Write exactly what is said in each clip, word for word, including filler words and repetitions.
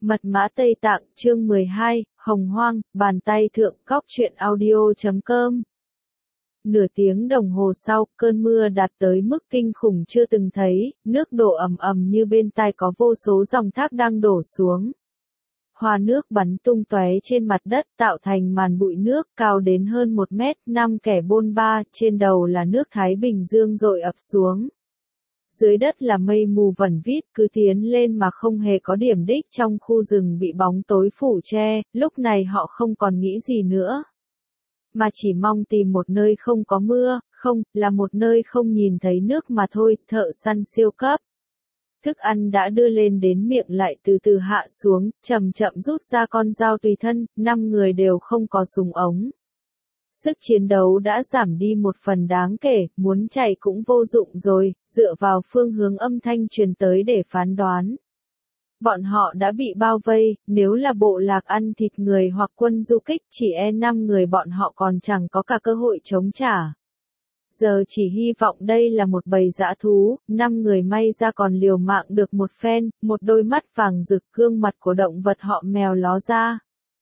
Mật mã Tây Tạng, chương mười hai, Hồng Hoang, bàn tay thượng, cóc truyện audio chấm com. Nửa tiếng đồng hồ sau, cơn mưa đạt tới mức kinh khủng chưa từng thấy, nước đổ ầm ầm như bên tai có vô số dòng thác đang đổ xuống. Hoa nước bắn tung tóe trên mặt đất tạo thành màn bụi nước cao đến hơn một mét, năm kẻ bôn ba, trên đầu là nước Thái Bình Dương dội ập xuống. Dưới đất là mây mù vẩn vít cứ tiến lên mà không hề có điểm đích trong khu rừng bị bóng tối phủ che, lúc này họ không còn nghĩ gì nữa. Mà chỉ mong tìm một nơi không có mưa, không, là một nơi không nhìn thấy nước mà thôi, thợ săn siêu cấp. Thức ăn đã đưa lên đến miệng lại từ từ hạ xuống, chậm chậm rút ra con dao tùy thân, năm người đều không có súng ống. Sức chiến đấu đã giảm đi một phần đáng kể, muốn chạy cũng vô dụng rồi, dựa vào phương hướng âm thanh truyền tới để phán đoán. Bọn họ đã bị bao vây, nếu là bộ lạc ăn thịt người hoặc quân du kích chỉ e năm người bọn họ còn chẳng có cả cơ hội chống trả. Giờ chỉ hy vọng đây là một bầy dã thú, năm người may ra còn liều mạng được một phen, một đôi mắt vàng rực gương mặt của động vật họ mèo ló ra.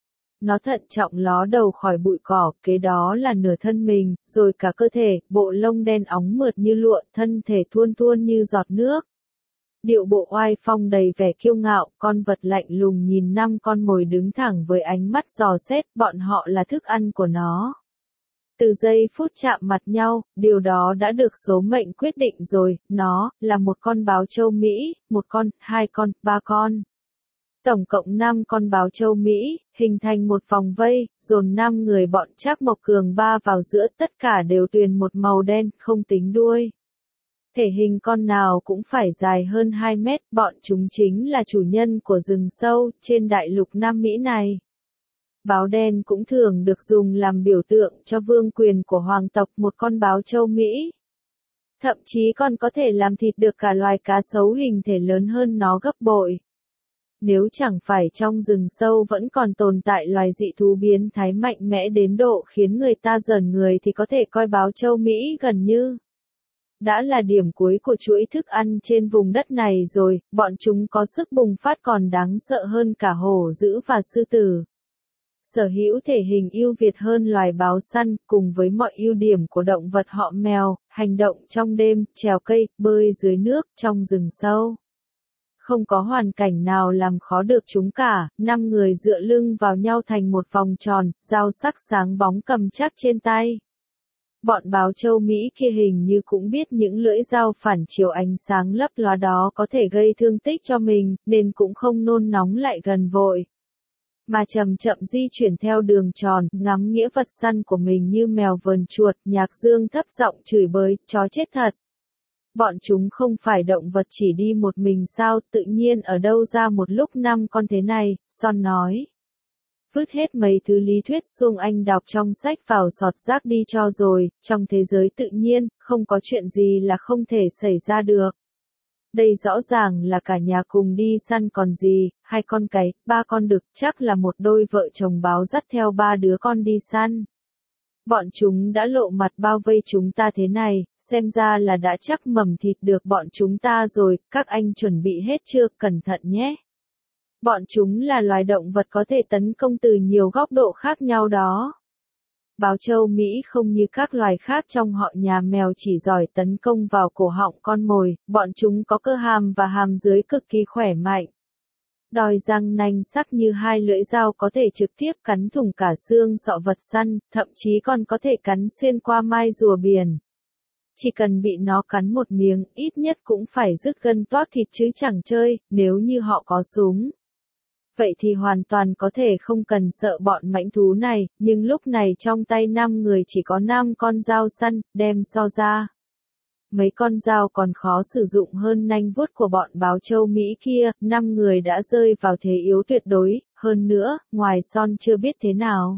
Nó thận trọng ló đầu khỏi bụi cỏ, kế đó là nửa thân mình, rồi cả cơ thể, bộ lông đen óng mượt như lụa, thân thể thuôn thuôn như giọt nước. Điệu bộ oai phong đầy vẻ kiêu ngạo, con vật lạnh lùng nhìn năm con mồi đứng thẳng với ánh mắt dò xét, bọn họ là thức ăn của nó. Từ giây phút chạm mặt nhau, điều đó đã được số mệnh quyết định rồi, nó là một con báo châu Mỹ, một con, hai con, ba con. Tổng cộng năm con báo châu Mỹ, hình thành một vòng vây, dồn năm người bọn Trác Mộc Cường ba vào giữa, tất cả đều tuyền một màu đen, không tính đuôi. Thể hình con nào cũng phải dài hơn hai mét, bọn chúng chính là chủ nhân của rừng sâu, trên đại lục Nam Mỹ này. Báo đen cũng thường được dùng làm biểu tượng cho vương quyền của hoàng tộc một con báo châu Mỹ. Thậm chí còn có thể làm thịt được cả loài cá sấu hình thể lớn hơn nó gấp bội. Nếu chẳng phải trong rừng sâu vẫn còn tồn tại loài dị thú biến thái mạnh mẽ đến độ khiến người ta rờn người thì có thể coi báo châu Mỹ gần như đã là điểm cuối của chuỗi thức ăn trên vùng đất này rồi, bọn chúng có sức bùng phát còn đáng sợ hơn cả hổ dữ và sư tử. Sở hữu thể hình ưu việt hơn loài báo săn, cùng với mọi ưu điểm của động vật họ mèo, hành động trong đêm, trèo cây, bơi dưới nước, trong rừng sâu. Không có hoàn cảnh nào làm khó được chúng cả, năm người dựa lưng vào nhau thành một vòng tròn, dao sắc sáng bóng cầm chắc trên tay. Bọn báo châu Mỹ kia hình như cũng biết những lưỡi dao phản chiếu ánh sáng lấp lóa đó có thể gây thương tích cho mình, nên cũng không nôn nóng lại gần vội. Mà chậm chậm di chuyển theo đường tròn, ngắm nghĩa vật săn của mình như mèo vờn chuột, Nhạc Dương thấp giọng chửi bới, chó chết thật. Bọn chúng không phải động vật chỉ đi một mình sao, tự nhiên ở đâu ra một lúc năm con thế này, Son nói. Vứt hết mấy thứ lý thuyết xuông anh đọc trong sách vào sọt rác đi cho rồi, trong thế giới tự nhiên, không có chuyện gì là không thể xảy ra được. Đây rõ ràng là cả nhà cùng đi săn còn gì, hai con cái, ba con đực, chắc là một đôi vợ chồng báo dắt theo ba đứa con đi săn. Bọn chúng đã lộ mặt bao vây chúng ta thế này, xem ra là đã chắc mầm thịt được bọn chúng ta rồi, các anh chuẩn bị hết chưa, cẩn thận nhé. Bọn chúng là loài động vật có thể tấn công từ nhiều góc độ khác nhau đó. Báo châu Mỹ không như các loài khác trong họ nhà mèo chỉ giỏi tấn công vào cổ họng con mồi, bọn chúng có cơ hàm và hàm dưới cực kỳ khỏe mạnh. Đòi răng nanh sắc như hai lưỡi dao có thể trực tiếp cắn thủng cả xương sọ vật săn, thậm chí còn có thể cắn xuyên qua mai rùa biển. Chỉ cần bị nó cắn một miếng, ít nhất cũng phải rứt gân toác thịt chứ chẳng chơi, nếu như họ có súng. Vậy thì hoàn toàn có thể không cần sợ bọn mãnh thú này, nhưng lúc này trong tay năm người chỉ có năm con dao săn, đem so ra. Mấy con dao còn khó sử dụng hơn nanh vuốt của bọn báo châu Mỹ kia, năm người đã rơi vào thế yếu tuyệt đối, hơn nữa, ngoài Son chưa biết thế nào.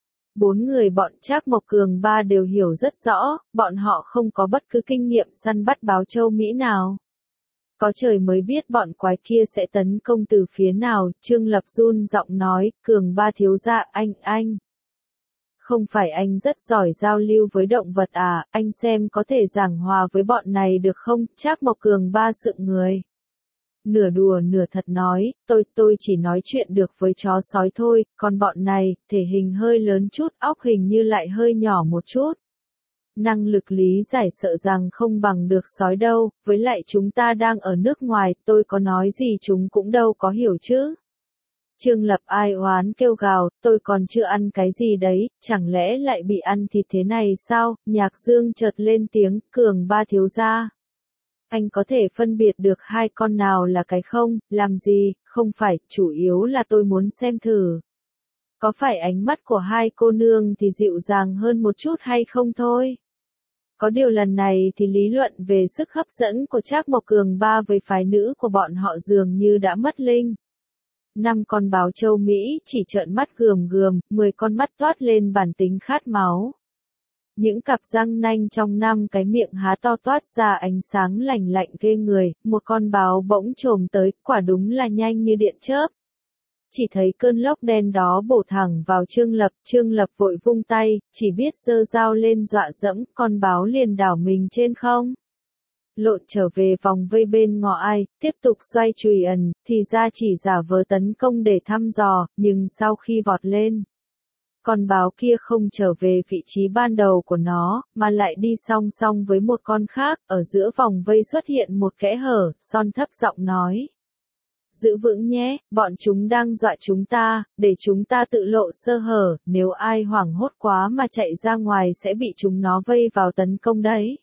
Bốn người bọn Trác Mộc Cường ba đều hiểu rất rõ, bọn họ không có bất cứ kinh nghiệm săn bắt báo châu Mỹ nào. Có trời mới biết bọn quái kia sẽ tấn công từ phía nào, Trương Lập run giọng nói, Cường ba thiếu gia, anh, anh. Không phải anh rất giỏi giao lưu với động vật à, anh xem có thể giảng hòa với bọn này được không, Trác Mộc Cường ba sượng người. nửa đùa nửa thật nói, tôi tôi chỉ nói chuyện được với chó sói thôi, còn bọn này, thể hình hơi lớn chút, óc hình như lại hơi nhỏ một chút. Năng lực lý giải sợ rằng không bằng được sói đâu, với lại chúng ta đang ở nước ngoài, tôi có nói gì chúng cũng đâu có hiểu chứ. Trương Lập ai oán kêu gào, tôi còn chưa ăn cái gì đấy, chẳng lẽ lại bị ăn thịt thế này sao? Nhạc Dương chợt lên tiếng, Cường ba thiếu gia. Anh có thể phân biệt được hai con nào là cái không, làm gì, không phải, chủ yếu là tôi muốn xem thử. Có phải ánh mắt của hai cô nương thì dịu dàng hơn một chút hay không thôi? Có điều lần này thì lý luận về sức hấp dẫn của Trác Mộc Cường ba với phái nữ của bọn họ dường như đã mất linh. Năm con báo châu Mỹ chỉ trợn mắt gườm gườm, mười con mắt toát lên bản tính khát máu. Những cặp răng nanh trong năm cái miệng há to toát ra ánh sáng lạnh lạnh ghê người, một con báo bỗng trồm tới, quả đúng là nhanh như điện chớp. Chỉ thấy cơn lốc đen đó bổ thẳng vào Trương Lập, Trương Lập vội vung tay, chỉ biết giơ dao lên dọa dẫm, con báo liền đảo mình trên không. Lộn trở về vòng vây bên ngõ ai, tiếp tục xoay chùy ẩn, thì ra chỉ giả vờ tấn công để thăm dò, nhưng sau khi vọt lên, con báo kia không trở về vị trí ban đầu của nó, mà lại đi song song với một con khác, ở giữa vòng vây xuất hiện một kẽ hở, son thấp giọng nói. Giữ vững nhé, bọn chúng đang dọa chúng ta, để chúng ta tự lộ sơ hở, nếu ai hoảng hốt quá mà chạy ra ngoài sẽ bị chúng nó vây vào tấn công đấy.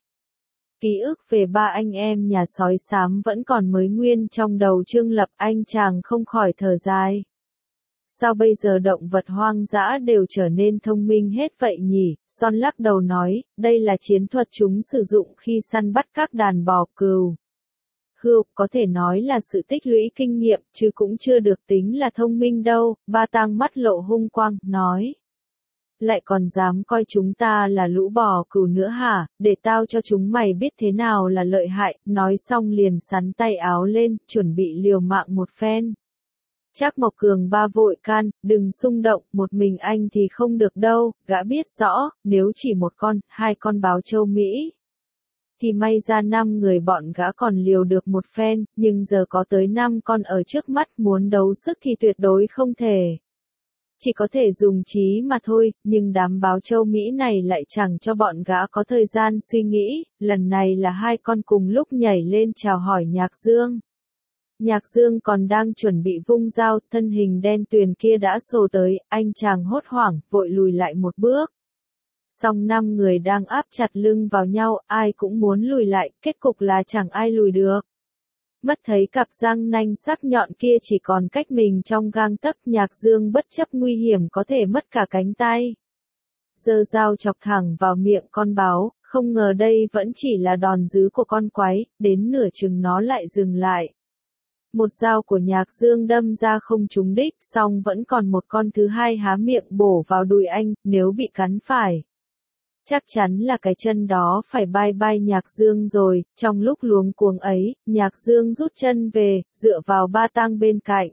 Ký ức về ba anh em nhà sói xám vẫn còn mới nguyên trong đầu Trương Lập, anh chàng không khỏi thở dài. Sao bây giờ động vật hoang dã đều trở nên thông minh hết vậy nhỉ? Son lắc đầu nói, đây là chiến thuật chúng sử dụng khi săn bắt các đàn bò cừu. Hưu, có thể nói là sự tích lũy kinh nghiệm, chứ cũng chưa được tính là thông minh đâu, Ba Tang mắt lộ hung quang, nói. Lại còn dám coi chúng ta là lũ bò cừu nữa hả, để tao cho chúng mày biết thế nào là lợi hại, nói xong liền sắn tay áo lên, chuẩn bị liều mạng một phen. Trác Mộc Cường ba vội can, đừng xung động, một mình anh thì không được đâu, gã biết rõ, nếu chỉ một con, hai con báo châu Mỹ, thì may ra năm người bọn gã còn liều được một phen, nhưng giờ có tới năm con ở trước mắt muốn đấu sức thì tuyệt đối không thể. Chỉ có thể dùng trí mà thôi, nhưng đám báo châu Mỹ này lại chẳng cho bọn gã có thời gian suy nghĩ, lần này là hai con cùng lúc nhảy lên chào hỏi Nhạc Dương. Nhạc Dương còn đang chuẩn bị vung dao, thân hình đen tuyền kia đã sồ tới, anh chàng hốt hoảng, vội lùi lại một bước. Song năm người đang áp chặt lưng vào nhau, ai cũng muốn lùi lại, kết cục là chẳng ai lùi được. Mắt thấy cặp răng nanh sắc nhọn kia chỉ còn cách mình trong gang tấc, Nhạc Dương bất chấp nguy hiểm có thể mất cả cánh tay. Giơ dao chọc thẳng vào miệng con báo, không ngờ đây vẫn chỉ là đòn dứ của con quái, đến nửa chừng nó lại dừng lại. Một dao của Nhạc Dương đâm ra không trúng đích, song vẫn còn một con thứ hai há miệng bổ vào đùi anh, nếu bị cắn phải. Chắc chắn là cái chân đó phải bye bye Nhạc Dương rồi, trong lúc luống cuống ấy, Nhạc Dương rút chân về, dựa vào Ba Tang bên cạnh.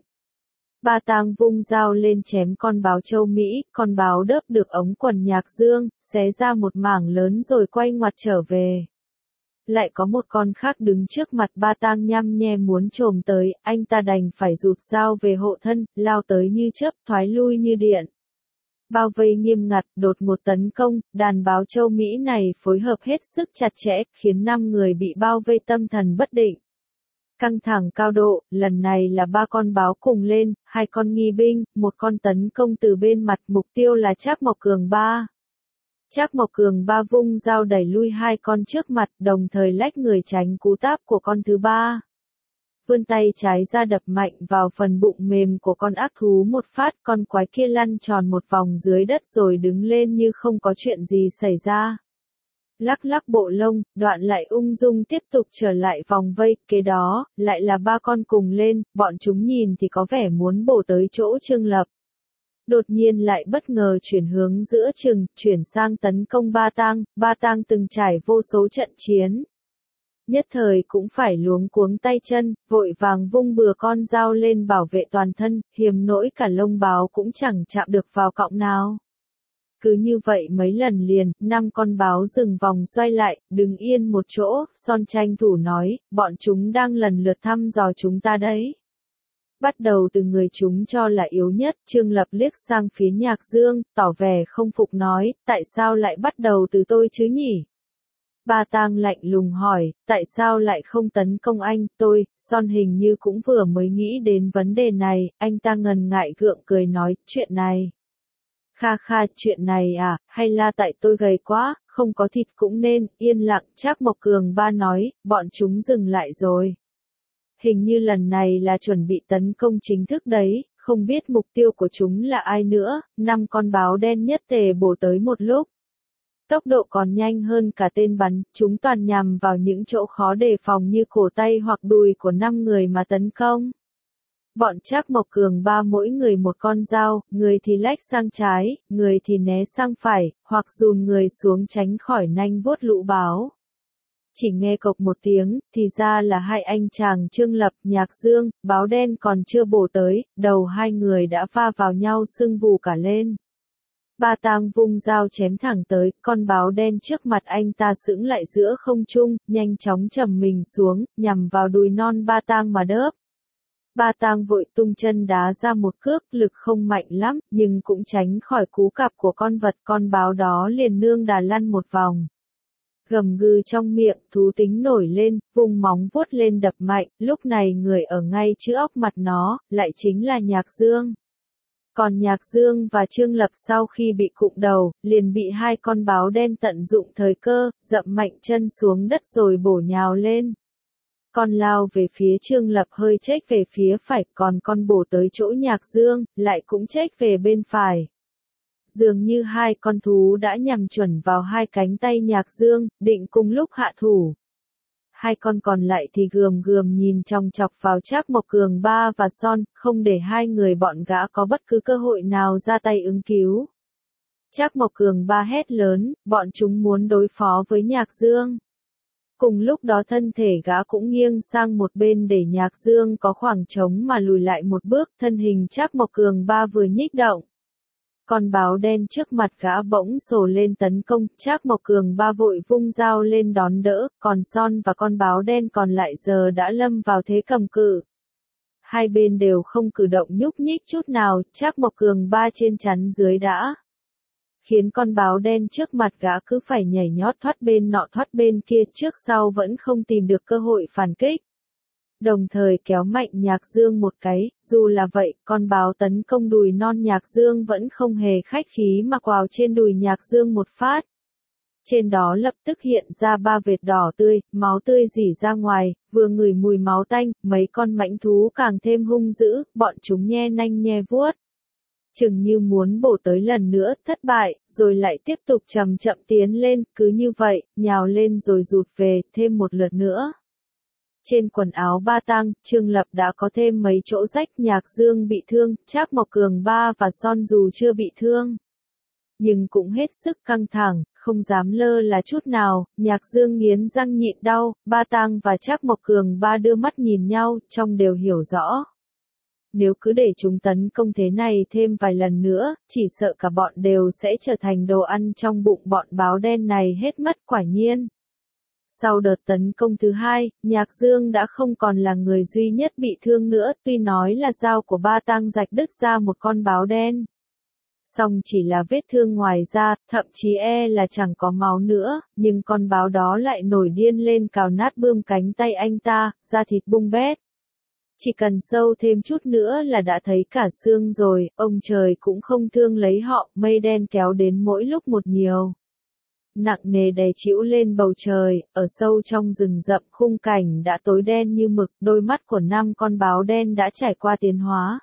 Ba Tang vung dao lên chém con báo châu Mỹ, con báo đớp được ống quần Nhạc Dương, xé ra một mảng lớn rồi quay ngoặt trở về. Lại có một con khác đứng trước mặt Ba Tang nhăm nhe muốn chồm tới, anh ta đành phải rụt dao về hộ thân, lao tới như chớp, thoái lui như điện. Bao vây nghiêm ngặt, đột ngột tấn công, đàn báo châu Mỹ này phối hợp hết sức chặt chẽ, khiến năm người bị bao vây tâm thần bất định. Căng thẳng cao độ, lần này là ba con báo cùng lên, hai con nghi binh, một con tấn công từ bên mặt, mục tiêu là Trác Mộc Cường ba. Trác Mộc Cường ba vung dao đẩy lui hai con trước mặt, đồng thời lách người tránh cú táp của con thứ ba. Vươn tay trái ra đập mạnh vào phần bụng mềm của con ác thú một phát, con quái kia lăn tròn một vòng dưới đất rồi đứng lên như không có chuyện gì xảy ra. Lắc lắc bộ lông, đoạn lại ung dung tiếp tục trở lại vòng vây, kế đó, lại là ba con cùng lên, bọn chúng nhìn thì có vẻ muốn bổ tới chỗ Trương Lập. Đột nhiên lại bất ngờ chuyển hướng giữa chừng, chuyển sang tấn công Ba Tang, Ba Tang từng trải vô số trận chiến. Nhất thời cũng phải luống cuống tay chân, vội vàng vung bừa con dao lên bảo vệ toàn thân, hiềm nỗi cả lông báo cũng chẳng chạm được vào cọng nào. Cứ như vậy mấy lần liền, năm con báo rừng vòng xoay lại, đứng yên một chỗ, Son tranh thủ nói, bọn chúng đang lần lượt thăm dò chúng ta đấy. Bắt đầu từ người chúng cho là yếu nhất, Trương Lập liếc sang phía Nhạc Dương, tỏ vẻ không phục nói, tại sao lại bắt đầu từ tôi chứ nhỉ? Ba Tang lạnh lùng hỏi, tại sao lại không tấn công anh, tôi, Son hình như cũng vừa mới nghĩ đến vấn đề này, anh ta ngần ngại gượng cười nói, chuyện này. Kha kha, chuyện này à, hay là tại tôi gầy quá, không có thịt cũng nên, yên lặng, Trác Mộc Cường Ba nói, bọn chúng dừng lại rồi. Hình như lần này là chuẩn bị tấn công chính thức đấy, không biết mục tiêu của chúng là ai nữa, năm con báo đen nhất tề bổ tới một lúc. Tốc độ còn nhanh hơn cả tên bắn, chúng toàn nhằm vào những chỗ khó đề phòng như cổ tay hoặc đùi của năm người mà tấn công. Bọn Trác Mộc Cường Ba mỗi người một con dao, người thì lách sang trái, người thì né sang phải, hoặc dùn người xuống tránh khỏi nanh vuốt lũ báo. Chỉ nghe cộc một tiếng, thì ra là hai anh chàng Trương Lập, Nhạc Dương, báo đen còn chưa bổ tới, đầu hai người đã va vào nhau sưng vù cả lên. Ba Tang vung dao chém thẳng tới, con báo đen trước mặt anh ta sững lại giữa không trung, nhanh chóng trầm mình xuống, nhằm vào đùi non Ba Tang mà đớp. Ba Tang vội tung chân đá ra một cước, lực không mạnh lắm, nhưng cũng tránh khỏi cú cạp của con vật, con báo đó liền nương đà lăn một vòng. Gầm gừ trong miệng, thú tính nổi lên, vùng móng vuốt lên đập mạnh, lúc này người ở ngay trước óc mặt nó, lại chính là Nhạc Dương. Còn Nhạc Dương và Trương Lập sau khi bị cụm đầu, liền bị hai con báo đen tận dụng thời cơ, dậm mạnh chân xuống đất rồi bổ nhào lên. Con lao về phía Trương Lập hơi chếch về phía phải, còn con bổ tới chỗ Nhạc Dương, lại cũng chếch về bên phải. Dường như hai con thú đã nhằm chuẩn vào hai cánh tay Nhạc Dương, định cùng lúc hạ thủ. Hai con còn lại thì gườm gườm nhìn chòng chọc vào Trác Mộc Cường Ba và Son, không để hai người bọn gã có bất cứ cơ hội nào ra tay ứng cứu. Trác Mộc Cường Ba hét lớn, bọn chúng muốn đối phó với Nhạc Dương. Cùng lúc đó thân thể gã cũng nghiêng sang một bên để Nhạc Dương có khoảng trống mà lùi lại một bước, thân hình Trác Mộc Cường Ba vừa nhích động. Con báo đen trước mặt gã bỗng sổ lên tấn công, Trác Mộc Cường Ba vội vung dao lên đón đỡ, còn Son và con báo đen còn lại giờ đã lâm vào thế cầm cự. Hai bên đều không cử động nhúc nhích chút nào, Trác Mộc Cường Ba trên chắn dưới đã. Khiến con báo đen trước mặt gã cứ phải nhảy nhót thoát bên nọ thoát bên kia, trước sau vẫn không tìm được cơ hội phản kích. Đồng thời kéo mạnh Nhạc Dương một cái, dù là vậy, con báo tấn công đùi non Nhạc Dương vẫn không hề khách khí mà quào trên đùi Nhạc Dương một phát. Trên đó lập tức hiện ra ba vệt đỏ tươi, máu tươi rỉ ra ngoài, vừa ngửi mùi máu tanh, mấy con mãnh thú càng thêm hung dữ, bọn chúng nhe nanh nhe vuốt. Chừng như muốn bổ tới lần nữa, thất bại, rồi lại tiếp tục chậm chậm tiến lên, cứ như vậy, nhào lên rồi rụt về, thêm một lượt nữa. Trên quần áo Ba Tang, Trương Lập đã có thêm mấy chỗ rách, Nhạc Dương bị thương, Trác Mộc Cường Ba và Son dù chưa bị thương. Nhưng cũng hết sức căng thẳng, không dám lơ là chút nào, Nhạc Dương nghiến răng nhịn đau, Ba Tang và Trác Mộc Cường Ba đưa mắt nhìn nhau, trong đều hiểu rõ. Nếu cứ để chúng tấn công thế này thêm vài lần nữa, chỉ sợ cả bọn đều sẽ trở thành đồ ăn trong bụng bọn báo đen này hết mất quả nhiên. Sau đợt tấn công thứ hai, Nhạc Dương đã không còn là người duy nhất bị thương nữa, tuy nói là dao của Ba Tang rạch đứt ra một con báo đen. Song chỉ là vết thương ngoài da, thậm chí e là chẳng có máu nữa, nhưng con báo đó lại nổi điên lên cào nát bươm cánh tay anh ta, da thịt bung bét. Chỉ cần sâu thêm chút nữa là đã thấy cả xương rồi, ông trời cũng không thương lấy họ, mây đen kéo đến mỗi lúc một nhiều. Nặng nề đè trĩu lên bầu trời, ở sâu trong rừng rậm khung cảnh đã tối đen như mực, đôi mắt của năm con báo đen đã trải qua tiến hóa.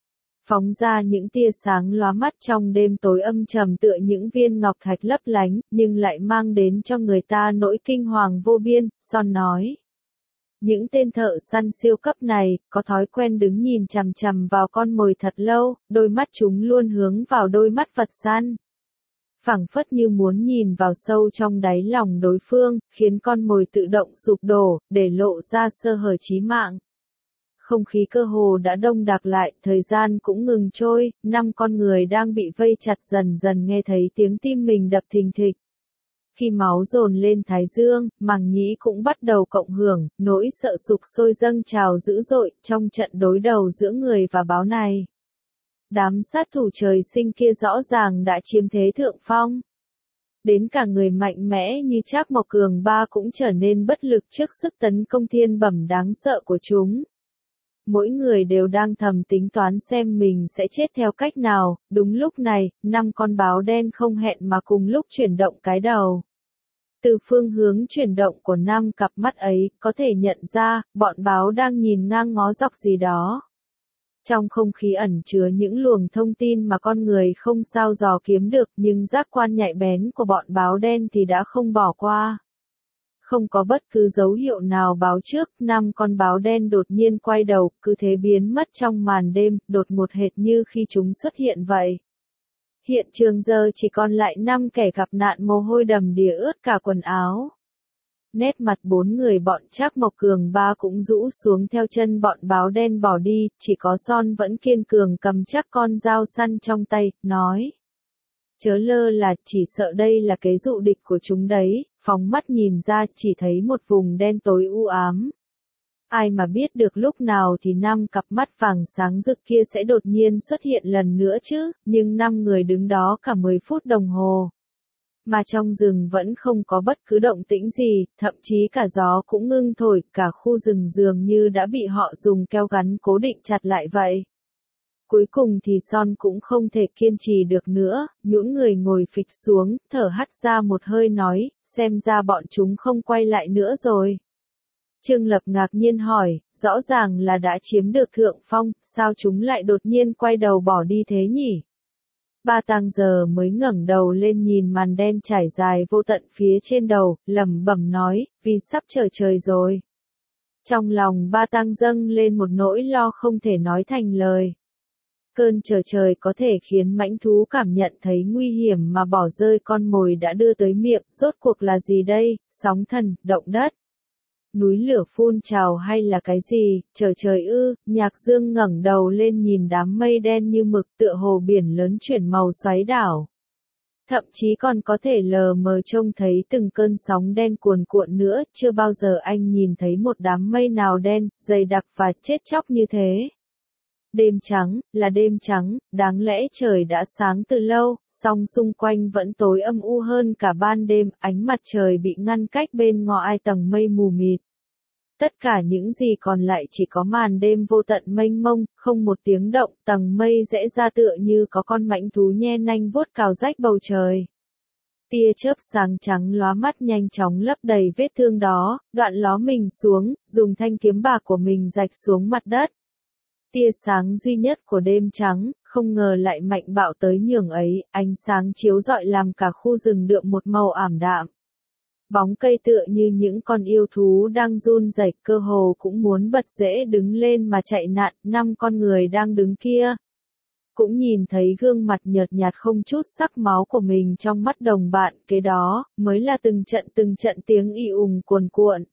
Phóng ra những tia sáng lóa mắt trong đêm tối âm trầm tựa những viên ngọc thạch lấp lánh, nhưng lại mang đến cho người ta nỗi kinh hoàng vô biên, Son nói. Những tên thợ săn siêu cấp này, có thói quen đứng nhìn chằm chằm vào con mồi thật lâu, đôi mắt chúng luôn hướng vào đôi mắt vật săn. Phảng phất như muốn nhìn vào sâu trong đáy lòng đối phương, khiến con mồi tự động sụp đổ, để lộ ra sơ hở chí mạng. không khí cơ hồ đã đông đặc lại, thời gian cũng ngừng trôi, năm con người đang bị vây chặt dần dần nghe thấy tiếng tim mình đập thình thịch. Khi máu dồn lên thái dương, màng nhĩ cũng bắt đầu cộng hưởng, nỗi sợ sục sôi dâng trào dữ dội trong trận đối đầu giữa người và báo này. Đám sát thủ trời sinh kia rõ ràng đã chiếm thế thượng phong. Đến cả người mạnh mẽ như Trác Mộc Cường Ba cũng trở nên bất lực trước sức tấn công thiên bẩm đáng sợ của chúng. Mỗi người đều đang thầm tính toán xem mình sẽ chết theo cách nào, đúng lúc này, năm con báo đen không hẹn mà cùng lúc chuyển động cái đầu. Từ phương hướng chuyển động của năm cặp mắt ấy, có thể nhận ra, bọn báo đang nhìn ngang ngó dọc gì đó. Trong không khí ẩn chứa những luồng thông tin mà con người không sao dò kiếm được, nhưng giác quan nhạy bén của bọn báo đen thì đã không bỏ qua. Không có bất cứ dấu hiệu nào báo trước, năm con báo đen đột nhiên quay đầu, cứ thế biến mất trong màn đêm, đột ngột hệt như khi chúng xuất hiện vậy. Hiện trường giờ chỉ còn lại năm kẻ gặp nạn mồ hôi đầm đìa ướt cả quần áo. Nét mặt bốn người bọn Trác Mộc Cường Ba cũng rũ xuống theo chân bọn báo đen bỏ đi, chỉ có Son vẫn kiên cường cầm chắc con dao săn trong tay, nói. Chớ lơ là, chỉ sợ đây là kế dụ địch của chúng đấy, phóng mắt nhìn ra chỉ thấy một vùng đen tối u ám. Ai mà biết được lúc nào thì năm cặp mắt vàng sáng rực kia sẽ đột nhiên xuất hiện lần nữa chứ, nhưng năm người đứng đó cả mười phút đồng hồ. Mà trong rừng vẫn không có bất cứ động tĩnh gì, thậm chí cả gió cũng ngưng thổi, cả khu rừng dường như đã bị họ dùng keo gắn cố định chặt lại vậy. Cuối cùng thì Son cũng không thể kiên trì được nữa, nhũn người ngồi phịch xuống, thở hắt ra một hơi nói, xem ra bọn chúng không quay lại nữa rồi. Trương Lập ngạc nhiên hỏi, rõ ràng là đã chiếm được thượng phong, sao chúng lại đột nhiên quay đầu bỏ đi thế nhỉ? Ba Tang giờ mới ngẩng đầu lên nhìn màn đen trải dài vô tận phía trên đầu, lẩm bẩm nói, vì sắp trở trời rồi. Trong lòng Ba Tang dâng lên một nỗi lo không thể nói thành lời. Cơn trở trời có thể khiến mãnh thú cảm nhận thấy nguy hiểm mà bỏ rơi con mồi đã đưa tới miệng, rốt cuộc là gì đây, sóng thần, động đất. Núi lửa phun trào hay là cái gì, trời trời ư, Nhạc Dương ngẩng đầu lên nhìn đám mây đen như mực tựa hồ biển lớn chuyển màu xoáy đảo. Thậm chí còn có thể lờ mờ trông thấy từng cơn sóng đen cuồn cuộn nữa, chưa bao giờ anh nhìn thấy một đám mây nào đen, dày đặc và chết chóc như thế. Đêm trắng, là đêm trắng, đáng lẽ trời đã sáng từ lâu, song xung quanh vẫn tối âm u hơn cả ban đêm, ánh mặt trời bị ngăn cách bên ngoài tầng mây mù mịt. Tất cả những gì còn lại chỉ có màn đêm vô tận mênh mông, không một tiếng động, tầng mây rẽ ra tựa như có con mãnh thú nhe nanh vuốt cào rách bầu trời. Tia chớp sáng trắng lóa mắt nhanh chóng lấp đầy vết thương đó, đoạn ló mình xuống, dùng thanh kiếm bạc của mình rạch xuống mặt đất. Tia sáng duy nhất của đêm trắng, không ngờ lại mạnh bạo tới nhường ấy, ánh sáng chiếu rọi làm cả khu rừng đượm một màu ảm đạm. Bóng cây tựa như những con yêu thú đang run rẩy, cơ hồ cũng muốn bật rễ đứng lên mà chạy nạn, năm con người đang đứng kia. Cũng nhìn thấy gương mặt nhợt nhạt không chút sắc máu của mình trong mắt đồng bạn, cái đó, mới là từng trận từng trận tiếng ì ùng cuồn cuộn.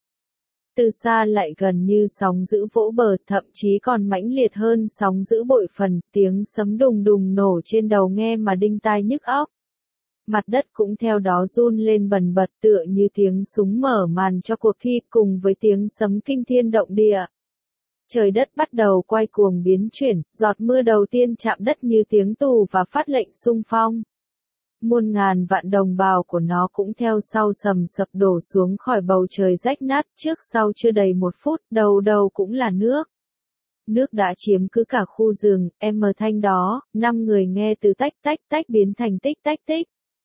Từ xa lại gần như sóng dữ vỗ bờ, thậm chí còn mãnh liệt hơn sóng dữ bội phần, tiếng sấm đùng đùng nổ trên đầu nghe mà đinh tai nhức óc. Mặt đất cũng theo đó run lên bần bật tựa như tiếng súng mở màn cho cuộc thi cùng với tiếng sấm kinh thiên động địa. Trời đất bắt đầu quay cuồng biến chuyển, giọt mưa đầu tiên chạm đất như tiếng tù và phát lệnh xung phong. Muôn ngàn vạn đồng bào của nó cũng theo sau sầm sập đổ xuống khỏi bầu trời rách nát, trước sau chưa đầy một phút, đầu đầu cũng là nước. Nước đã chiếm cứ cả khu rừng, em mờ thanh đó, năm người nghe từ tách tách tách biến thành tích tách tích.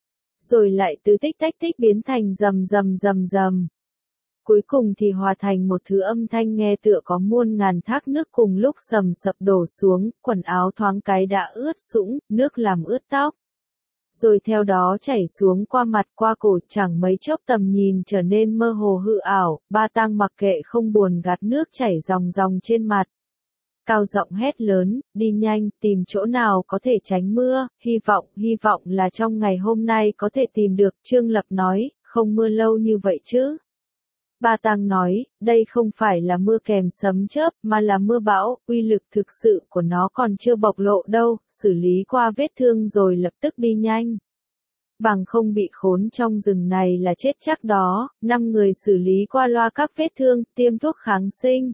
Rồi lại từ tích tách tích biến thành rầm rầm rầm rầm. Cuối cùng thì hòa thành một thứ âm thanh nghe tựa có muôn ngàn thác nước cùng lúc sầm sập đổ xuống, quần áo thoáng cái đã ướt sũng, nước làm ướt tóc. Rồi theo đó chảy xuống qua mặt qua cổ, chẳng mấy chốc tầm nhìn trở nên mơ hồ hư ảo, Ba Tang mặc kệ không buồn gạt nước chảy ròng ròng trên mặt. Cao giọng hét lớn, đi nhanh, tìm chỗ nào có thể tránh mưa, hy vọng, hy vọng là trong ngày hôm nay có thể tìm được, Trương Lập nói, không mưa lâu như vậy chứ. Ba Tang nói, đây không phải là mưa kèm sấm chớp, mà là mưa bão, uy lực thực sự của nó còn chưa bộc lộ đâu, xử lý qua vết thương rồi lập tức đi nhanh. Bằng không bị khốn trong rừng này là chết chắc đó, năm người xử lý qua loa các vết thương, tiêm thuốc kháng sinh.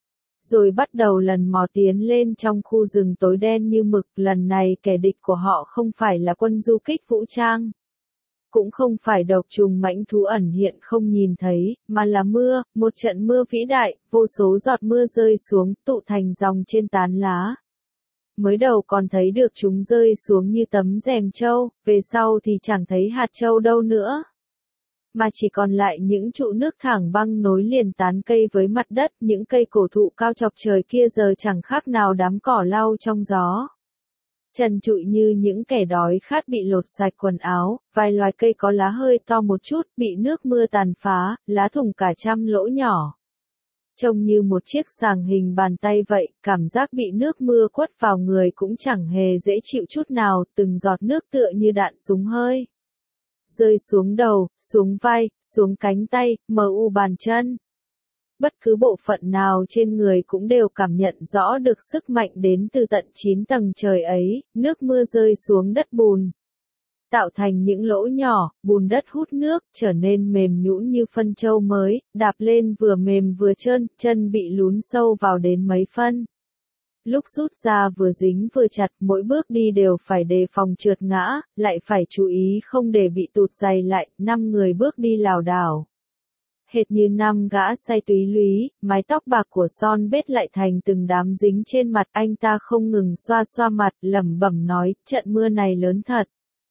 Rồi bắt đầu lần mò tiến lên trong khu rừng tối đen như mực, lần này kẻ địch của họ không phải là quân du kích vũ trang. Cũng không phải độc trùng mãnh thú ẩn hiện không nhìn thấy, mà là mưa, một trận mưa vĩ đại, vô số giọt mưa rơi xuống, tụ thành dòng trên tán lá. Mới đầu còn thấy được chúng rơi xuống như tấm rèm trâu, về sau thì chẳng thấy hạt trâu đâu nữa. Mà chỉ còn lại những trụ nước thẳng băng nối liền tán cây với mặt đất, những cây cổ thụ cao chọc trời kia giờ chẳng khác nào đám cỏ lau trong gió. Trần trụi như những kẻ đói khát bị lột sạch quần áo, vài loài cây có lá hơi to một chút, bị nước mưa tàn phá, lá thủng cả trăm lỗ nhỏ. Trông như một chiếc sàng hình bàn tay vậy, cảm giác bị nước mưa quất vào người cũng chẳng hề dễ chịu chút nào, từng giọt nước tựa như đạn súng hơi. Rơi xuống đầu, xuống vai, xuống cánh tay, mờ u bàn chân. Bất cứ bộ phận nào trên người cũng đều cảm nhận rõ được sức mạnh đến từ tận chín tầng trời ấy, nước mưa rơi xuống đất bùn. Tạo thành những lỗ nhỏ, bùn đất hút nước, trở nên mềm nhũn như phân trâu mới, đạp lên vừa mềm vừa trơn, chân bị lún sâu vào đến mấy phân. Lúc rút ra vừa dính vừa chặt, mỗi bước đi đều phải đề phòng trượt ngã, lại phải chú ý không để bị tụt giày lại, năm người bước đi lảo đảo. Hệt như năm gã say túy lúy, mái tóc bạc của Son bết lại thành từng đám dính trên mặt, anh ta không ngừng xoa xoa mặt, lẩm bẩm nói, trận mưa này lớn thật.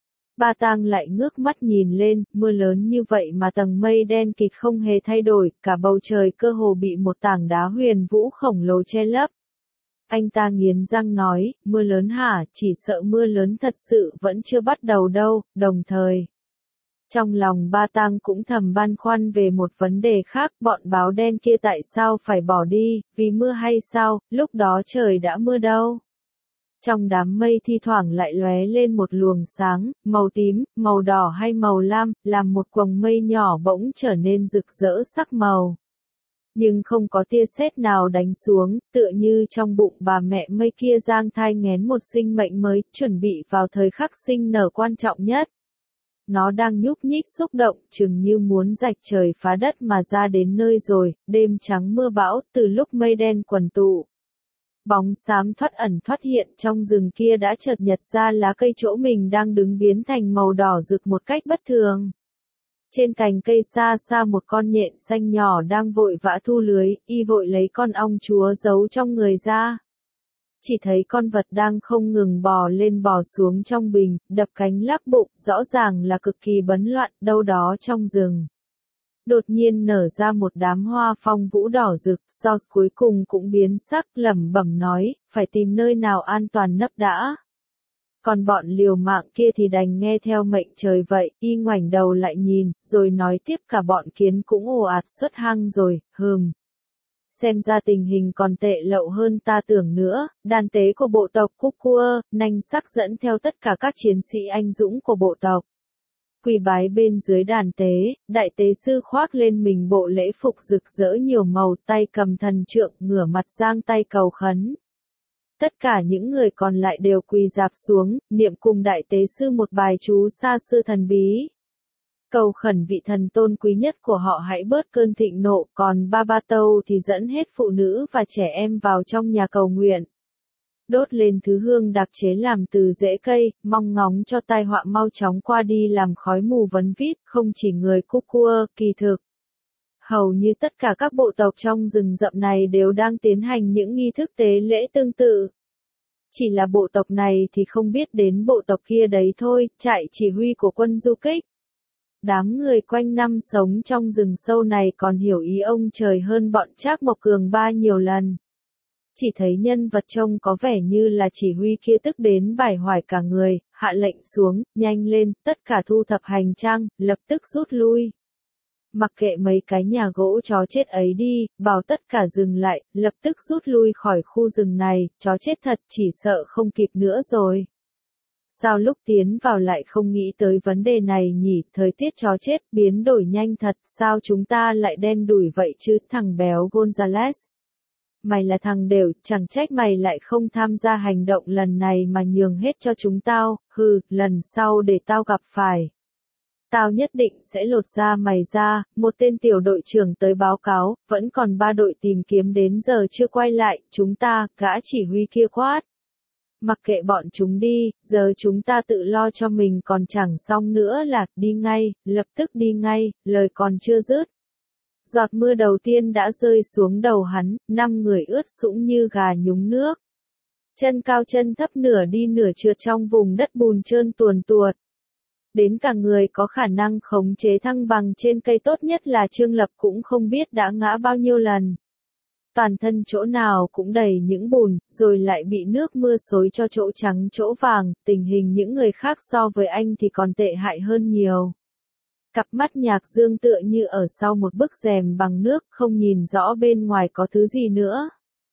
Ba Tang lại ngước mắt nhìn lên, mưa lớn như vậy mà tầng mây đen kịt không hề thay đổi, cả bầu trời cơ hồ bị một tảng đá huyền vũ khổng lồ che lấp. Anh ta nghiến răng nói, mưa lớn hả, chỉ sợ mưa lớn thật sự vẫn chưa bắt đầu đâu, đồng thời. Trong lòng Ba Tang cũng thầm băn khoăn về một vấn đề khác, bọn báo đen kia tại sao phải bỏ đi, vì mưa hay sao, lúc đó trời đã mưa đâu. Trong đám mây thi thoảng lại lóe lên một luồng sáng, màu tím, màu đỏ hay màu lam, làm một quầng mây nhỏ bỗng trở nên rực rỡ sắc màu. Nhưng không có tia sét nào đánh xuống, tựa như trong bụng bà mẹ mây kia giang thai nghén một sinh mệnh mới, chuẩn bị vào thời khắc sinh nở quan trọng nhất. Nó đang nhúc nhích xúc động, chừng như muốn rạch trời phá đất mà ra đến nơi rồi, đêm trắng mưa bão, từ lúc mây đen quần tụ. Bóng xám thoát ẩn thoát hiện trong rừng kia đã chợt nhật ra lá cây chỗ mình đang đứng biến thành màu đỏ rực một cách bất thường. Trên cành cây xa xa một con nhện xanh nhỏ đang vội vã thu lưới, y vội lấy con ong chúa giấu trong người ra. Chỉ thấy con vật đang không ngừng bò lên bò xuống trong bình, đập cánh lắc bụng, rõ ràng là cực kỳ bấn loạn, đâu đó trong rừng. Đột nhiên nở ra một đám hoa phong vũ đỏ rực, George cuối cùng cũng biến sắc, lẩm bẩm nói, phải tìm nơi nào an toàn nấp đã. Còn bọn liều mạng kia thì đành nghe theo mệnh trời vậy, y ngoảnh đầu lại nhìn, rồi nói tiếp cả bọn kiến cũng ồ ạt xuất hang rồi, hừm. Xem ra tình hình còn tệ lậu hơn ta tưởng nữa, đàn tế của bộ tộc Kukua, nanh sắc dẫn theo tất cả các chiến sĩ anh dũng của bộ tộc. Quỳ bái bên dưới đàn tế, đại tế sư khoác lên mình bộ lễ phục rực rỡ nhiều màu, tay cầm thần trượng, ngửa mặt giang tay cầu khấn. Tất cả những người còn lại đều quỳ rạp xuống, niệm cùng đại tế sư một bài chú xa xưa thần bí. Cầu khẩn vị thần tôn quý nhất của họ hãy bớt cơn thịnh nộ, còn Ba Ba Tâu thì dẫn hết phụ nữ và trẻ em vào trong nhà cầu nguyện. Đốt lên thứ hương đặc chế làm từ rễ cây, mong ngóng cho tai họa mau chóng qua đi làm khói mù vấn vít, không chỉ người Kukua, kỳ thực. Hầu như tất cả các bộ tộc trong rừng rậm này đều đang tiến hành những nghi thức tế lễ tương tự. Chỉ là bộ tộc này thì không biết đến bộ tộc kia đấy thôi, trại chỉ huy của quân du kích. Đám người quanh năm sống trong rừng sâu này còn hiểu ý ông trời hơn bọn Trác Mộc Cường Ba nhiều lần. Chỉ thấy nhân vật trông có vẻ như là chỉ huy kia tức đến bải hoài cả người, hạ lệnh xuống, nhanh lên, tất cả thu thập hành trang, lập tức rút lui. Mặc kệ mấy cái nhà gỗ chó chết ấy đi, bảo tất cả dừng lại, lập tức rút lui khỏi khu rừng này, chó chết thật chỉ sợ không kịp nữa rồi. sao lúc tiến vào lại không nghĩ tới vấn đề này nhỉ, thời tiết chó chết, biến đổi nhanh thật, sao chúng ta lại đen đủi vậy chứ, thằng béo Gonzales. Mày là thằng đều, chẳng trách mày lại không tham gia hành động lần này mà nhường hết cho chúng tao, hừ, lần sau để tao gặp phải. Tao nhất định sẽ lột da mày ra, một tên tiểu đội trưởng tới báo cáo, vẫn còn ba đội tìm kiếm đến giờ chưa quay lại, chúng ta, gã chỉ huy kia quát. Mặc kệ bọn chúng đi, giờ chúng ta tự lo cho mình còn chẳng xong nữa là, đi ngay, lập tức đi ngay, lời còn chưa dứt. Giọt mưa đầu tiên đã rơi xuống đầu hắn, năm người ướt sũng như gà nhúng nước. Chân cao chân thấp nửa đi nửa trượt trong vùng đất bùn trơn tuồn tuột. Đến cả người có khả năng khống chế thăng bằng trên cây tốt nhất là Trương Lập cũng không biết đã ngã bao nhiêu lần. Toàn thân chỗ nào cũng đầy những bùn, rồi lại bị nước mưa xối cho chỗ trắng chỗ vàng, tình hình những người khác so với anh thì còn tệ hại hơn nhiều. Cặp mắt Nhạc Dương tựa như ở sau một bức rèm bằng nước, không nhìn rõ bên ngoài có thứ gì nữa.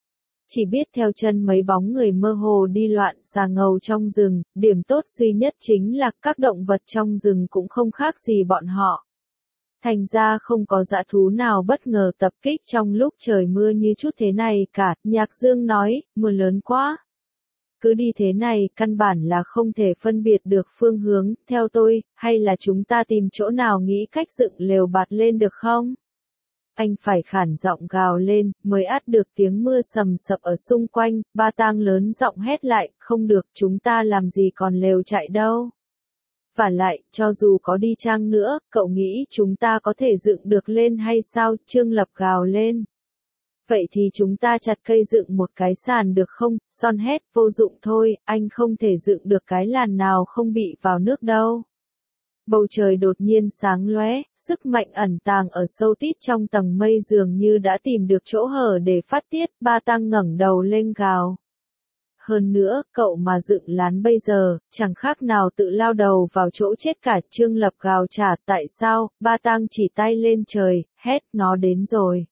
Chỉ biết theo chân mấy bóng người mơ hồ đi loạn xà ngầu trong rừng, điểm tốt duy nhất chính là các động vật trong rừng cũng không khác gì bọn họ. Thành ra không có dã thú nào bất ngờ tập kích trong lúc trời mưa như chút thế này cả, Nhạc Dương nói, mưa lớn quá. Cứ đi thế này, căn bản là không thể phân biệt được phương hướng, theo tôi, hay là chúng ta tìm chỗ nào nghĩ cách dựng lều bạt lên được không? Anh phải khản giọng gào lên, mới át được tiếng mưa sầm sập ở xung quanh, Ba Tang lớn giọng hét lại, không được, chúng ta làm gì còn lều chạy đâu. Và lại, cho dù có đi chăng nữa, cậu nghĩ chúng ta có thể dựng được lên hay sao, Trương Lập gào lên. Vậy thì chúng ta chặt cây dựng một cái sàn được không, Son hét, vô dụng thôi, anh không thể dựng được cái làn nào không bị vào nước đâu. Bầu trời đột nhiên sáng lóe, sức mạnh ẩn tàng ở sâu tít trong tầng mây dường như đã tìm được chỗ hở để phát tiết, Ba Tang ngẩng đầu lên gào. Hơn nữa, cậu mà dựng lán bây giờ, chẳng khác nào tự lao đầu vào chỗ chết cả, Trương Lập gào trả, tại sao, Ba Tang chỉ tay lên trời, hét, nó đến rồi.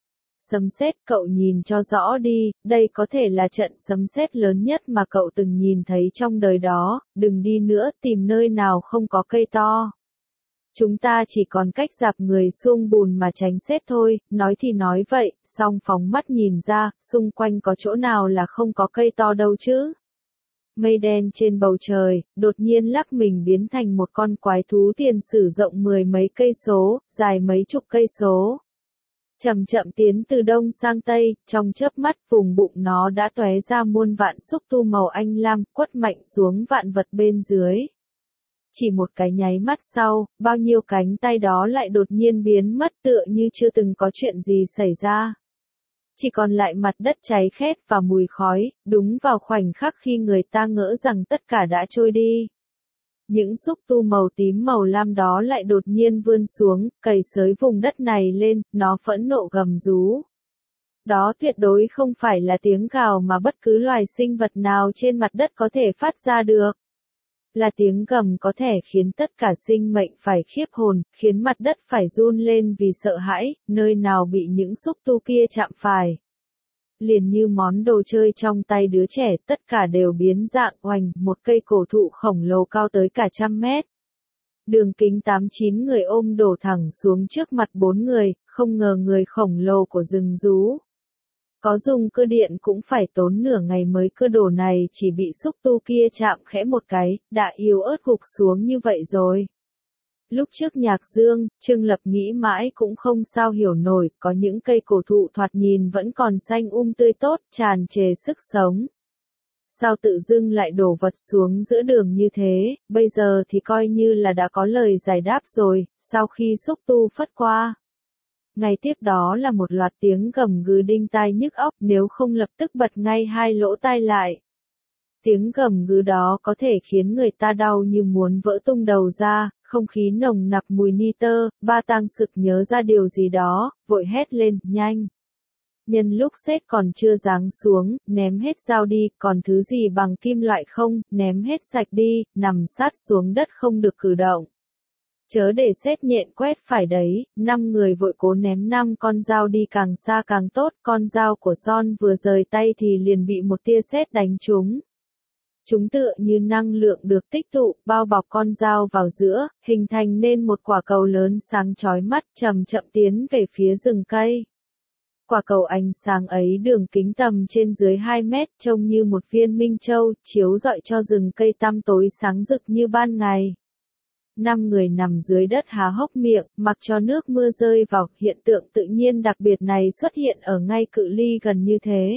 Sấm sét, cậu nhìn cho rõ đi, đây có thể là trận sấm sét lớn nhất mà cậu từng nhìn thấy trong đời đó, đừng đi nữa, tìm nơi nào không có cây to. Chúng ta chỉ còn cách dạp người xuống bùn mà tránh sét thôi, nói thì nói vậy, song phóng mắt nhìn ra, xung quanh có chỗ nào là không có cây to đâu chứ. Mây đen trên bầu trời, đột nhiên lắc mình biến thành một con quái thú tiền sử rộng mười mấy cây số, dài mấy chục cây số. Chậm chậm tiến từ đông sang tây, trong chớp mắt vùng bụng nó đã tóe ra muôn vạn xúc tu màu anh lam, quất mạnh xuống vạn vật bên dưới. Chỉ một cái nháy mắt sau, bao nhiêu cánh tay đó lại đột nhiên biến mất tựa như chưa từng có chuyện gì xảy ra. Chỉ còn lại mặt đất cháy khét và mùi khói, đúng vào khoảnh khắc khi người ta ngỡ rằng tất cả đã trôi đi. Những xúc tu màu tím màu lam đó lại đột nhiên vươn xuống, cày xới vùng đất này lên, nó phẫn nộ gầm rú. Đó tuyệt đối không phải là tiếng gào mà bất cứ loài sinh vật nào trên mặt đất có thể phát ra được. Là tiếng gầm có thể khiến tất cả sinh mệnh phải khiếp hồn, khiến mặt đất phải run lên vì sợ hãi, nơi nào bị những xúc tu kia chạm phải. Liền như món đồ chơi trong tay đứa trẻ, tất cả đều biến dạng oành, một cây cổ thụ khổng lồ cao tới cả trăm mét. Đường kính tám chín người ôm đổ thẳng xuống trước mặt bốn người, không ngờ người khổng lồ của rừng rú. Có dùng cơ điện cũng phải tốn nửa ngày mới cơ đồ này chỉ bị xúc tu kia chạm khẽ một cái, đã yếu ớt gục xuống như vậy rồi. Lúc trước Nhạc Dương, Trương Lập nghĩ mãi cũng không sao hiểu nổi, có những cây cổ thụ thoạt nhìn vẫn còn xanh um tươi tốt, tràn trề sức sống. Sao tự dưng lại đổ vật xuống giữa đường như thế, bây giờ thì coi như là đã có lời giải đáp rồi, sau khi xúc tu phất qua. Ngay tiếp đó là một loạt tiếng gầm gừ đinh tai nhức óc, nếu không lập tức bật ngay hai lỗ tai lại. Tiếng gầm gừ đó có thể khiến người ta đau như muốn vỡ tung đầu ra, không khí nồng nặc mùi nitơ, Ba Tang sực nhớ ra điều gì đó, vội hét lên, nhanh. Nhân lúc sét còn chưa giáng xuống, ném hết dao đi, còn thứ gì bằng kim loại không, ném hết sạch đi, nằm sát xuống đất không được cử động. Chớ để sét nhện quét phải đấy, năm người vội cố ném năm con dao đi càng xa càng tốt, con dao của Son vừa rời tay thì liền bị một tia sét đánh trúng. Chúng tựa như năng lượng được tích tụ, bao bọc con dao vào giữa, hình thành nên một quả cầu lớn sáng chói mắt, chậm chậm tiến về phía rừng cây. Quả cầu ánh sáng ấy đường kính tầm trên dưới hai mét, trông như một viên minh châu, chiếu rọi cho rừng cây tăm tối sáng rực như ban ngày. Năm người nằm dưới đất há hốc miệng, mặc cho nước mưa rơi vào, hiện tượng tự nhiên đặc biệt này xuất hiện ở ngay cự ly gần như thế.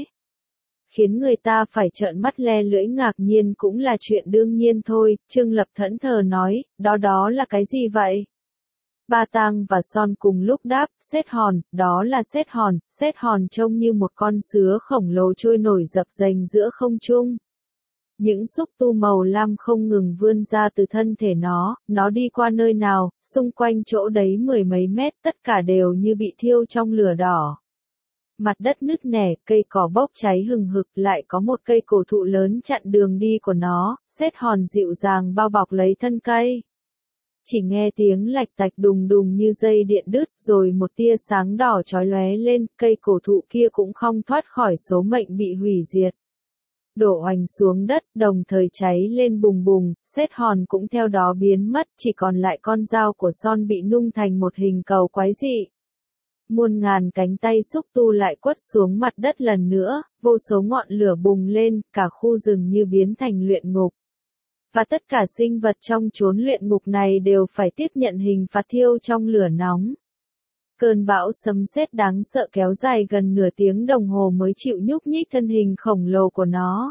Khiến người ta phải trợn mắt le lưỡi ngạc nhiên cũng là chuyện đương nhiên thôi, Trương Lập thẫn thờ nói, đó đó là cái gì vậy? Ba Tang và Son cùng lúc đáp, sét hòn, đó là sét hòn, sét hòn trông như một con sứa khổng lồ trôi nổi dập dềnh giữa không trung. Những xúc tu màu lam không ngừng vươn ra từ thân thể nó, nó đi qua nơi nào, xung quanh chỗ đấy mười mấy mét tất cả đều như bị thiêu trong lửa đỏ. Mặt đất nứt nẻ, cây cỏ bốc cháy hừng hực, lại có một cây cổ thụ lớn chặn đường đi của nó, sét hòn dịu dàng bao bọc lấy thân cây. Chỉ nghe tiếng lạch tạch đùng đùng như dây điện đứt, rồi một tia sáng đỏ chói lóe lên, cây cổ thụ kia cũng không thoát khỏi số mệnh bị hủy diệt. Đổ oành xuống đất, đồng thời cháy lên bùng bùng, sét hòn cũng theo đó biến mất, chỉ còn lại con dao của Son bị nung thành một hình cầu quái dị. Muôn ngàn cánh tay xúc tu lại quất xuống mặt đất lần nữa, vô số ngọn lửa bùng lên, cả khu rừng như biến thành luyện ngục. Và tất cả sinh vật trong chốn luyện ngục này đều phải tiếp nhận hình phạt thiêu trong lửa nóng. Cơn bão sấm sét đáng sợ kéo dài gần nửa tiếng đồng hồ mới chịu nhúc nhích thân hình khổng lồ của nó.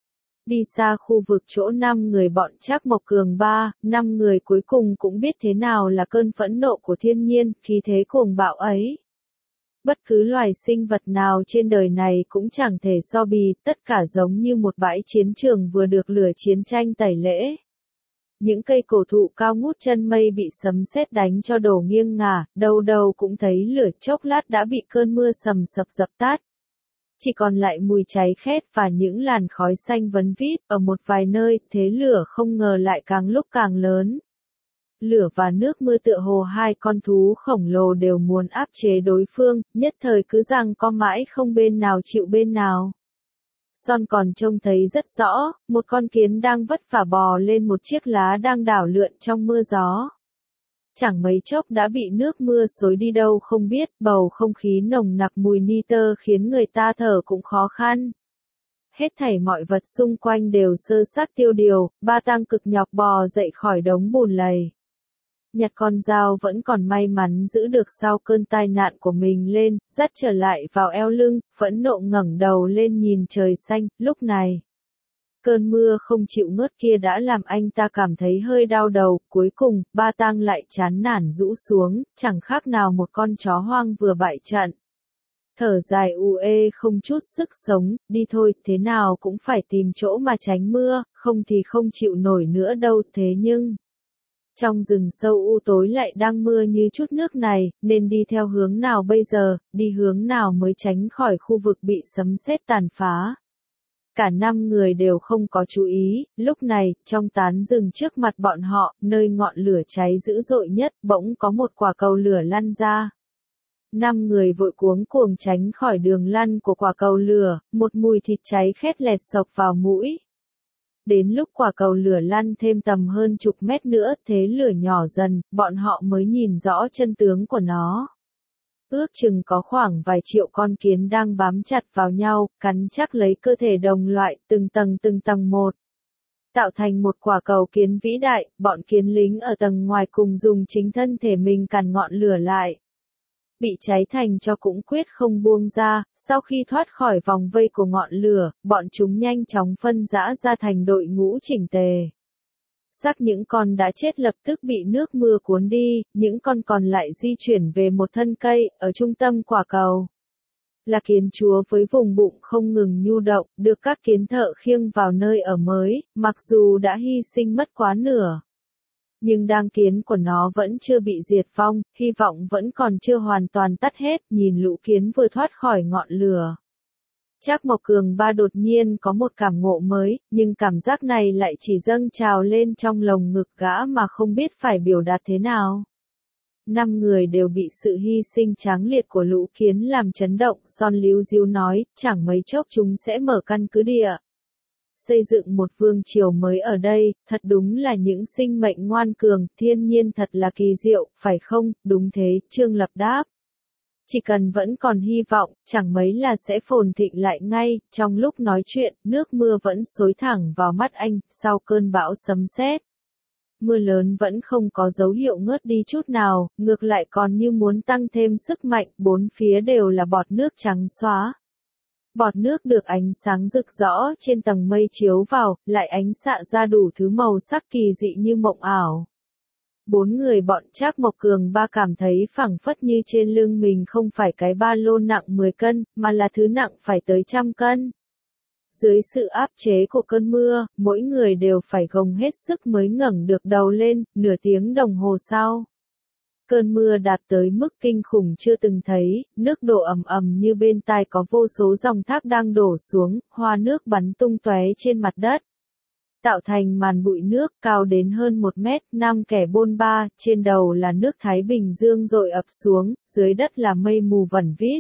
Đi xa khu vực chỗ năm người bọn Trác Mộc Cường ba, năm người cuối cùng cũng biết thế nào là cơn phẫn nộ của thiên nhiên, khí thế cuồng bạo ấy. Bất cứ loài sinh vật nào trên đời này cũng chẳng thể so bì, tất cả giống như một bãi chiến trường vừa được lửa chiến tranh tẩy lễ. Những cây cổ thụ cao ngút chân mây bị sấm sét đánh cho đổ nghiêng ngả, đâu đâu cũng thấy lửa, chốc lát đã bị cơn mưa sầm sập dập tắt. Chỉ còn lại mùi cháy khét và những làn khói xanh vấn vít, ở một vài nơi, thế lửa không ngờ lại càng lúc càng lớn. Lửa và nước mưa tựa hồ hai con thú khổng lồ đều muốn áp chế đối phương, nhất thời cứ giằng co mãi không bên nào chịu bên nào. Son còn trông thấy rất rõ, một con kiến đang vất vả bò lên một chiếc lá đang đảo lượn trong mưa gió. Chẳng mấy chốc đã bị nước mưa xối đi đâu không biết, bầu không khí nồng nặc mùi nitơ khiến người ta thở cũng khó khăn. Hết thảy mọi vật xung quanh đều sơ xác tiêu điều, Ba Tang cực nhọc bò dậy khỏi đống bùn lầy. Nhặt con dao vẫn còn may mắn giữ được sau cơn tai nạn của mình lên, dắt trở lại vào eo lưng, phẫn nộ ngẩng đầu lên nhìn trời xanh, lúc này. Cơn mưa không chịu ngớt kia đã làm anh ta cảm thấy hơi đau đầu, cuối cùng, Ba Tang lại chán nản rũ xuống, chẳng khác nào một con chó hoang vừa bại trận. Thở dài u ê không chút sức sống, đi thôi, thế nào cũng phải tìm chỗ mà tránh mưa, không thì không chịu nổi nữa đâu, thế nhưng. Trong rừng sâu u tối lại đang mưa như chút nước này, nên đi theo hướng nào bây giờ, đi hướng nào mới tránh khỏi khu vực bị sấm sét tàn phá. Cả năm người đều không có chú ý, lúc này, trong tán rừng trước mặt bọn họ, nơi ngọn lửa cháy dữ dội nhất, bỗng có một quả cầu lửa lăn ra. Năm người vội cuống cuồng tránh khỏi đường lăn của quả cầu lửa, một mùi thịt cháy khét lẹt xộc vào mũi. Đến lúc quả cầu lửa lăn thêm tầm hơn chục mét nữa, thế lửa nhỏ dần, bọn họ mới nhìn rõ chân tướng của nó. Ước chừng có khoảng vài triệu con kiến đang bám chặt vào nhau, cắn chắc lấy cơ thể đồng loại, từng tầng từng tầng một. Tạo thành một quả cầu kiến vĩ đại, bọn kiến lính ở tầng ngoài cùng dùng chính thân thể mình cản ngọn lửa lại. Bị cháy thành cho cũng quyết không buông ra, sau khi thoát khỏi vòng vây của ngọn lửa, bọn chúng nhanh chóng phân rã ra thành đội ngũ chỉnh tề. Xác những con đã chết lập tức bị nước mưa cuốn đi, những con còn lại di chuyển về một thân cây, ở trung tâm quả cầu. Là kiến chúa với vùng bụng không ngừng nhu động, được các kiến thợ khiêng vào nơi ở mới, mặc dù đã hy sinh mất quá nửa. Nhưng đăng kiến của nó vẫn chưa bị diệt vong, hy vọng vẫn còn chưa hoàn toàn tắt hết, nhìn lũ kiến vừa thoát khỏi ngọn lửa. Trác Mộc Cường ba đột nhiên có một cảm ngộ mới, nhưng cảm giác này lại chỉ dâng trào lên trong lồng ngực gã mà không biết phải biểu đạt thế nào. Năm người đều bị sự hy sinh tráng liệt của lũ kiến làm chấn động, Son líu díu nói, chẳng mấy chốc chúng sẽ mở căn cứ địa. xây dựng một vương triều mới ở đây, thật đúng là những sinh mệnh ngoan cường, thiên nhiên thật là kỳ diệu, phải không? Đúng thế, Trương Lập đáp. Chỉ cần vẫn còn hy vọng, chẳng mấy là sẽ phồn thịnh lại ngay. Trong lúc nói chuyện, nước mưa vẫn xối thẳng vào mắt anh, sau cơn bão sấm sét. Mưa lớn vẫn không có dấu hiệu ngớt đi chút nào, ngược lại còn như muốn tăng thêm sức mạnh, bốn phía đều là bọt nước trắng xóa. Bọt nước được ánh sáng rực rõ trên tầng mây chiếu vào, lại ánh xạ ra đủ thứ màu sắc kỳ dị như mộng ảo. Bốn người bọn Trác Mộc Cường ba cảm thấy phẳng phất như trên lưng mình không phải cái ba lô nặng mười cân, mà là thứ nặng phải tới trăm cân. Dưới sự áp chế của cơn mưa, mỗi người đều phải gồng hết sức mới ngẩng được đầu lên, nửa tiếng đồng hồ sau. Cơn mưa đạt tới mức kinh khủng chưa từng thấy, nước đổ ầm ầm như bên tai có vô số dòng thác đang đổ xuống, hoa nước bắn tung tóe trên mặt đất. Tạo thành màn bụi nước cao đến hơn một mét, năm kẻ bôn ba, trên đầu là nước Thái Bình Dương dội ập xuống, dưới đất là mây mù vẩn vít.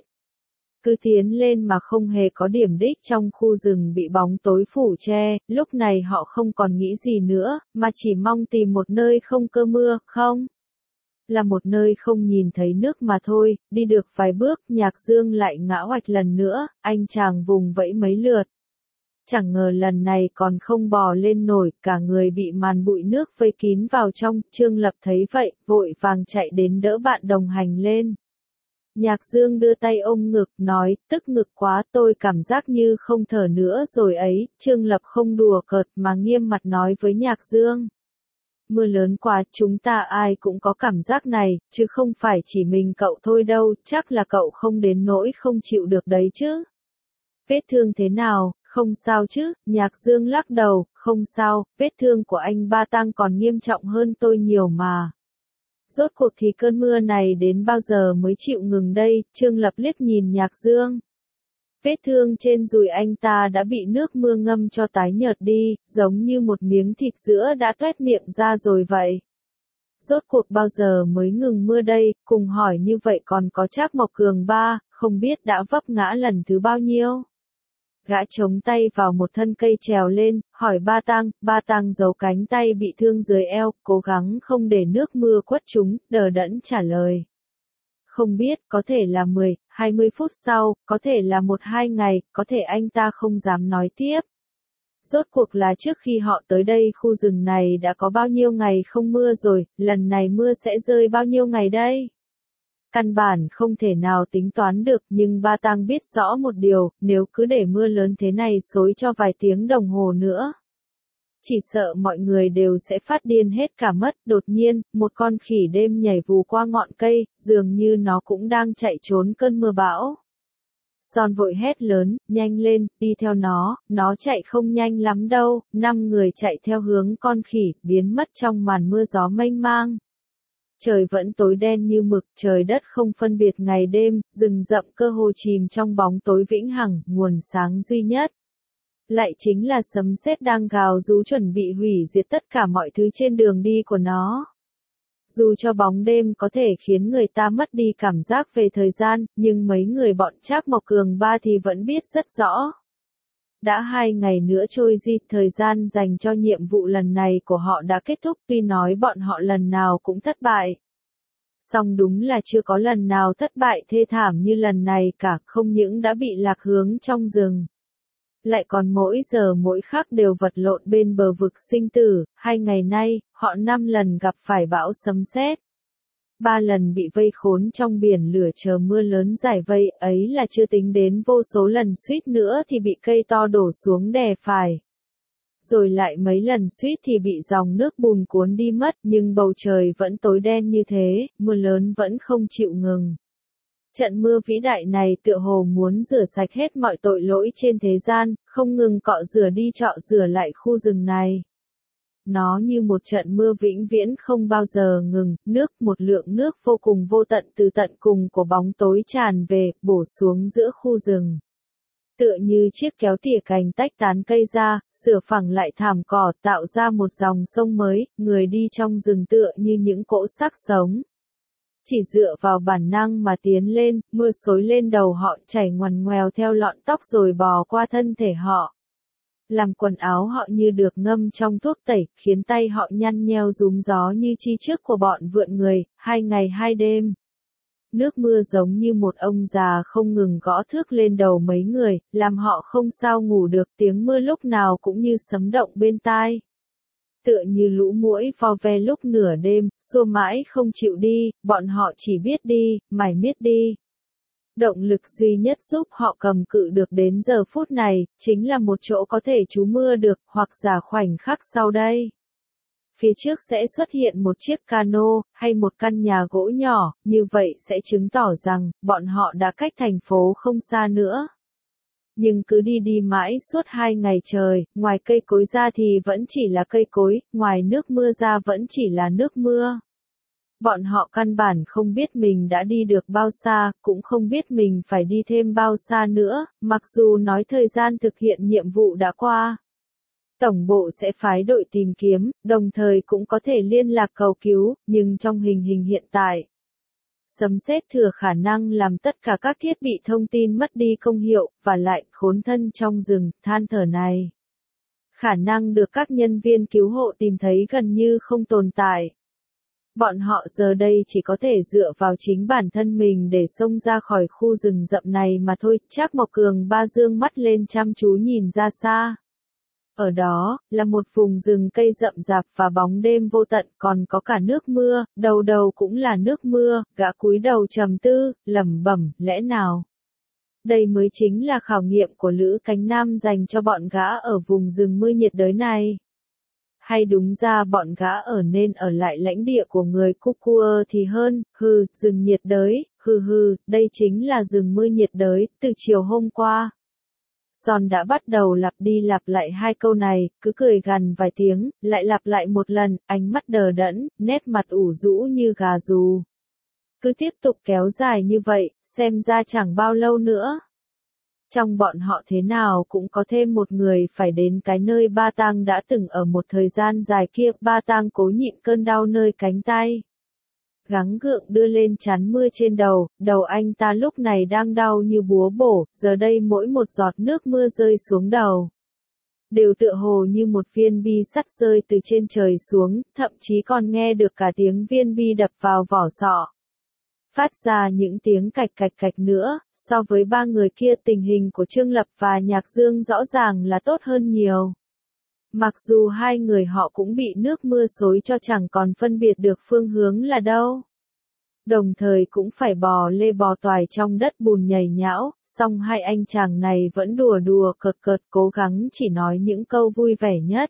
Cứ tiến lên mà không hề có điểm đích trong khu rừng bị bóng tối phủ che, lúc này họ không còn nghĩ gì nữa, mà chỉ mong tìm một nơi không cơ mưa, không. Là một nơi không nhìn thấy nước mà thôi, đi được vài bước, Nhạc Dương lại ngã oạch lần nữa, anh chàng vùng vẫy mấy lượt. Chẳng ngờ lần này còn không bò lên nổi, cả người bị màn bụi nước vây kín vào trong, Trương Lập thấy vậy, vội vàng chạy đến đỡ bạn đồng hành lên. Nhạc Dương đưa tay ôm ngực, nói, tức ngực quá, tôi cảm giác như không thở nữa rồi ấy, Trương Lập không đùa cợt mà nghiêm mặt nói với Nhạc Dương. Mưa lớn quá, chúng ta ai cũng có cảm giác này, chứ không phải chỉ mình cậu thôi đâu, chắc là cậu không đến nỗi không chịu được đấy chứ. Vết thương thế nào, không sao chứ, Nhạc Dương lắc đầu, không sao, vết thương của anh Ba Tăng còn nghiêm trọng hơn tôi nhiều mà. Rốt cuộc thì cơn mưa này đến bao giờ mới chịu ngừng đây, Trương Lập liếc nhìn Nhạc Dương. Vết thương trên đùi anh ta đã bị nước mưa ngâm cho tái nhợt đi, giống như một miếng thịt sữa đã toét miệng ra rồi vậy. Rốt cuộc bao giờ mới ngừng mưa đây, cùng hỏi như vậy còn có Trác Mộc Cường ba, không biết đã vấp ngã lần thứ bao nhiêu. Gã chống tay vào một thân cây trèo lên, hỏi Ba Tăng, Ba Tăng giấu cánh tay bị thương dưới eo, cố gắng không để nước mưa quất chúng, đờ đẫn trả lời. Không biết, có thể là mười, hai mươi phút sau, có thể là một hai ngày, có thể anh ta không dám nói tiếp. Rốt cuộc là trước khi họ tới đây khu rừng này đã có bao nhiêu ngày không mưa rồi, lần này mưa sẽ rơi bao nhiêu ngày đây? Căn bản không thể nào tính toán được, nhưng Ba Tăng biết rõ một điều, nếu cứ để mưa lớn thế này xối cho vài tiếng đồng hồ nữa. Chỉ sợ mọi người đều sẽ phát điên hết cả mất, đột nhiên, một con khỉ đêm nhảy vù qua ngọn cây, dường như nó cũng đang chạy trốn cơn mưa bão. Son vội hét lớn, nhanh lên, đi theo nó, nó chạy không nhanh lắm đâu, năm người chạy theo hướng con khỉ, biến mất trong màn mưa gió mênh mang. Trời vẫn tối đen như mực, trời đất không phân biệt ngày đêm, rừng rậm cơ hồ chìm trong bóng tối vĩnh hằng, nguồn sáng duy nhất. Lại chính là sấm sét đang gào rú chuẩn bị hủy diệt tất cả mọi thứ trên đường đi của nó. Dù cho bóng đêm có thể khiến người ta mất đi cảm giác về thời gian, nhưng mấy người bọn Trác Mộc Cường ba thì vẫn biết rất rõ. Đã hai ngày nữa trôi đi, thời gian dành cho nhiệm vụ lần này của họ đã kết thúc, tuy nói bọn họ lần nào cũng thất bại. Song đúng là chưa có lần nào thất bại thê thảm như lần này cả, không những đã bị lạc hướng trong rừng. Lại còn mỗi giờ mỗi khắc đều vật lộn bên bờ vực sinh tử, hai ngày nay, họ năm lần gặp phải bão sấm sét. Ba lần bị vây khốn trong biển lửa chờ mưa lớn giải vây, ấy là chưa tính đến vô số lần suýt nữa thì bị cây to đổ xuống đè phải. Rồi lại mấy lần suýt thì bị dòng nước bùn cuốn đi mất, nhưng bầu trời vẫn tối đen như thế, mưa lớn vẫn không chịu ngừng. Trận mưa vĩ đại này tựa hồ muốn rửa sạch hết mọi tội lỗi trên thế gian, không ngừng cọ rửa đi trọ rửa lại khu rừng này. Nó như một trận mưa vĩnh viễn không bao giờ ngừng, nước, một lượng nước vô cùng vô tận từ tận cùng của bóng tối tràn về, bổ xuống giữa khu rừng. Tựa như chiếc kéo tỉa cành tách tán cây ra, sửa phẳng lại thảm cỏ, tạo ra một dòng sông mới, người đi trong rừng tựa như những cỗ xác sống. Chỉ dựa vào bản năng mà tiến lên, mưa xối lên đầu họ chảy ngoằn ngoèo theo lọn tóc rồi bò qua thân thể họ. Làm quần áo họ như được ngâm trong thuốc tẩy, khiến tay họ nhăn nheo rúm gió như chi trước của bọn vượn người, hai ngày hai đêm. Nước mưa giống như một ông già không ngừng gõ thước lên đầu mấy người, làm họ không sao ngủ được, tiếng mưa lúc nào cũng như sấm động bên tai. Tựa như lũ muỗi vo ve lúc nửa đêm, xua mãi không chịu đi, bọn họ chỉ biết đi, mải miết đi. Động lực duy nhất giúp họ cầm cự được đến giờ phút này, chính là một chỗ có thể trú mưa được, hoặc giả khoảnh khắc sau đây. Phía trước sẽ xuất hiện một chiếc cano, hay một căn nhà gỗ nhỏ, như vậy sẽ chứng tỏ rằng, bọn họ đã cách thành phố không xa nữa. Nhưng cứ đi đi mãi suốt hai ngày trời, ngoài cây cối ra thì vẫn chỉ là cây cối, ngoài nước mưa ra vẫn chỉ là nước mưa. Bọn họ căn bản không biết mình đã đi được bao xa, cũng không biết mình phải đi thêm bao xa nữa, mặc dù nói thời gian thực hiện nhiệm vụ đã qua. Tổng bộ sẽ phái đội tìm kiếm, đồng thời cũng có thể liên lạc cầu cứu, nhưng trong hình hình hiện tại, sấm sét thừa khả năng làm tất cả các thiết bị thông tin mất đi công hiệu, và lại khốn thân trong rừng, than thở này. Khả năng được các nhân viên cứu hộ tìm thấy gần như không tồn tại. Bọn họ giờ đây chỉ có thể dựa vào chính bản thân mình để xông ra khỏi khu rừng rậm này mà thôi. Trác Mộc Cường ba dương mắt lên chăm chú nhìn ra xa. Ở đó, là một vùng rừng cây rậm rạp và bóng đêm vô tận, còn có cả nước mưa, đầu đầu cũng là nước mưa, gã cúi đầu trầm tư, lẩm bẩm, lẽ nào? Đây mới chính là khảo nghiệm của Lữ Cánh Nam dành cho bọn gã ở vùng rừng mưa nhiệt đới này. Hay đúng ra bọn gã ở nên ở lại lãnh địa của người Kukua thì hơn, hừ, rừng nhiệt đới, hừ hừ, đây chính là rừng mưa nhiệt đới, từ chiều hôm qua. Son đã bắt đầu lặp đi lặp lại hai câu này, cứ cười gằn vài tiếng, lại lặp lại một lần, ánh mắt đờ đẫn, nét mặt ủ rũ như gà rù. Cứ tiếp tục kéo dài như vậy, xem ra chẳng bao lâu nữa. Trong bọn họ thế nào cũng có thêm một người phải đến cái nơi Ba Tang đã từng ở một thời gian dài kia. Ba Tang cố nhịn cơn đau nơi cánh tay. Gắng gượng đưa lên chắn mưa trên đầu, đầu anh ta lúc này đang đau như búa bổ, giờ đây mỗi một giọt nước mưa rơi xuống đầu. Đều tựa hồ như một viên bi sắt rơi từ trên trời xuống, thậm chí còn nghe được cả tiếng viên bi đập vào vỏ sọ. Phát ra những tiếng cạch cạch cạch nữa, so với ba người kia tình hình của Trương Lập và Nhạc Dương rõ ràng là tốt hơn nhiều. Mặc dù hai người họ cũng bị nước mưa xối cho chẳng còn phân biệt được phương hướng là đâu. Đồng thời cũng phải bò lê bò toài trong đất bùn nhầy nhão, song hai anh chàng này vẫn đùa đùa cợt cợt cố gắng chỉ nói những câu vui vẻ nhất.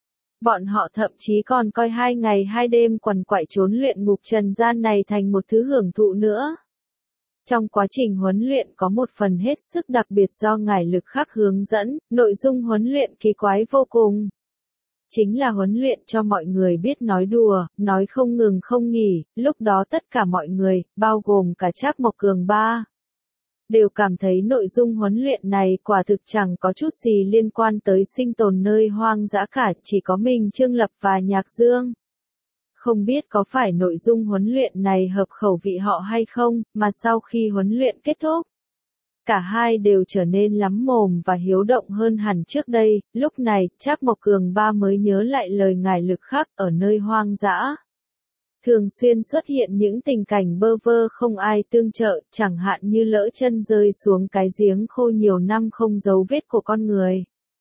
Bọn họ thậm chí còn coi hai ngày hai đêm quằn quại trốn luyện ngục trần gian này thành một thứ hưởng thụ nữa. Trong quá trình huấn luyện có một phần hết sức đặc biệt do ngài Lực Khắc hướng dẫn, nội dung huấn luyện kỳ quái vô cùng. Chính là huấn luyện cho mọi người biết nói đùa, nói không ngừng không nghỉ, lúc đó tất cả mọi người, bao gồm cả Trác Mộc Cường ba, đều cảm thấy nội dung huấn luyện này quả thực chẳng có chút gì liên quan tới sinh tồn nơi hoang dã cả, chỉ có mình Trương Lập và Nhạc Dương. Không biết có phải nội dung huấn luyện này hợp khẩu vị họ hay không, mà sau khi huấn luyện kết thúc, cả hai đều trở nên lắm mồm và hiếu động hơn hẳn trước đây. Lúc này, Trác Mộc Cường ba mới nhớ lại lời ngài Lực Khắc ở nơi hoang dã. Thường xuyên xuất hiện những tình cảnh bơ vơ không ai tương trợ, chẳng hạn như lỡ chân rơi xuống cái giếng khô nhiều năm không dấu vết của con người.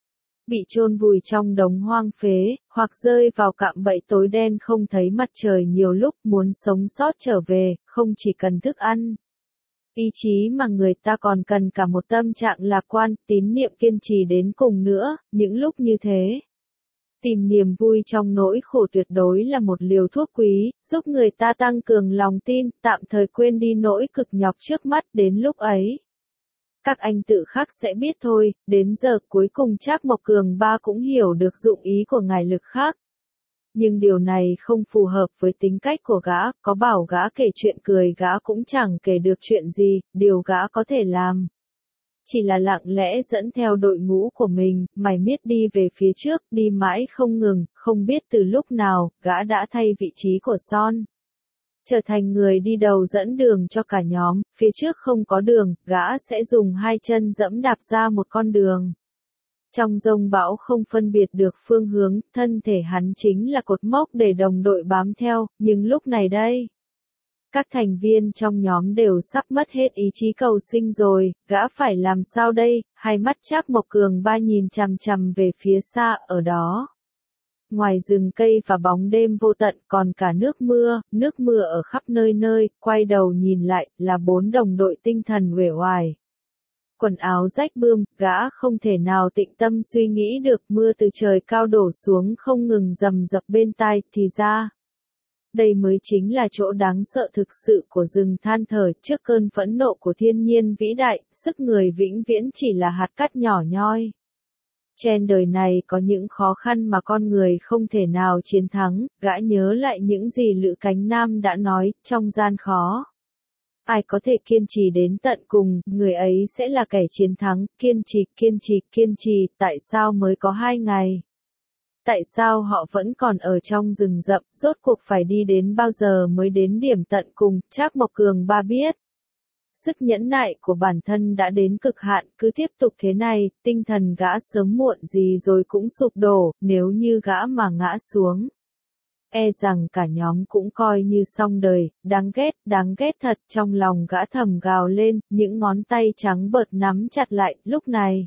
Bị chôn vùi trong đống hoang phế, hoặc rơi vào cạm bẫy tối đen không thấy mặt trời nhiều lúc, muốn sống sót trở về, không chỉ cần thức ăn, ý chí mà người ta còn cần cả một tâm trạng lạc quan, tín niệm kiên trì đến cùng nữa. Những lúc như thế, tìm niềm vui trong nỗi khổ tuyệt đối là một liều thuốc quý, giúp người ta tăng cường lòng tin, tạm thời quên đi nỗi cực nhọc trước mắt. Đến lúc ấy, các anh tự khắc sẽ biết thôi. Đến giờ cuối cùng Trác Mộc Cường ba cũng hiểu được dụng ý của ngài Lực Khắc. Nhưng điều này không phù hợp với tính cách của gã, có bảo gã kể chuyện cười gã cũng chẳng kể được chuyện gì. Điều gã có thể làm chỉ là lặng lẽ dẫn theo đội ngũ của mình, mải miết đi về phía trước, đi mãi không ngừng. Không biết từ lúc nào, gã đã thay vị trí của Son, trở thành người đi đầu dẫn đường cho cả nhóm. Phía trước không có đường, gã sẽ dùng hai chân dẫm đạp ra một con đường. Trong dông bão không phân biệt được phương hướng, thân thể hắn chính là cột mốc để đồng đội bám theo, nhưng lúc này đây, các thành viên trong nhóm đều sắp mất hết ý chí cầu sinh rồi, gã phải làm sao đây? Hai mắt Trác Mộc Cường Ba nhìn chằm chằm về phía xa, ở đó. Ngoài rừng cây và bóng đêm vô tận còn cả nước mưa, nước mưa ở khắp nơi nơi, quay đầu nhìn lại, là bốn đồng đội tinh thần uể oải. Quần áo rách bươm, gã không thể nào tĩnh tâm suy nghĩ được, mưa từ trời cao đổ xuống không ngừng rầm rập bên tai, thì ra. Đây mới chính là chỗ đáng sợ thực sự của rừng than thở, trước cơn phẫn nộ của thiên nhiên vĩ đại, sức người vĩnh viễn chỉ là hạt cát nhỏ nhoi. Trên đời này có những khó khăn mà con người không thể nào chiến thắng, gã nhớ lại những gì Lữ Cánh Nam đã nói, trong gian khó. Ai có thể kiên trì đến tận cùng, người ấy sẽ là kẻ chiến thắng, kiên trì, kiên trì, kiên trì, tại sao mới có hai ngày? Tại sao họ vẫn còn ở trong rừng rậm, rốt cuộc phải đi đến bao giờ mới đến điểm tận cùng, Trác Mộc Cường Ba biết. Sức nhẫn nại của bản thân đã đến cực hạn, cứ tiếp tục thế này, tinh thần gã sớm muộn gì rồi cũng sụp đổ, nếu như gã mà ngã xuống. E rằng cả nhóm cũng coi như xong đời, đáng ghét, đáng ghét thật, trong lòng gã thầm gào lên, những ngón tay trắng bợt nắm chặt lại, lúc này.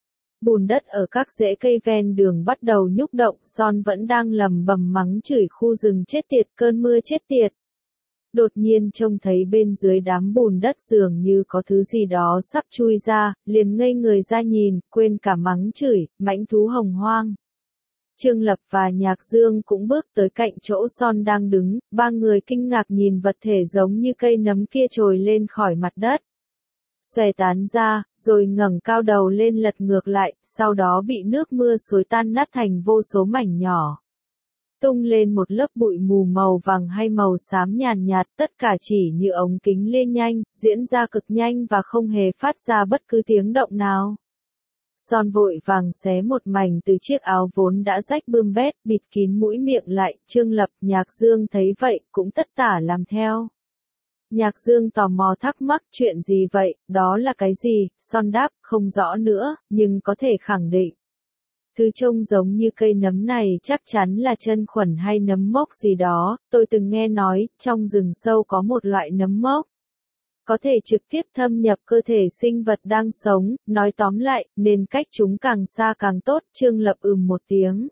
Bùn đất ở các rễ cây ven đường bắt đầu nhúc động, Son vẫn đang lầm bầm mắng chửi khu rừng chết tiệt, cơn mưa chết tiệt. Đột nhiên trông thấy bên dưới đám bùn đất dường như có thứ gì đó sắp chui ra, liền ngây người ra nhìn, quên cả mắng chửi, mãnh thú hồng hoang. Trương Lập và Nhạc Dương cũng bước tới cạnh chỗ Son đang đứng, ba người kinh ngạc nhìn vật thể giống như cây nấm kia trồi lên khỏi mặt đất. Xòe tán ra, rồi ngẩng cao đầu lên lật ngược lại, sau đó bị nước mưa xối tan nát thành vô số mảnh nhỏ. Tung lên một lớp bụi mù màu vàng hay màu xám nhàn nhạt, tất cả chỉ như ống kính lên nhanh, diễn ra cực nhanh và không hề phát ra bất cứ tiếng động nào. Son vội vàng xé một mảnh từ chiếc áo vốn đã rách bươm bét, bịt kín mũi miệng lại, Trương Lập, Nhạc Dương thấy vậy, cũng tất tả làm theo. Nhạc Dương tò mò thắc mắc chuyện gì vậy, đó là cái gì, Son đáp, không rõ nữa, nhưng có thể khẳng định. Thứ trông giống như cây nấm này chắc chắn là chân khuẩn hay nấm mốc gì đó, tôi từng nghe nói, trong rừng sâu có một loại nấm mốc. Có thể trực tiếp thâm nhập cơ thể sinh vật đang sống, nói tóm lại, nên cách chúng càng xa càng tốt, Trương Lập ừm một tiếng.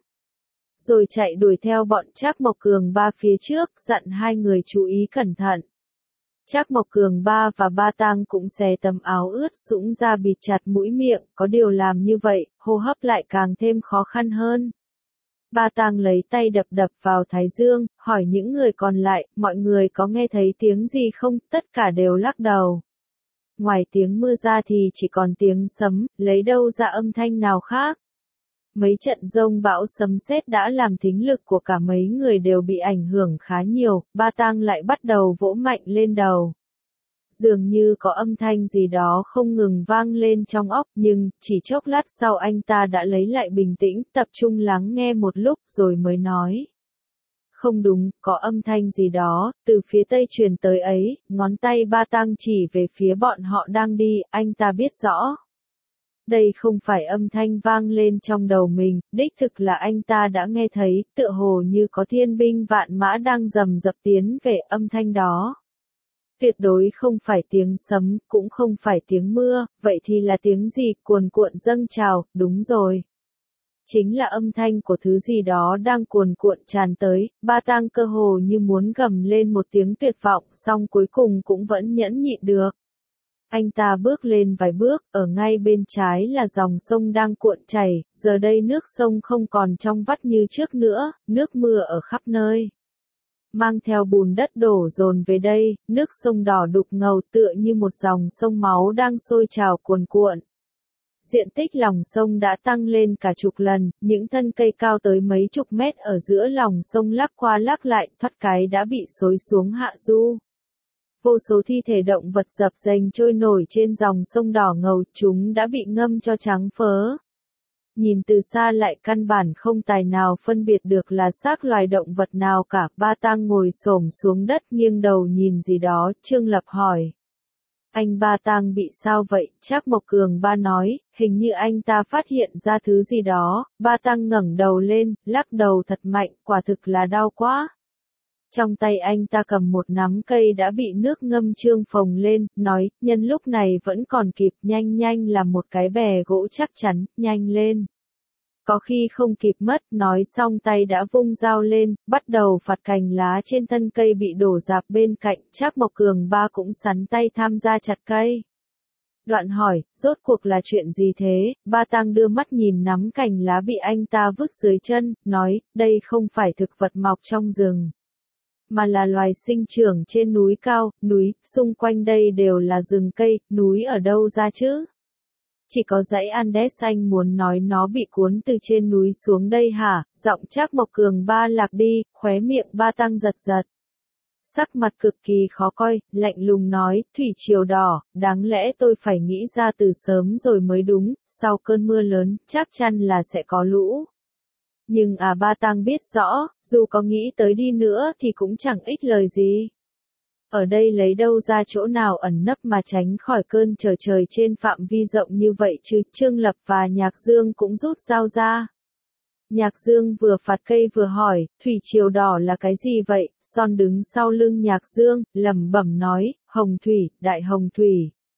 Rồi chạy đuổi theo bọn Trác Mộc Cường Ba phía trước, dặn hai người chú ý cẩn thận. Trác Mộc Cường Ba và Ba Tang cũng xé tấm áo ướt sũng ra bịt chặt mũi miệng, có điều làm như vậy, hô hấp lại càng thêm khó khăn hơn. Ba Tang lấy tay đập đập vào thái dương, hỏi những người còn lại, mọi người có nghe thấy tiếng gì không, tất cả đều lắc đầu. Ngoài tiếng mưa ra thì chỉ còn tiếng sấm, lấy đâu ra âm thanh nào khác. Mấy trận dông bão sấm sét đã làm thính lực của cả mấy người đều bị ảnh hưởng khá nhiều, Ba Tang lại bắt đầu vỗ mạnh lên đầu. Dường như có âm thanh gì đó không ngừng vang lên trong óc, nhưng chỉ chốc lát sau anh ta đã lấy lại bình tĩnh, tập trung lắng nghe một lúc rồi mới nói. Không đúng, có âm thanh gì đó, từ phía tây truyền tới ấy, ngón tay Ba Tang chỉ về phía bọn họ đang đi, anh ta biết rõ. Đây không phải âm thanh vang lên trong đầu mình, đích thực là anh ta đã nghe thấy, tựa hồ như có thiên binh vạn mã đang rầm rập tiến về âm thanh đó. Tuyệt đối không phải tiếng sấm, cũng không phải tiếng mưa, vậy thì là tiếng gì, cuồn cuộn dâng trào, đúng rồi. Chính là âm thanh của thứ gì đó đang cuồn cuộn tràn tới, Ba Tang cơ hồ như muốn gầm lên một tiếng tuyệt vọng, song cuối cùng cũng vẫn nhẫn nhịn được. Anh ta bước lên vài bước, ở ngay bên trái là dòng sông đang cuộn chảy, giờ đây nước sông không còn trong vắt như trước nữa, nước mưa ở khắp nơi. Mang theo bùn đất đổ dồn về đây, nước sông đỏ đục ngầu tựa như một dòng sông máu đang sôi trào cuồn cuộn. Diện tích lòng sông đã tăng lên cả chục lần, những thân cây cao tới mấy chục mét ở giữa lòng sông lắc qua lắc lại, thoát cái đã bị xối xuống hạ du. Vô số thi thể động vật dập dềnh trôi nổi trên dòng sông đỏ ngầu, chúng đã bị ngâm cho trắng phớ. Nhìn từ xa lại căn bản không tài nào phân biệt được là xác loài động vật nào cả. Ba Tang ngồi xổm xuống đất nghiêng đầu nhìn gì đó, Trương Lập hỏi. Anh ba Tang bị sao vậy? Trác Mộc Cường ba nói, hình như anh ta phát hiện ra thứ gì đó. Ba Tang ngẩng đầu lên, lắc đầu thật mạnh, quả thực là đau quá. Trong tay anh ta cầm một nắm cây đã bị nước ngâm trương phồng lên, nói, nhân lúc này vẫn còn kịp, nhanh nhanh làm một cái bè gỗ chắc chắn, nhanh lên. Có khi không kịp mất, nói xong tay đã vung dao lên, bắt đầu phạt cành lá trên thân cây bị đổ rạp bên cạnh, Trác Mộc Cường ba cũng sắn tay tham gia chặt cây. Đoạn hỏi, rốt cuộc là chuyện gì thế? Ba Tang đưa mắt nhìn nắm cành lá bị anh ta vứt dưới chân, nói, đây không phải thực vật mọc trong rừng, mà là loài sinh trưởng trên núi cao, núi, xung quanh đây đều là rừng cây, núi ở đâu ra chứ? Chỉ có dãy Andes, anh muốn nói nó bị cuốn từ trên núi xuống đây hả? Giọng Trác Mộc Cường ba lạc đi, khóe miệng Ba Tang giật giật. Sắc mặt cực kỳ khó coi, lạnh lùng nói, thủy triều đỏ, đáng lẽ tôi phải nghĩ ra từ sớm rồi mới đúng, sau cơn mưa lớn, chắc chắn là sẽ có lũ. Nhưng à Ba Tang biết rõ, dù có nghĩ tới đi nữa thì cũng chẳng ích lời gì. Ở đây lấy đâu ra chỗ nào ẩn nấp mà tránh khỏi cơn trở trời trên phạm vi rộng như vậy chứ? Trương Lập và Nhạc Dương cũng rút dao ra. Nhạc Dương vừa phạt cây vừa hỏi, thủy triều đỏ là cái gì vậy? Son đứng sau lưng Nhạc Dương, lẩm bẩm nói, hồng thủy, đại hồng thủy.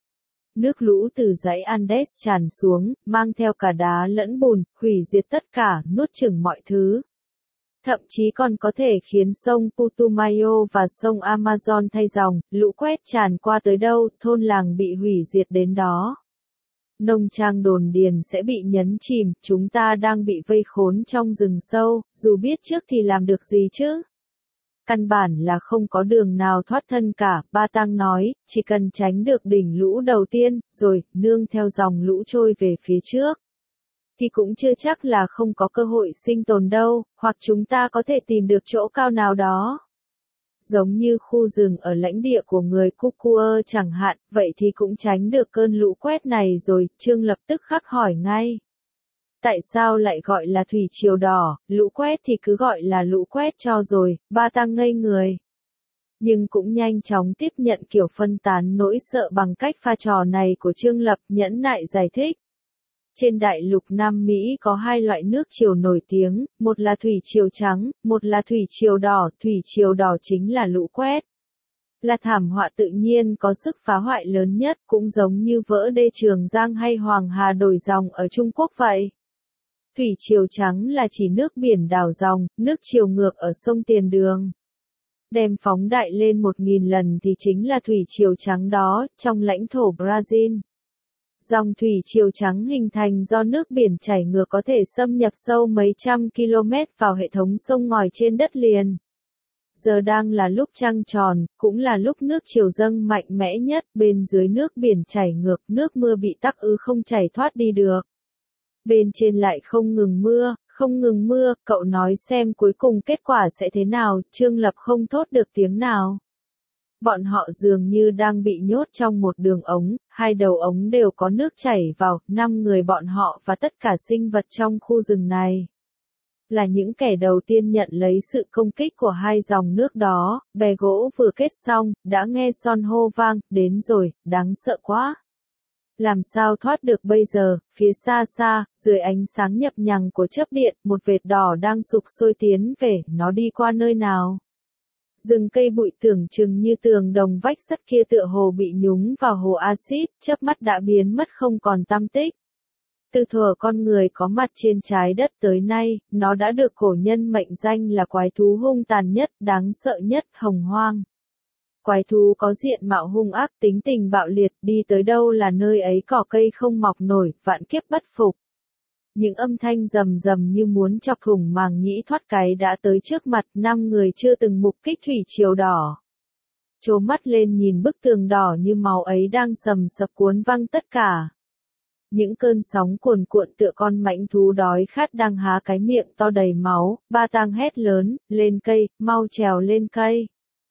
Nước lũ từ dãy Andes tràn xuống, mang theo cả đá lẫn bùn, hủy diệt tất cả, nuốt chửng mọi thứ. Thậm chí còn có thể khiến sông Putumayo và sông Amazon thay dòng, lũ quét tràn qua tới đâu, thôn làng bị hủy diệt đến đó. Nông trang đồn điền sẽ bị nhấn chìm, chúng ta đang bị vây khốn trong rừng sâu, dù biết trước thì làm được gì chứ? Căn bản là không có đường nào thoát thân cả, Ba Tang nói, chỉ cần tránh được đỉnh lũ đầu tiên, rồi, nương theo dòng lũ trôi về phía trước. Thì cũng chưa chắc là không có cơ hội sinh tồn đâu, hoặc chúng ta có thể tìm được chỗ cao nào đó. Giống như khu rừng ở lãnh địa của người Kukua chẳng hạn, vậy thì cũng tránh được cơn lũ quét này rồi, Trương lập tức khắc hỏi ngay. Tại sao lại gọi là thủy triều đỏ, lũ quét thì cứ gọi là lũ quét cho rồi, Ba Tang ngây người. Nhưng cũng nhanh chóng tiếp nhận kiểu phân tán nỗi sợ bằng cách pha trò này của Trương Lập, nhẫn nại giải thích. Trên đại lục Nam Mỹ có hai loại nước triều nổi tiếng, một là thủy triều trắng, một là thủy triều đỏ, thủy triều đỏ chính là lũ quét. Là thảm họa tự nhiên có sức phá hoại lớn nhất, cũng giống như vỡ đê Trường Giang hay Hoàng Hà đổi dòng ở Trung Quốc vậy. Thủy triều trắng là chỉ nước biển đảo dòng, nước triều ngược ở sông Tiền Đường. Đem phóng đại lên một nghìn lần thì chính là thủy triều trắng đó, trong lãnh thổ Brazil. Dòng thủy triều trắng hình thành do nước biển chảy ngược có thể xâm nhập sâu mấy trăm km vào hệ thống sông ngòi trên đất liền. Giờ đang là lúc trăng tròn, cũng là lúc nước triều dâng mạnh mẽ nhất, bên dưới nước biển chảy ngược, nước mưa bị tắc ứ không chảy thoát đi được. Bên trên lại không ngừng mưa, không ngừng mưa, cậu nói xem cuối cùng kết quả sẽ thế nào? Trương Lập không thốt được tiếng nào. Bọn họ dường như đang bị nhốt trong một đường ống, hai đầu ống đều có nước chảy vào, năm người bọn họ và tất cả sinh vật trong khu rừng này. Là những kẻ đầu tiên nhận lấy sự công kích của hai dòng nước đó, bè gỗ vừa kết xong, đã nghe Son hô vang, đến rồi, đáng sợ quá. Làm sao thoát được bây giờ? Phía xa xa, dưới ánh sáng nhập nhằng của chớp điện, một vệt đỏ đang sục sôi tiến về, nó đi qua nơi nào? Rừng cây bụi tưởng chừng như tường đồng vách sắt kia tựa hồ bị nhúng vào hồ axit, chớp mắt đã biến mất không còn tăm tích. Từ thuở con người có mặt trên trái đất tới nay, nó đã được cổ nhân mệnh danh là quái thú hung tàn nhất, đáng sợ nhất, hồng hoang. Quái thú có diện mạo hung ác, tính tình bạo liệt, đi tới đâu là nơi ấy cỏ cây không mọc nổi, vạn kiếp bất phục. Những âm thanh rầm rầm như muốn chọc thủng màng nhĩ thoát cái đã tới trước mặt, năm người chưa từng mục kích thủy triều đỏ. Trố mắt lên nhìn bức tường đỏ như máu ấy đang sầm sập cuốn văng tất cả. Những cơn sóng cuồn cuộn tựa con mãnh thú đói khát đang há cái miệng to đầy máu, Ba Tang hét lớn, lên cây, mau trèo lên cây.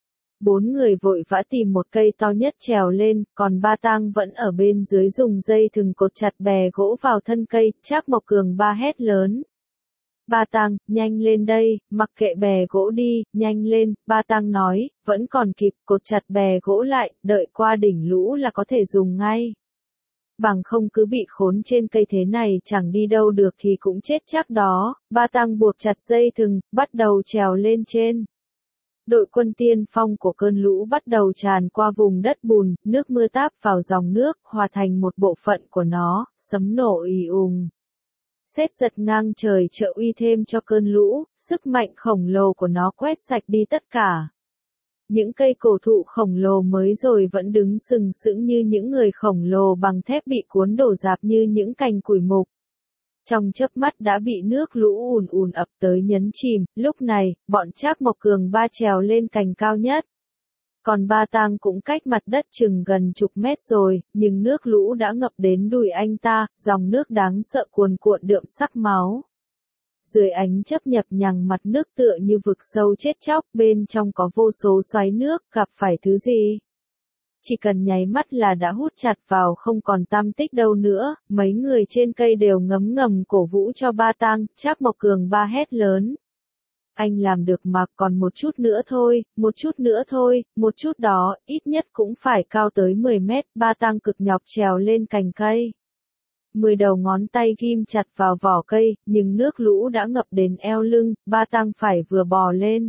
Bốn người vội vã tìm một cây to nhất trèo lên, còn Ba Tang vẫn ở bên dưới dùng dây thừng cột chặt bè gỗ vào thân cây, Trác Mộc Cường ba hét lớn. Ba Tăng, nhanh lên đây, mặc kệ bè gỗ đi, nhanh lên, Ba Tăng nói, vẫn còn kịp, cột chặt bè gỗ lại, đợi qua đỉnh lũ là có thể dùng ngay. Bằng không cứ bị khốn trên cây thế này chẳng đi đâu được thì cũng chết chắc đó. Ba Tăng buộc chặt dây thừng, bắt đầu trèo lên trên. Đội quân tiên phong của cơn lũ bắt đầu tràn qua vùng đất bùn, nước mưa táp vào dòng nước, hòa thành một bộ phận của nó, sấm nổ ì ùng. Sét giật ngang trời trợ uy thêm cho cơn lũ, sức mạnh khổng lồ của nó quét sạch đi tất cả. Những cây cổ thụ khổng lồ mới rồi vẫn đứng sừng sững như những người khổng lồ bằng thép bị cuốn đổ rạp như những cành củi mục. Trong chớp mắt đã bị nước lũ ùn ùn ập tới nhấn chìm, lúc này, bọn Trác Mộc Cường Ba trèo lên cành cao nhất. Còn Ba Tang cũng cách mặt đất chừng gần chục mét rồi, nhưng nước lũ đã ngập đến đùi anh ta, dòng nước đáng sợ cuồn cuộn đượm sắc máu. Dưới ánh chớp nhập nhằng mặt nước tựa như vực sâu chết chóc, bên trong có vô số xoáy nước, gặp phải thứ gì? Chỉ cần nháy mắt là đã hút chặt vào không còn tăm tích đâu nữa, mấy người trên cây đều ngấm ngầm cổ vũ cho Ba Tang, Trác Mộc Cường Ba hét lớn. Anh làm được mà, còn một chút nữa thôi, một chút nữa thôi, một chút đó, ít nhất cũng phải cao tới mười mét, Ba Tang cực nhọc trèo lên cành cây. Mười đầu ngón tay ghim chặt vào vỏ cây, nhưng nước lũ đã ngập đến eo lưng, Ba Tang phải vừa bò lên.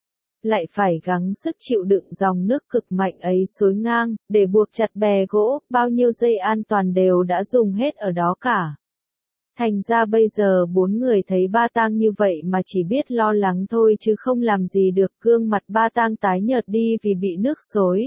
Lại phải gắng sức chịu đựng dòng nước cực mạnh ấy xối ngang, để buộc chặt bè gỗ, bao nhiêu dây an toàn đều đã dùng hết ở đó cả. Thành ra bây giờ bốn người thấy Ba Tang như vậy mà chỉ biết lo lắng thôi chứ không làm gì được, gương mặt Ba Tang tái nhợt đi vì bị nước xối.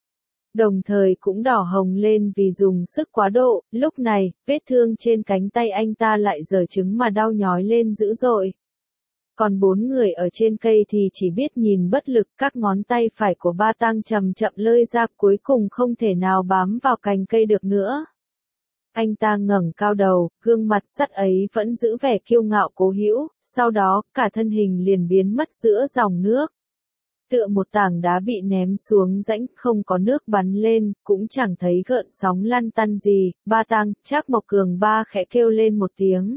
Đồng thời cũng đỏ hồng lên vì dùng sức quá độ, lúc này, vết thương trên cánh tay anh ta lại giở trứng mà đau nhói lên dữ dội. Còn bốn người ở trên cây thì chỉ biết nhìn bất lực, các ngón tay phải của Ba Tang chậm chậm lơi ra, cuối cùng không thể nào bám vào cành cây được nữa. Anh ta ngẩng cao đầu, gương mặt sắt ấy vẫn giữ vẻ kiêu ngạo cố hữu, sau đó, cả thân hình liền biến mất giữa dòng nước. Tựa một tảng đá bị ném xuống rãnh, không có nước bắn lên, cũng chẳng thấy gợn sóng lăn tăn gì. Ba Tang, Trác Mộc Cường Ba khẽ kêu lên một tiếng.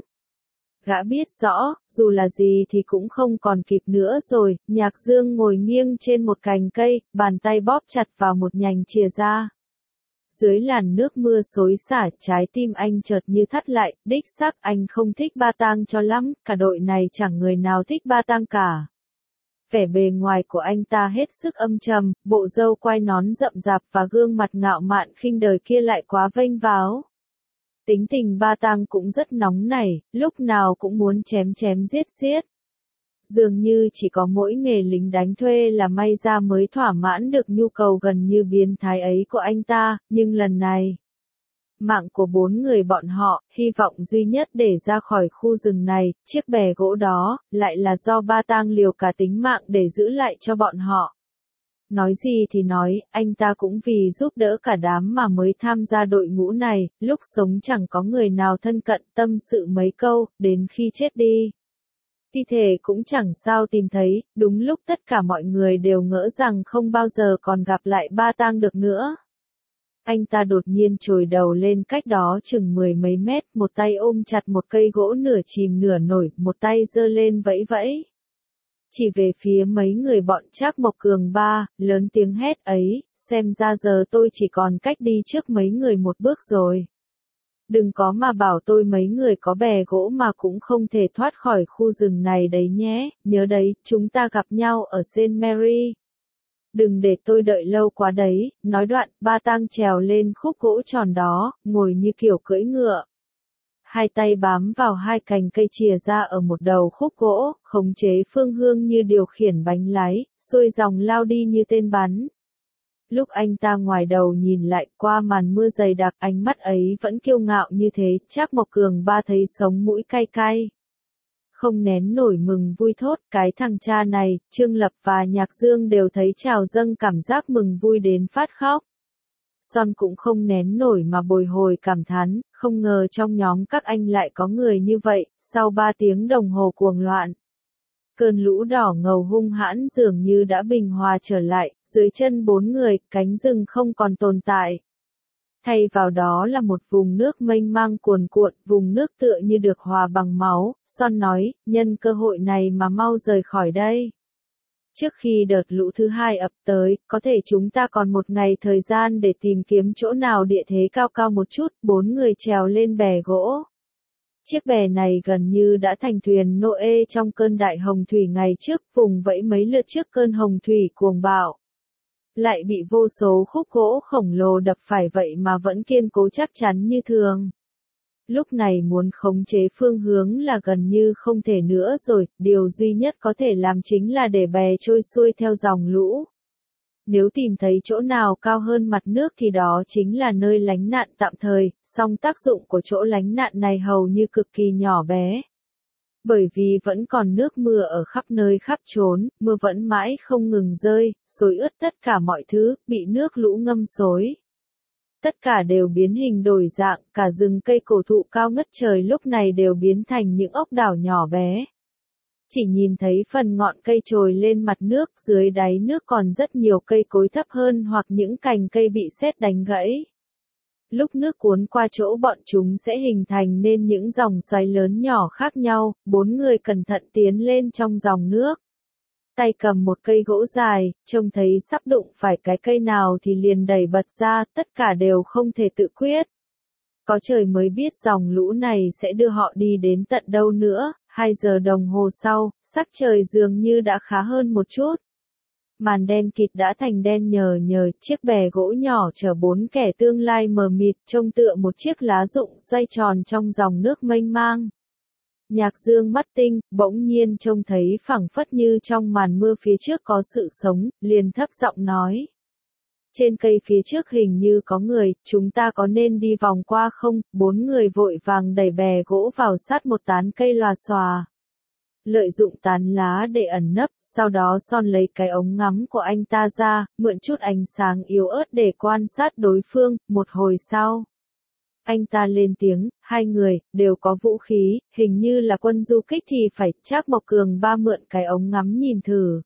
Gã biết rõ, dù là gì thì cũng không còn kịp nữa rồi. Nhạc Dương ngồi nghiêng trên một cành cây, bàn tay bóp chặt vào một nhành chìa ra. Dưới làn nước mưa xối xả, trái tim anh chợt như thắt lại, đích xác anh không thích Ba Tang cho lắm, cả đội này chẳng người nào thích Ba Tang cả. Vẻ bề ngoài của anh ta hết sức âm trầm, bộ râu quai nón rậm rạp và gương mặt ngạo mạn khinh đời kia lại quá vênh váo. Tính tình Ba Tang cũng rất nóng nảy, lúc nào cũng muốn chém chém giết giết. Dường như chỉ có mỗi nghề lính đánh thuê là may ra mới thỏa mãn được nhu cầu gần như biến thái ấy của anh ta, nhưng lần này, mạng của bốn người bọn họ, hy vọng duy nhất để ra khỏi khu rừng này, chiếc bè gỗ đó, lại là do Ba Tang liều cả tính mạng để giữ lại cho bọn họ. Nói gì thì nói, anh ta cũng vì giúp đỡ cả đám mà mới tham gia đội ngũ này, lúc sống chẳng có người nào thân cận tâm sự mấy câu, đến khi chết đi. Thi thể cũng chẳng sao tìm thấy, đúng lúc tất cả mọi người đều ngỡ rằng không bao giờ còn gặp lại Ba Tang được nữa. Anh ta đột nhiên trồi đầu lên cách đó chừng mười mấy mét, một tay ôm chặt một cây gỗ nửa chìm nửa nổi, một tay giơ lên vẫy vẫy. Chỉ về phía mấy người bọn Trác Mộc Cường Ba, lớn tiếng hét ấy, xem ra giờ tôi chỉ còn cách đi trước mấy người một bước rồi. Đừng có mà bảo tôi mấy người có bè gỗ mà cũng không thể thoát khỏi khu rừng này đấy nhé, nhớ đấy, chúng ta gặp nhau ở Saint Mary. Đừng để tôi đợi lâu quá đấy, nói đoạn, Ba Tang trèo lên khúc gỗ tròn đó, ngồi như kiểu cưỡi ngựa. Hai tay bám vào hai cành cây chìa ra ở một đầu khúc gỗ, khống chế phương hướng như điều khiển bánh lái, xuôi dòng lao đi như tên bắn. Lúc anh ta ngoài đầu nhìn lại qua màn mưa dày đặc, ánh mắt ấy vẫn kiêu ngạo như thế, Trác Mộc Cường Ba thấy sống mũi cay cay. Không nén nổi mừng vui thốt, cái thằng cha này, Trương Lập và Nhạc Dương đều thấy trào dâng cảm giác mừng vui đến phát khóc. Son cũng không nén nổi mà bồi hồi cảm thán, không ngờ trong nhóm các anh lại có người như vậy, sau ba tiếng đồng hồ cuồng loạn. Cơn lũ đỏ ngầu hung hãn dường như đã bình hòa trở lại, dưới chân bốn người, cánh rừng không còn tồn tại. thay vào đó là một vùng nước mênh mang cuồn cuộn, vùng nước tựa như được hòa bằng máu. Son nói, nhân cơ hội này mà mau rời khỏi đây. Trước khi đợt lũ thứ hai ập tới, có thể chúng ta còn một ngày thời gian để tìm kiếm chỗ nào địa thế cao cao một chút. Bốn người trèo lên bè gỗ. Chiếc bè này gần như đã thành thuyền Noe trong cơn đại hồng thủy ngày trước, vùng vẫy mấy lượt trước cơn hồng thủy cuồng bạo. Lại bị vô số khúc gỗ khổng lồ đập phải vậy mà vẫn kiên cố chắc chắn như thường. Lúc này muốn khống chế phương hướng là gần như không thể nữa rồi, điều duy nhất có thể làm chính là để bè trôi xuôi theo dòng lũ. Nếu tìm thấy chỗ nào cao hơn mặt nước thì đó chính là nơi lánh nạn tạm thời, song tác dụng của chỗ lánh nạn này hầu như cực kỳ nhỏ bé. Bởi vì vẫn còn nước mưa ở khắp nơi khắp chốn, mưa vẫn mãi không ngừng rơi, xối ướt tất cả mọi thứ, bị nước lũ ngâm xối. Tất cả đều biến hình đổi dạng, cả rừng cây cổ thụ cao ngất trời lúc này đều biến thành những ốc đảo nhỏ bé. Chỉ nhìn thấy phần ngọn cây trồi lên mặt nước, dưới đáy nước còn rất nhiều cây cối thấp hơn hoặc những cành cây bị sét đánh gãy. Lúc nước cuốn qua chỗ bọn chúng sẽ hình thành nên những dòng xoáy lớn nhỏ khác nhau, bốn người cẩn thận tiến lên trong dòng nước. Tay cầm một cây gỗ dài, trông thấy sắp đụng phải cái cây nào thì liền đẩy bật ra, tất cả đều không thể tự quyết. Có trời mới biết dòng lũ này sẽ đưa họ đi đến tận đâu nữa. Hai giờ đồng hồ sau, sắc trời dường như đã khá hơn một chút. Màn đen kịt đã thành đen nhờ nhờ, chiếc bè gỗ nhỏ chở bốn kẻ tương lai mờ mịt trông tựa một chiếc lá rụng xoay tròn trong dòng nước mênh mang. Nhạc Dương mắt tinh, bỗng nhiên trông thấy phảng phất như trong màn mưa phía trước có sự sống, liền thấp giọng nói. Trên cây phía trước hình như có người, chúng ta có nên đi vòng qua không? Bốn người vội vàng đẩy bè gỗ vào sát một tán cây lòa xòa. Lợi dụng tán lá để ẩn nấp, sau đó Son lấy cái ống ngắm của anh ta ra, mượn chút ánh sáng yếu ớt để quan sát đối phương. Một hồi sau, anh ta lên tiếng, hai người, đều có vũ khí, hình như là quân du kích thì phải. Trác Mộc Cường ba mượn cái ống ngắm nhìn thử.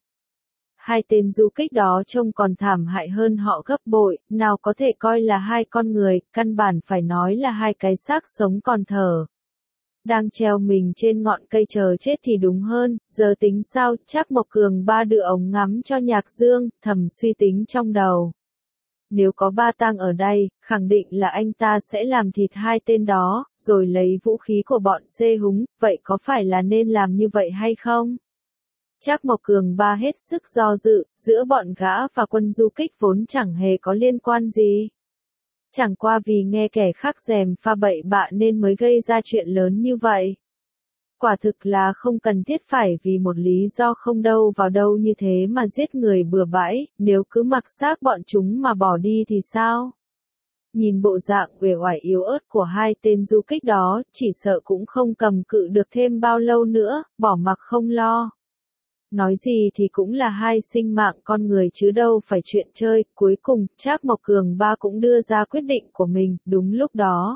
Hai tên du kích đó trông còn thảm hại hơn họ gấp bội, nào có thể coi là hai con người, căn bản phải nói là hai cái xác sống còn thở. Đang treo mình trên ngọn cây chờ chết thì đúng hơn, giờ tính sao? Trác Mộc Cường ba đưa ống ngắm cho Nhạc Dương, thầm suy tính trong đầu. Nếu có Ba Tang ở đây, khẳng định là anh ta sẽ làm thịt hai tên đó, rồi lấy vũ khí của bọn xê húng, vậy có phải là nên làm như vậy hay không? Trác Mộc Cường ba hết sức do dự, giữa bọn gã và quân du kích vốn chẳng hề có liên quan gì. Chẳng qua vì nghe kẻ khác gièm pha bậy bạ nên mới gây ra chuyện lớn như vậy. Quả thực là không cần thiết phải vì một lý do không đâu vào đâu như thế mà giết người bừa bãi, nếu cứ mặc xác bọn chúng mà bỏ đi thì sao? Nhìn bộ dạng uể oải yếu ớt của hai tên du kích đó, chỉ sợ cũng không cầm cự được thêm bao lâu nữa, bỏ mặc không lo. Nói gì thì cũng là hai sinh mạng con người chứ đâu phải chuyện chơi. Cuối cùng, Trác Mộc Cường ba cũng đưa ra quyết định của mình. Đúng lúc đó,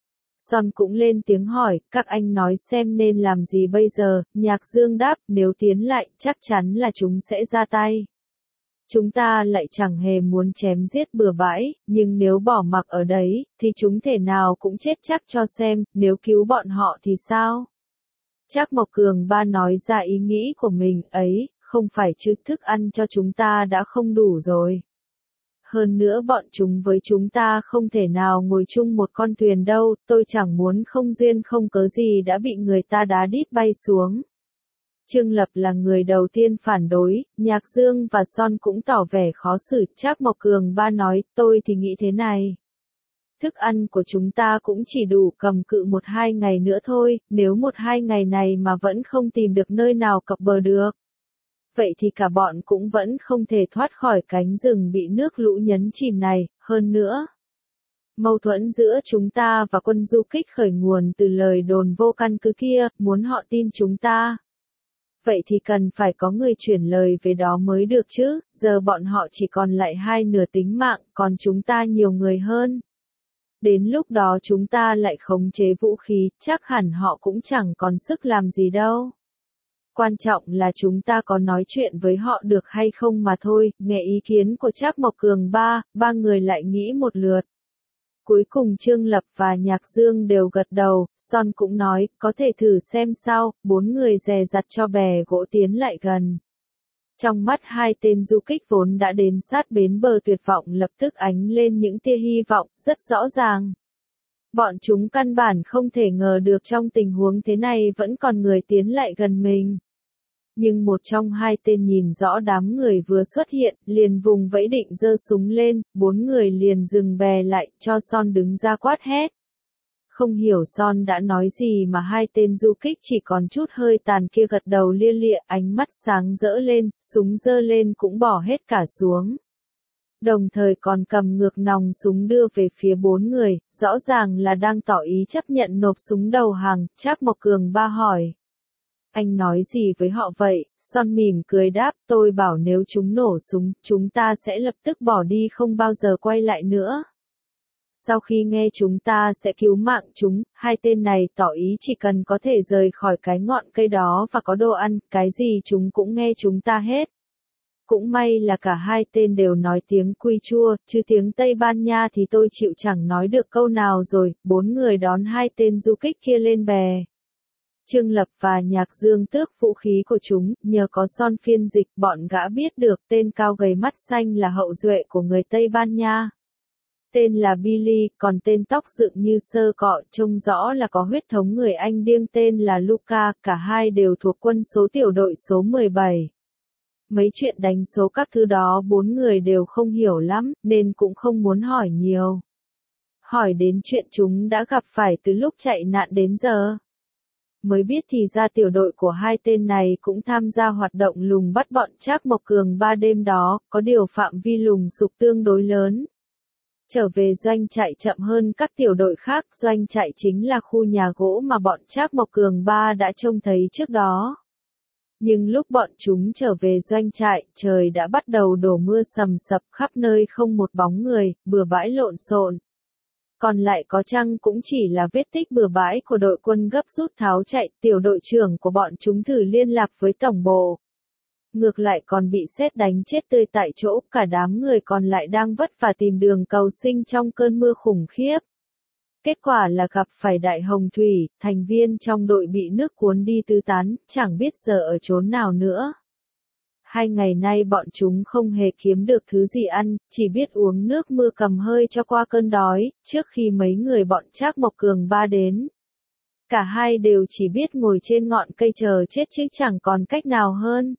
Son cũng lên tiếng hỏi, các anh nói xem nên làm gì bây giờ? Nhạc Dương đáp, nếu tiến lại, chắc chắn là chúng sẽ ra tay. Chúng ta lại chẳng hề muốn chém giết bừa bãi, nhưng nếu bỏ mặc ở đấy, thì chúng thể nào cũng chết chắc cho xem, nếu cứu bọn họ thì sao? Trác Mộc Cường ba nói ra ý nghĩ của mình, ấy, không phải chứ, thức ăn cho chúng ta đã không đủ rồi. Hơn nữa bọn chúng với chúng ta không thể nào ngồi chung một con thuyền đâu, tôi chẳng muốn không duyên không cớ gì đã bị người ta đá đít bay xuống. Trương Lập là người đầu tiên phản đối, Nhạc Dương và Son cũng tỏ vẻ khó xử. Trác Mộc Cường ba nói, tôi thì nghĩ thế này. Thức ăn của chúng ta cũng chỉ đủ cầm cự một hai ngày nữa thôi, nếu một hai ngày này mà vẫn không tìm được nơi nào cập bờ được. Vậy thì cả bọn cũng vẫn không thể thoát khỏi cánh rừng bị nước lũ nhấn chìm này, hơn nữa. Mâu thuẫn giữa chúng ta và quân du kích khởi nguồn từ lời đồn vô căn cứ kia, muốn họ tin chúng ta. Vậy thì cần phải có người chuyển lời về đó mới được chứ, giờ bọn họ chỉ còn lại hai nửa tính mạng, còn chúng ta nhiều người hơn. Đến lúc đó chúng ta lại khống chế vũ khí, chắc hẳn họ cũng chẳng còn sức làm gì đâu. Quan trọng là chúng ta có nói chuyện với họ được hay không mà thôi. Nghe ý kiến của Trác Mộc Cường ba, ba người lại nghĩ một lượt. Cuối cùng Trương Lập và Nhạc Dương đều gật đầu, Son cũng nói, có thể thử xem sao, bốn người dè dặt cho bè gỗ tiến lại gần. Trong mắt hai tên du kích vốn đã đến sát bến bờ tuyệt vọng lập tức ánh lên những tia hy vọng, rất rõ ràng. Bọn chúng căn bản không thể ngờ được trong tình huống thế này vẫn còn người tiến lại gần mình. Nhưng một trong hai tên nhìn rõ đám người vừa xuất hiện, liền vùng vẫy định giơ súng lên, bốn người liền dừng bè lại, cho Son đứng ra quát hét. Không hiểu Son đã nói gì mà hai tên du kích chỉ còn chút hơi tàn kia gật đầu lia lịa, ánh mắt sáng rỡ lên, súng giơ lên cũng bỏ hết cả xuống. Đồng thời còn cầm ngược nòng súng đưa về phía bốn người, rõ ràng là đang tỏ ý chấp nhận nộp súng đầu hàng, Trác Mộc Cường Ba hỏi. Anh nói gì với họ vậy? Son mỉm cười đáp, tôi bảo nếu chúng nổ súng, chúng ta sẽ lập tức bỏ đi không bao giờ quay lại nữa. Sau khi nghe chúng ta sẽ cứu mạng chúng, hai tên này tỏ ý chỉ cần có thể rời khỏi cái ngọn cây đó và có đồ ăn, cái gì chúng cũng nghe chúng ta hết. Cũng may là cả hai tên đều nói tiếng Quy Chua, chứ tiếng Tây Ban Nha thì tôi chịu chẳng nói được câu nào rồi, bốn người đón hai tên du kích kia lên bè. Trương Lập và Nhạc Dương tước vũ khí của chúng, nhờ có Son phiên dịch bọn gã biết được tên cao gầy mắt xanh là hậu duệ của người Tây Ban Nha. Tên là Billy, còn tên tóc dựng như sơ cọ, trông rõ là có huyết thống người Anh điêng tên là Luca, cả hai đều thuộc quân số tiểu đội số mười bảy. Mấy chuyện đánh số các thứ đó bốn người đều không hiểu lắm, nên cũng không muốn hỏi nhiều. Hỏi đến chuyện chúng đã gặp phải từ lúc chạy nạn đến giờ. Mới biết thì ra tiểu đội của hai tên này cũng tham gia hoạt động lùng bắt bọn Trác Mộc Cường Ba đêm đó, có điều phạm vi lùng sục tương đối lớn. Trở về doanh trại chậm hơn các tiểu đội khác, doanh trại chính là khu nhà gỗ mà bọn Trác Mộc Cường Ba đã trông thấy trước đó. Nhưng lúc bọn chúng trở về doanh trại, trời đã bắt đầu đổ mưa sầm sập khắp nơi không một bóng người, bừa bãi lộn xộn. Còn lại có chăng cũng chỉ là vết tích bừa bãi của đội quân gấp rút tháo chạy, tiểu đội trưởng của bọn chúng thử liên lạc với tổng bộ. Ngược lại còn bị sét đánh chết tươi tại chỗ, cả đám người còn lại đang vất vả tìm đường cầu sinh trong cơn mưa khủng khiếp. Kết quả là gặp phải Đại Hồng Thủy, thành viên trong đội bị nước cuốn đi tứ tán, chẳng biết giờ ở chốn nào nữa. Hai ngày nay bọn chúng không hề kiếm được thứ gì ăn, chỉ biết uống nước mưa cầm hơi cho qua cơn đói, trước khi mấy người bọn Trác Mộc Cường Ba đến. Cả hai đều chỉ biết ngồi trên ngọn cây chờ chết chứ chẳng còn cách nào hơn.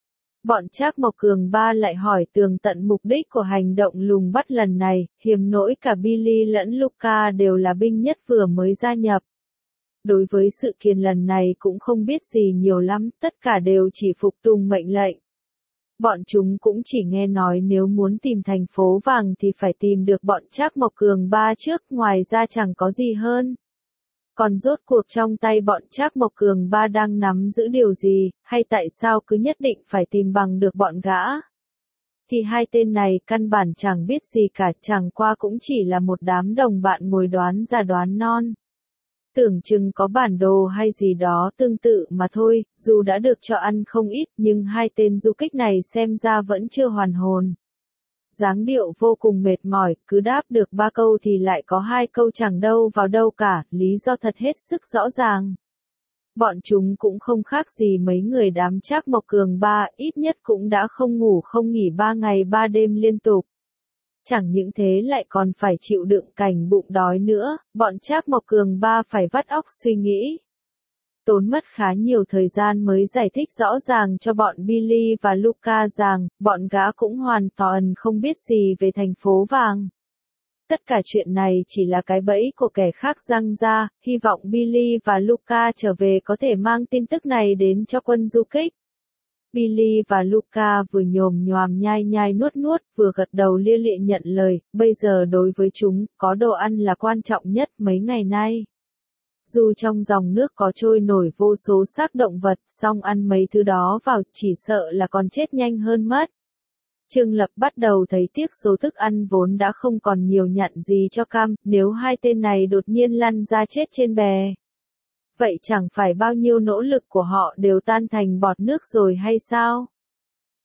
Bọn Trác Mộc Cường Ba lại hỏi tường tận mục đích của hành động lùng bắt lần này, hiềm nỗi cả Billy lẫn Luca đều là binh nhất vừa mới gia nhập. Đối với sự kiện lần này cũng không biết gì nhiều lắm, tất cả đều chỉ phục tùng mệnh lệnh. Bọn chúng cũng chỉ nghe nói nếu muốn tìm thành phố vàng thì phải tìm được bọn Trác Mộc Cường Ba trước, ngoài ra chẳng có gì hơn. Còn rốt cuộc trong tay bọn Trác Mộc Cường Ba đang nắm giữ điều gì, hay tại sao cứ nhất định phải tìm bằng được bọn gã? Thì hai tên này căn bản chẳng biết gì cả, chẳng qua cũng chỉ là một đám đồng bạn ngồi đoán ra đoán non. Tưởng chừng có bản đồ hay gì đó tương tự mà thôi, dù đã được cho ăn không ít nhưng hai tên du kích này xem ra vẫn chưa hoàn hồn. Dáng điệu vô cùng mệt mỏi, cứ đáp được ba câu thì lại có hai câu chẳng đâu vào đâu cả, lý do thật hết sức rõ ràng. Bọn chúng cũng không khác gì mấy người đám Trác Mộc Cường Ba, ít nhất cũng đã không ngủ không nghỉ ba ngày ba đêm liên tục. Chẳng những thế lại còn phải chịu đựng cảnh bụng đói nữa, bọn Trác Mộc Cường Ba phải vắt óc suy nghĩ. Tốn mất khá nhiều thời gian mới giải thích rõ ràng cho bọn Billy và Luca rằng, bọn gã cũng hoàn toàn không biết gì về thành phố vàng. Tất cả chuyện này chỉ là cái bẫy của kẻ khác giăng ra, hy vọng Billy và Luca trở về có thể mang tin tức này đến cho quân du kích. Billy và Luca vừa nhồm nhoàm nhai nhai nuốt nuốt, vừa gật đầu lia lịa nhận lời, bây giờ đối với chúng, có đồ ăn là quan trọng nhất mấy ngày nay. Dù trong dòng nước có trôi nổi vô số xác động vật, song ăn mấy thứ đó vào, chỉ sợ là còn chết nhanh hơn mất. Trương Lập bắt đầu thấy tiếc số thức ăn vốn đã không còn nhiều nhặn gì cho cam, nếu hai tên này đột nhiên lăn ra chết trên bè. Vậy chẳng phải bao nhiêu nỗ lực của họ đều tan thành bọt nước rồi hay sao?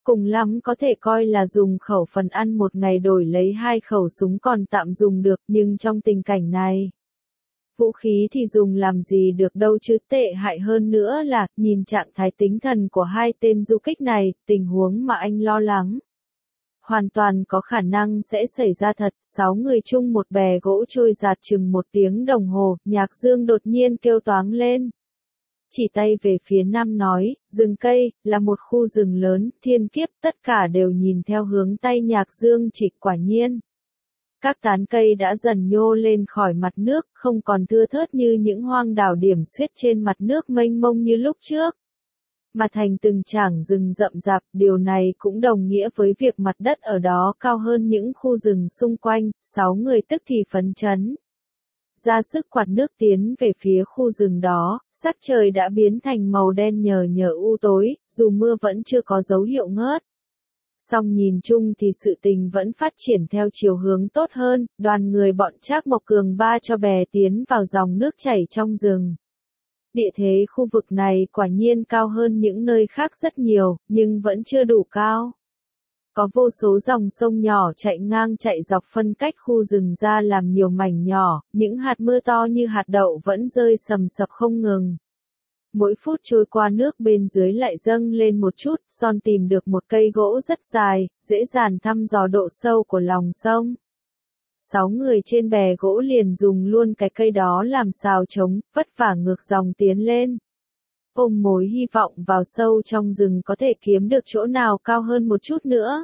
Cùng lắm có thể coi là dùng khẩu phần ăn một ngày đổi lấy hai khẩu súng còn tạm dùng được, nhưng trong tình cảnh này, vũ khí thì dùng làm gì được đâu chứ, tệ hại hơn nữa là, nhìn trạng thái tinh thần của hai tên du kích này, tình huống mà anh lo lắng hoàn toàn có khả năng sẽ xảy ra thật. Sáu người chung một bè gỗ trôi dạt chừng một tiếng đồng hồ, Nhạc Dương đột nhiên kêu toáng lên. Chỉ tay về phía nam nói, rừng cây, là một khu rừng lớn, thiên kiếp, tất cả đều nhìn theo hướng tay Nhạc Dương chỉ. Quả nhiên, các tán cây đã dần nhô lên khỏi mặt nước, không còn thưa thớt như những hoang đảo điểm xuyết trên mặt nước mênh mông như lúc trước, mà thành từng trảng rừng rậm rạp. Điều này cũng đồng nghĩa với việc mặt đất ở đó cao hơn những khu rừng xung quanh. Sáu người tức thì phấn chấn, ra sức quạt nước tiến về phía khu rừng đó. Sắc trời đã biến thành màu đen nhờ nhờ u tối, dù mưa vẫn chưa có dấu hiệu ngớt. Song nhìn chung thì sự tình vẫn phát triển theo chiều hướng tốt hơn. Đoàn người bọn Trác Mộc Cường ba cho bè tiến vào dòng nước chảy trong rừng. Địa thế khu vực này quả nhiên cao hơn những nơi khác rất nhiều, nhưng vẫn chưa đủ cao. Có vô số dòng sông nhỏ chạy ngang chạy dọc phân cách khu rừng ra làm nhiều mảnh nhỏ, những hạt mưa to như hạt đậu vẫn rơi sầm sập không ngừng. Mỗi phút trôi qua nước bên dưới lại dâng lên một chút. Son tìm được một cây gỗ rất dài, dễ dàng thăm dò độ sâu của lòng sông. Sáu người trên bè gỗ liền dùng luôn cái cây đó làm sào trống, vất vả ngược dòng tiến lên. Ôm mối hy vọng vào sâu trong rừng có thể kiếm được chỗ nào cao hơn một chút nữa.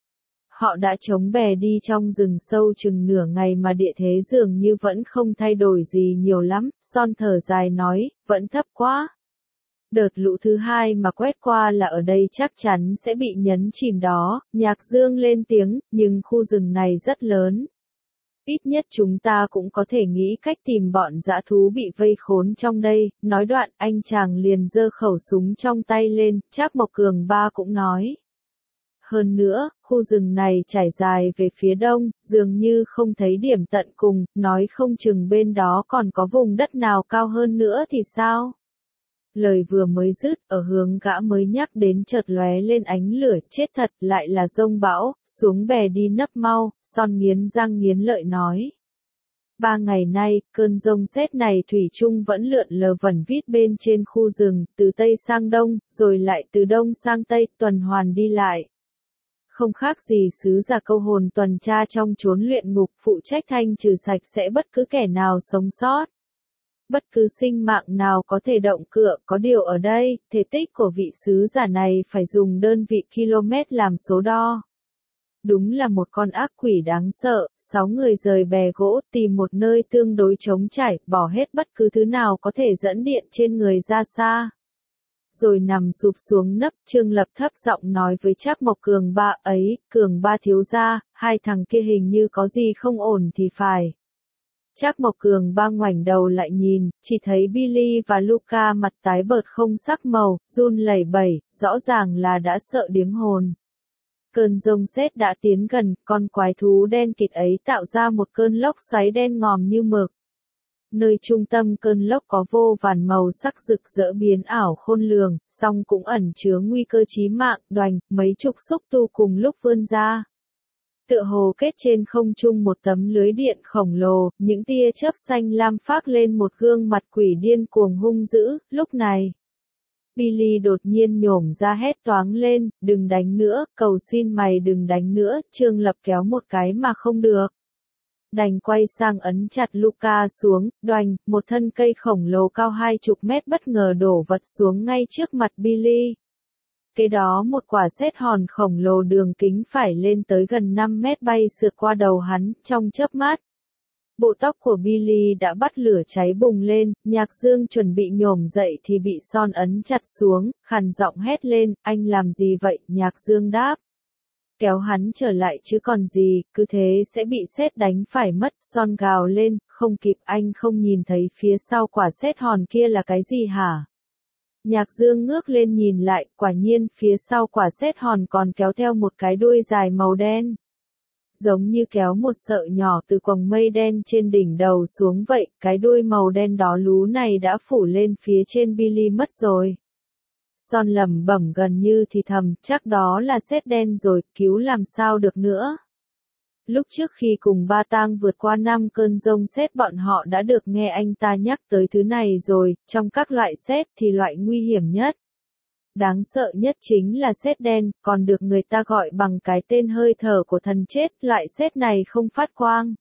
Họ đã chống bè đi trong rừng sâu chừng nửa ngày mà địa thế dường như vẫn không thay đổi gì nhiều lắm. Son thở dài nói, vẫn thấp quá. Đợt lũ thứ hai mà quét qua là ở đây chắc chắn sẽ bị nhấn chìm đó. Nhạc Dương lên tiếng, nhưng khu rừng này rất lớn. Ít nhất chúng ta cũng có thể nghĩ cách tìm bọn dã thú bị vây khốn trong đây. Nói đoạn anh chàng liền giơ khẩu súng trong tay lên. Trác Mộc Cường ba cũng nói. Hơn nữa, khu rừng này trải dài về phía đông, dường như không thấy điểm tận cùng, nói không chừng bên đó còn có vùng đất nào cao hơn nữa thì sao? Lời vừa mới dứt, ở hướng gã mới nhắc đến chợt lóe lên ánh lửa. Chết thật, lại là dông bão, xuống bè đi nấp mau. Son nghiến răng nghiến lợi nói. Ba ngày nay, cơn dông sét này thủy chung vẫn lượn lờ vẩn vít bên trên khu rừng, từ tây sang đông, rồi lại từ đông sang tây, tuần hoàn đi lại. Không khác gì sứ giả câu hồn tuần tra trong chốn luyện ngục, phụ trách thanh trừ sạch sẽ bất cứ kẻ nào sống sót. Bất cứ sinh mạng nào có thể động cựa. Có điều ở đây, thể tích của vị sứ giả này phải dùng đơn vị km làm số đo. Đúng là một con ác quỷ đáng sợ. Sáu người rời bè gỗ, tìm một nơi tương đối trống trải, bỏ hết bất cứ thứ nào có thể dẫn điện trên người ra xa. Rồi nằm sụp xuống nấp. Trương Lập thấp giọng nói với Trác Mộc Cường ba, ấy, Cường ba thiếu gia, hai thằng kia hình như có gì không ổn thì phải. Trác Mộc Cường ba ngoảnh đầu lại nhìn, chỉ thấy Billy và Luca mặt tái bợt không sắc màu, run lẩy bẩy, rõ ràng là đã sợ điếng hồn. Cơn dông sét đã tiến gần, con quái thú đen kịt ấy tạo ra một cơn lốc xoáy đen ngòm như mực. Nơi trung tâm cơn lốc có vô vàn màu sắc rực rỡ biến ảo khôn lường, song cũng ẩn chứa nguy cơ chí mạng. Đoành, mấy chục xúc tu cùng lúc vươn ra. Tựa hồ kết trên không trung một tấm lưới điện khổng lồ, những tia chớp xanh lam phác lên một gương mặt quỷ điên cuồng hung dữ. Lúc này, Billy đột nhiên nhổm ra hét toáng lên, đừng đánh nữa, cầu xin mày đừng đánh nữa. Trương Lập kéo một cái mà không được. Đành quay sang ấn chặt Luca xuống. Đoành, một thân cây khổng lồ cao hai chục mét bất ngờ đổ vật xuống ngay trước mặt Billy. Kế đó một quả sét hòn khổng lồ đường kính phải lên tới gần năm mét bay sượt qua đầu hắn. Trong chớp mắt, bộ tóc của Billy đã bắt lửa cháy bùng lên. Nhạc Dương chuẩn bị nhổm dậy thì bị Son ấn chặt xuống, khàn giọng hét lên, anh làm gì vậy? Nhạc Dương đáp, kéo hắn trở lại chứ còn gì, cứ thế sẽ bị sét đánh phải mất. Son gào lên, không kịp, anh không nhìn thấy phía sau quả sét hòn kia là cái gì hả? Nhạc Dương ngước lên nhìn lại, quả nhiên phía sau quả sét hòn còn kéo theo một cái đuôi dài màu đen. Giống như kéo một sợi nhỏ từ quầng mây đen trên đỉnh đầu xuống vậy. Cái đuôi màu đen đó lú này đã phủ lên phía trên Billy mất rồi. Son lẩm bẩm gần như thì thầm, chắc đó là sét đen rồi, cứu làm sao được nữa. Lúc trước khi cùng Ba Tang vượt qua năm cơn giông sét bọn họ đã được nghe anh ta nhắc tới thứ này rồi, trong các loại sét thì loại nguy hiểm nhất. Đáng sợ nhất chính là sét đen, còn được người ta gọi bằng cái tên hơi thở của thần chết, loại sét này không phát quang.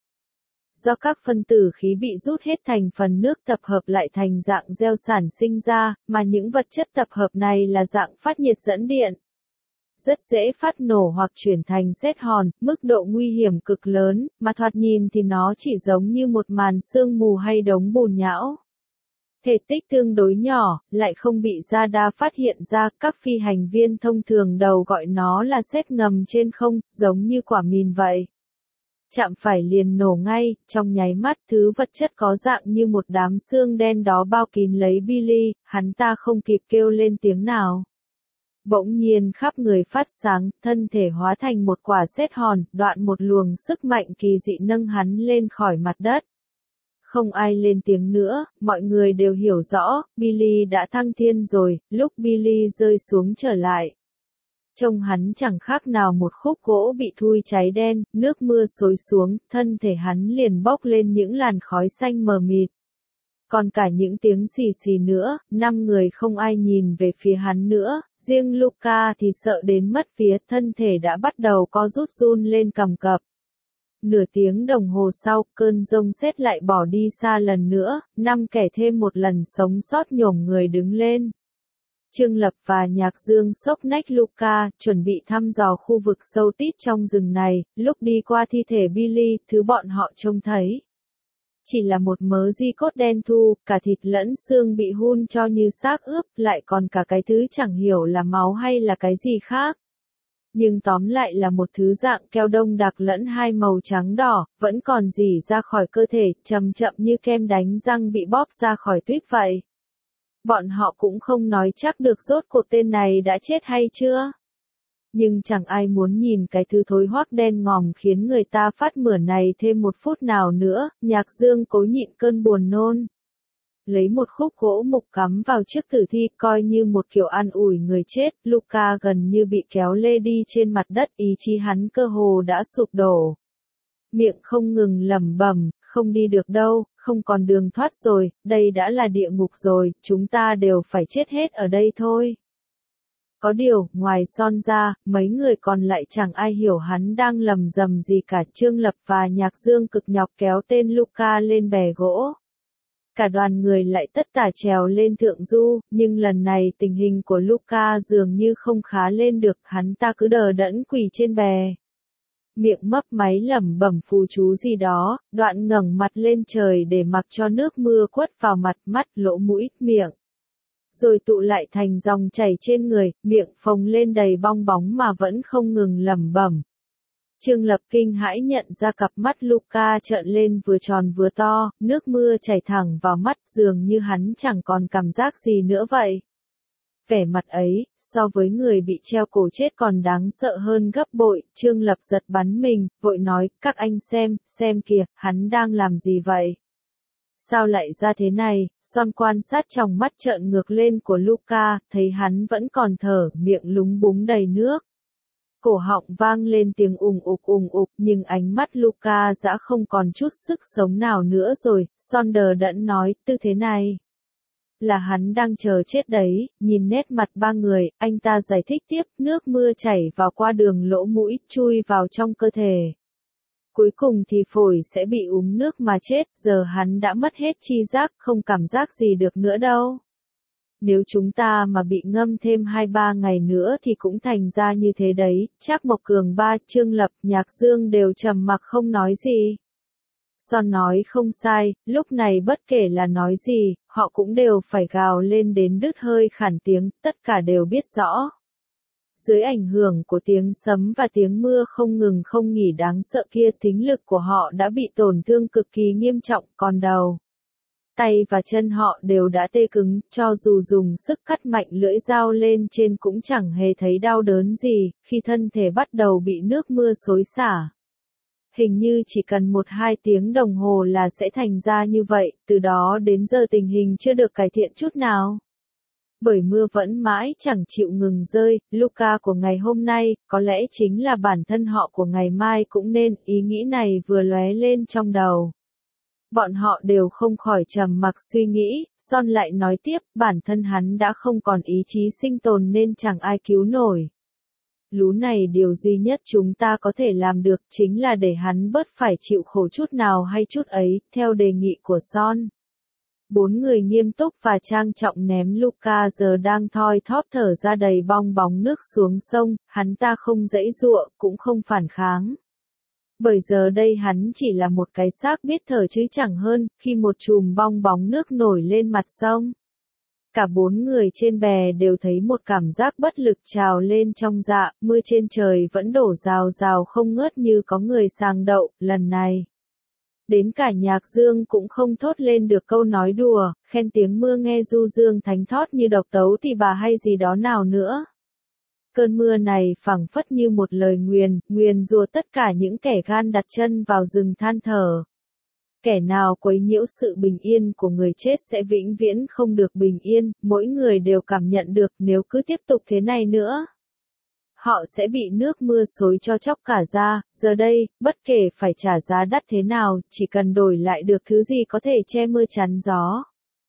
Do các phân tử khí bị rút hết thành phần nước tập hợp lại thành dạng gel sản sinh ra, mà những vật chất tập hợp này là dạng phát nhiệt dẫn điện. Rất dễ phát nổ hoặc chuyển thành sét hòn, mức độ nguy hiểm cực lớn, mà thoạt nhìn thì nó chỉ giống như một màn sương mù hay đống bùn nhão. Thể tích tương đối nhỏ, lại không bị radar phát hiện ra, các phi hành viên thông thường đầu gọi nó là sét ngầm trên không, giống như quả mìn vậy. Chạm phải liền nổ ngay, trong nháy mắt thứ vật chất có dạng như một đám xương đen đó bao kín lấy Billy, hắn ta không kịp kêu lên tiếng nào. Bỗng nhiên khắp người phát sáng, thân thể hóa thành một quả sét hòn, đoạn một luồng sức mạnh kỳ dị nâng hắn lên khỏi mặt đất. Không ai lên tiếng nữa, mọi người đều hiểu rõ, Billy đã thăng thiên rồi, lúc Billy rơi xuống trở lại. Trông hắn chẳng khác nào một khúc gỗ bị thui cháy đen, nước mưa xối xuống, thân thể hắn liền bốc lên những làn khói xanh mờ mịt. Còn cả những tiếng xì xì nữa, năm người không ai nhìn về phía hắn nữa, riêng Luca thì sợ đến mất vía, thân thể đã bắt đầu co rút run lên cầm cập. Nửa tiếng đồng hồ sau, cơn giông sét lại bỏ đi xa lần nữa, năm kẻ thêm một lần sống sót nhổm người đứng lên. Trương Lập và Nhạc Dương xốc nách Luca, chuẩn bị thăm dò khu vực sâu tít trong rừng này, lúc đi qua thi thể Billy, thứ bọn họ trông thấy. Chỉ là một mớ di cốt đen thu, cả thịt lẫn xương bị hun cho như xác ướp, lại còn cả cái thứ chẳng hiểu là máu hay là cái gì khác. Nhưng tóm lại là một thứ dạng keo đông đặc lẫn hai màu trắng đỏ, vẫn còn rỉ ra khỏi cơ thể, chậm chậm như kem đánh răng bị bóp ra khỏi tuyết vậy. Bọn họ cũng không nói chắc được rốt cuộc tên này đã chết hay chưa. Nhưng chẳng ai muốn nhìn cái thứ thối hoác đen ngòm khiến người ta phát mửa này thêm một phút nào nữa, Nhạc Dương cố nhịn cơn buồn nôn. Lấy một khúc gỗ mục cắm vào chiếc tử thi coi như một kiểu an ủi người chết, Luca gần như bị kéo lê đi trên mặt đất, ý chí hắn cơ hồ đã sụp đổ. Miệng không ngừng lẩm bẩm, không đi được đâu, không còn đường thoát rồi, đây đã là địa ngục rồi, chúng ta đều phải chết hết ở đây thôi. Có điều, ngoài Son ra, mấy người còn lại chẳng ai hiểu hắn đang lầm rầm gì cả. Trương Lập và Nhạc Dương cực nhọc kéo tên Luca lên bè gỗ. Cả đoàn người lại tất tả trèo lên thượng du, nhưng lần này tình hình của Luca dường như không khá lên được, hắn ta cứ đờ đẫn quỳ trên bè. Miệng mấp máy lẩm bẩm phù chú gì đó, đoạn ngẩng mặt lên trời để mặc cho nước mưa quất vào mặt, mắt, lỗ mũi, miệng. Rồi tụ lại thành dòng chảy trên người, miệng phồng lên đầy bong bóng mà vẫn không ngừng lẩm bẩm. Trương Lập kinh hãi nhận ra cặp mắt Luca trợn lên vừa tròn vừa to, nước mưa chảy thẳng vào mắt, dường như hắn chẳng còn cảm giác gì nữa vậy. Vẻ mặt ấy, so với người bị treo cổ chết còn đáng sợ hơn gấp bội. Trương Lập giật bắn mình, vội nói, các anh xem, xem kìa, hắn đang làm gì vậy? Sao lại ra thế này? Son quan sát trong mắt trợn ngược lên của Luca, thấy hắn vẫn còn thở, miệng lúng búng đầy nước. Cổ họng vang lên tiếng ùng ục ùng ục, nhưng ánh mắt Luca đã không còn chút sức sống nào nữa rồi. Son đờ đẫn nói, tư thế này là hắn đang chờ chết đấy. Nhìn nét mặt ba người, anh ta giải thích tiếp, nước mưa chảy vào qua đường lỗ mũi, chui vào trong cơ thể. Cuối cùng thì phổi sẽ bị úng nước mà chết, giờ hắn đã mất hết tri giác, không cảm giác gì được nữa đâu. Nếu chúng ta mà bị ngâm thêm hai ba ngày nữa thì cũng thành ra như thế đấy. Trác Mộc Cường, ba, Trương Lập, Nhạc Dương đều trầm mặc không nói gì. Son nói không sai, lúc này bất kể là nói gì, họ cũng đều phải gào lên đến đứt hơi khản tiếng, tất cả đều biết rõ. Dưới ảnh hưởng của tiếng sấm và tiếng mưa không ngừng không nghỉ đáng sợ kia, thính lực của họ đã bị tổn thương cực kỳ nghiêm trọng, còn đầu, tay và chân họ đều đã tê cứng, cho dù dùng sức cắt mạnh lưỡi dao lên trên cũng chẳng hề thấy đau đớn gì, khi thân thể bắt đầu bị nước mưa xối xả. Hình như chỉ cần một hai tiếng đồng hồ là sẽ thành ra như vậy, từ đó đến giờ tình hình chưa được cải thiện chút nào. Bởi mưa vẫn mãi chẳng chịu ngừng rơi, Luca của ngày hôm nay, có lẽ chính là bản thân họ của ngày mai cũng nên, ý nghĩ này vừa lóe lên trong đầu. Bọn họ đều không khỏi trầm mặc suy nghĩ, Son lại nói tiếp, bản thân hắn đã không còn ý chí sinh tồn nên chẳng ai cứu nổi. Lú này điều duy nhất chúng ta có thể làm được chính là để hắn bớt phải chịu khổ chút nào hay chút ấy, theo đề nghị của Son. Bốn người nghiêm túc và trang trọng ném Luca giờ đang thoi thóp thở ra đầy bong bóng nước xuống sông, hắn ta không giãy giụa, cũng không phản kháng. Bởi giờ đây hắn chỉ là một cái xác biết thở chứ chẳng hơn, khi một chùm bong bóng nước nổi lên mặt sông. Cả bốn người trên bè đều thấy một cảm giác bất lực trào lên trong dạ, mưa trên trời vẫn đổ rào rào không ngớt như có người sàng đậu, lần này. Đến cả Nhạc Dương cũng không thốt lên được câu nói đùa, khen tiếng mưa nghe du dương thánh thót như độc tấu thì bà hay gì đó nào nữa. Cơn mưa này phảng phất như một lời nguyền, nguyền rủa tất cả những kẻ gan đặt chân vào rừng than thở. Kẻ nào quấy nhiễu sự bình yên của người chết sẽ vĩnh viễn không được bình yên, mỗi người đều cảm nhận được nếu cứ tiếp tục thế này nữa. Họ sẽ bị nước mưa xối cho chóc cả da, giờ đây, bất kể phải trả giá đắt thế nào, chỉ cần đổi lại được thứ gì có thể che mưa chắn gió.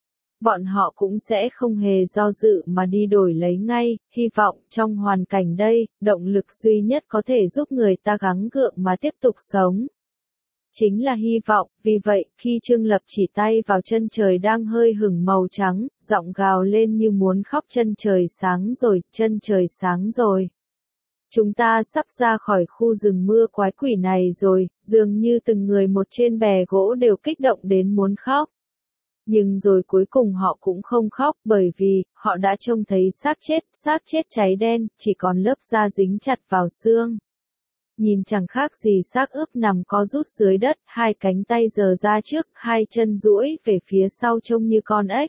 Bọn họ cũng sẽ không hề do dự mà đi đổi lấy ngay, hy vọng trong hoàn cảnh đây, động lực duy nhất có thể giúp người ta gắng gượng mà tiếp tục sống. Chính là hy vọng, vì vậy, khi Trương Lập chỉ tay vào chân trời đang hơi hửng màu trắng, giọng gào lên như muốn khóc, chân trời sáng rồi, chân trời sáng rồi. Chúng ta sắp ra khỏi khu rừng mưa quái quỷ này rồi, dường như từng người một trên bè gỗ đều kích động đến muốn khóc. Nhưng rồi cuối cùng họ cũng không khóc bởi vì, họ đã trông thấy xác chết, xác chết cháy đen, chỉ còn lớp da dính chặt vào xương. Nhìn chẳng khác gì xác ướp nằm co rút dưới đất, hai cánh tay giơ ra trước, hai chân duỗi về phía sau trông như con ếch.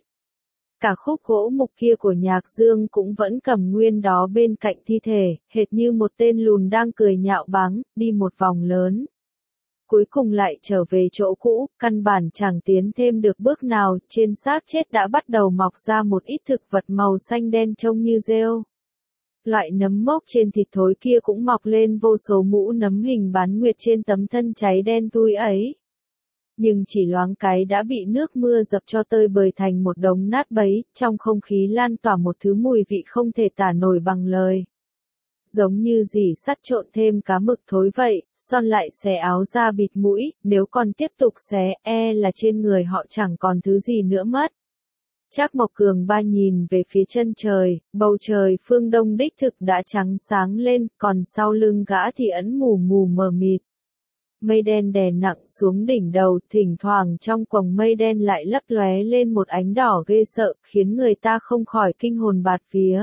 Cả khúc gỗ mục kia của Nhạc Dương cũng vẫn cầm nguyên đó bên cạnh thi thể, hệt như một tên lùn đang cười nhạo báng, đi một vòng lớn. Cuối cùng lại trở về chỗ cũ, căn bản chẳng tiến thêm được bước nào, trên xác chết đã bắt đầu mọc ra một ít thực vật màu xanh đen trông như rêu. Loại nấm mốc trên thịt thối kia cũng mọc lên vô số mũ nấm hình bán nguyệt trên tấm thân cháy đen thui ấy. Nhưng chỉ loáng cái đã bị nước mưa dập cho tơi bời thành một đống nát bấy, trong không khí lan tỏa một thứ mùi vị không thể tả nổi bằng lời. Giống như dì sắt trộn thêm cá mực thối vậy, Son lại xé áo ra bịt mũi, nếu còn tiếp tục xé, e là trên người họ chẳng còn thứ gì nữa mất. Trác Mộc Cường Ba nhìn về phía chân trời, bầu trời phương đông đích thực đã trắng sáng lên, còn sau lưng gã thì ẩn mù mù mờ mịt. Mây đen đè nặng xuống đỉnh đầu, thỉnh thoảng trong quầng mây đen lại lấp lóe lên một ánh đỏ ghê sợ, khiến người ta không khỏi kinh hồn bạt vía.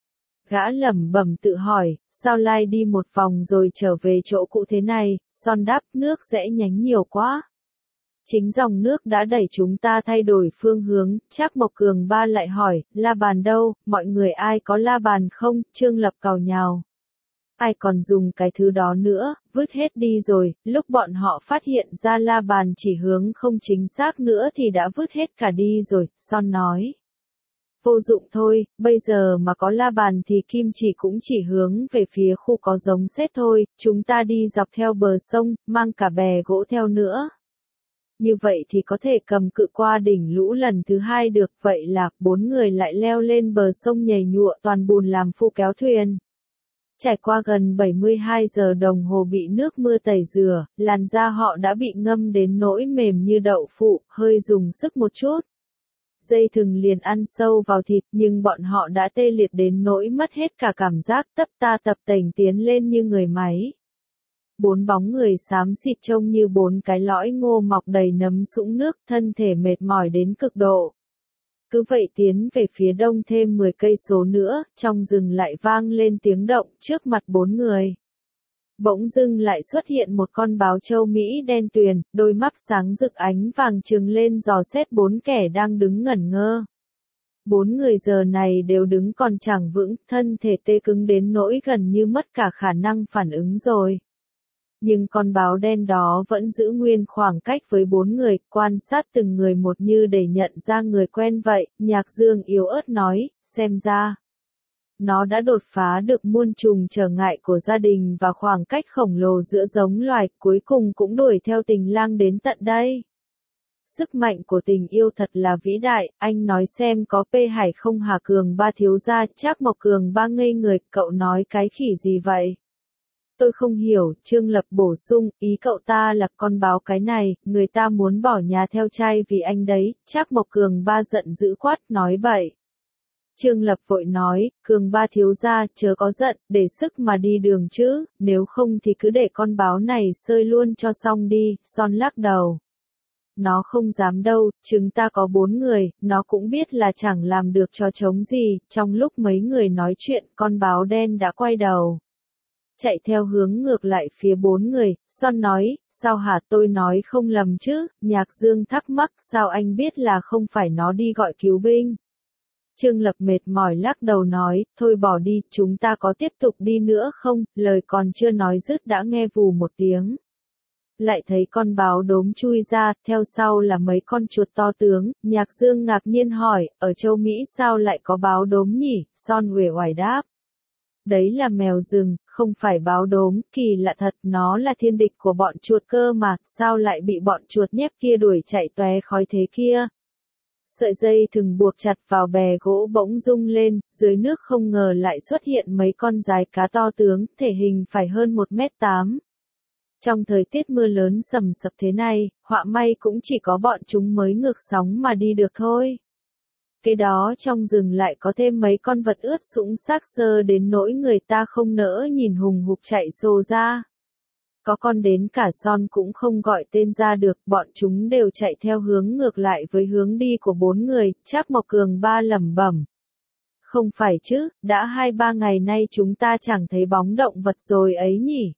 Gã lẩm bẩm tự hỏi, sao lai đi một vòng rồi trở về chỗ cũ thế này, Son đáp, nước rẽ nhánh nhiều quá. Chính dòng nước đã đẩy chúng ta thay đổi phương hướng, Trác Mộc Cường Ba lại hỏi, la bàn đâu, mọi người ai có la bàn không, Trương Lập càu nhào. Ai còn dùng cái thứ đó nữa, vứt hết đi rồi, lúc bọn họ phát hiện ra la bàn chỉ hướng không chính xác nữa thì đã vứt hết cả đi rồi, Son nói. Vô dụng thôi, bây giờ mà có la bàn thì kim chỉ cũng chỉ hướng về phía khu có giống sét thôi, chúng ta đi dọc theo bờ sông, mang cả bè gỗ theo nữa. Như vậy thì có thể cầm cự qua đỉnh lũ lần thứ hai được, vậy là, bốn người lại leo lên bờ sông nhảy nhụa toàn bùn làm phu kéo thuyền. Trải qua gần bảy mươi hai giờ đồng hồ bị nước mưa tẩy rửa, làn da họ đã bị ngâm đến nỗi mềm như đậu phụ, hơi dùng sức một chút. Dây thừng liền ăn sâu vào thịt nhưng bọn họ đã tê liệt đến nỗi mất hết cả cảm giác, tấp ta tập tành tiến lên như người máy. Bốn bóng người xám xịt trông như bốn cái lõi ngô mọc đầy nấm sũng nước, thân thể mệt mỏi đến cực độ. Cứ vậy tiến về phía đông thêm mười cây số nữa, trong rừng lại vang lên tiếng động trước mặt bốn người. Bỗng dưng lại xuất hiện một con báo châu Mỹ đen tuyền, đôi mắt sáng rực ánh vàng trừng lên dò xét bốn kẻ đang đứng ngẩn ngơ. Bốn người giờ này đều đứng còn chẳng vững, thân thể tê cứng đến nỗi gần như mất cả khả năng phản ứng rồi. Nhưng con báo đen đó vẫn giữ nguyên khoảng cách với bốn người, quan sát từng người một như để nhận ra người quen vậy. Nhạc Dương yếu ớt nói, xem ra nó đã đột phá được muôn trùng trở ngại của gia đình và khoảng cách khổng lồ giữa giống loài, cuối cùng cũng đuổi theo tình lang đến tận đây. Sức mạnh của tình yêu thật là vĩ đại, anh nói xem có phê hải không hả Cường Ba thiếu gia. Trác Mộc Cường Ba ngây người, cậu nói cái khỉ gì vậy? Tôi không hiểu, Trương Lập bổ sung, ý cậu ta là con báo cái này, người ta muốn bỏ nhà theo trai vì anh đấy. Trác Mộc Cường Ba giận dữ quát, nói bậy. Trương Lập vội nói, Cường Ba thiếu gia, chớ có giận, để sức mà đi đường chứ, nếu không thì cứ để con báo này sơi luôn cho xong đi. Son lắc đầu. Nó không dám đâu, chúng ta có bốn người, nó cũng biết là chẳng làm được trò trống gì. Trong lúc mấy người nói chuyện, con báo đen đã quay đầu, chạy theo hướng ngược lại phía bốn người. Son nói, sao hả, tôi nói không lầm chứ? Nhạc Dương thắc mắc, sao anh biết là không phải nó đi gọi cứu binh? Trương Lập mệt mỏi lắc đầu nói, thôi bỏ đi, chúng ta có tiếp tục đi nữa không? Lời còn chưa nói dứt đã nghe vù một tiếng. Lại thấy con báo đốm chui ra, theo sau là mấy con chuột to tướng. Nhạc Dương ngạc nhiên hỏi, ở châu Mỹ sao lại có báo đốm nhỉ? Son uể oải đáp. Đấy là mèo rừng, không phải báo đốm, kỳ lạ thật, nó là thiên địch của bọn chuột cơ mà, sao lại bị bọn chuột nhép kia đuổi chạy tóe khói thế kia? Sợi dây thừng buộc chặt vào bè gỗ bỗng rung lên, dưới nước không ngờ lại xuất hiện mấy con giái cá to tướng, thể hình phải hơn một mét tám. Trong thời tiết mưa lớn sầm sập thế này, họa may cũng chỉ có bọn chúng mới ngược sóng mà đi được thôi. Cái đó trong rừng lại có thêm mấy con vật ướt sũng xác xơ đến nỗi người ta không nỡ nhìn hùng hục chạy xô ra. Có con đến cả Son cũng không gọi tên ra được, bọn chúng đều chạy theo hướng ngược lại với hướng đi của bốn người. Trác Mộc Cường Ba lẩm bẩm. Không phải chứ, đã hai ba ngày nay chúng ta chẳng thấy bóng động vật rồi ấy nhỉ?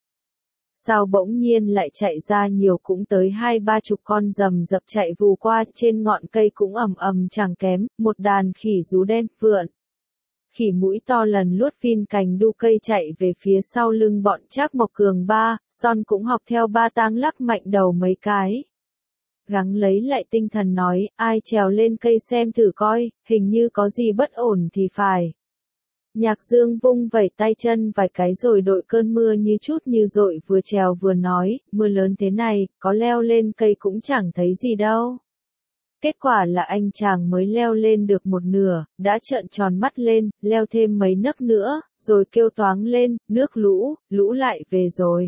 Sao bỗng nhiên lại chạy ra nhiều, cũng tới hai ba chục con rầm rập chạy vù qua, trên ngọn cây cũng ầm ầm chẳng kém, một đàn khỉ rú đen, vượn. Khỉ mũi to lần luốt phin cành đu cây chạy về phía sau lưng bọn Trác Mộc Cường Ba. Son cũng học theo Ba Tang lắc mạnh đầu mấy cái. Gắng lấy lại tinh thần nói, ai trèo lên cây xem thử coi, hình như có gì bất ổn thì phải. Nhạc Dương vung vẩy tay chân vài cái rồi đội cơn mưa như chút như dội, vừa trèo vừa nói, mưa lớn thế này, có leo lên cây cũng chẳng thấy gì đâu. Kết quả là anh chàng mới leo lên được một nửa, đã trợn tròn mắt lên, leo thêm mấy nấc nữa, rồi kêu toáng lên, nước lũ, lũ lại về rồi.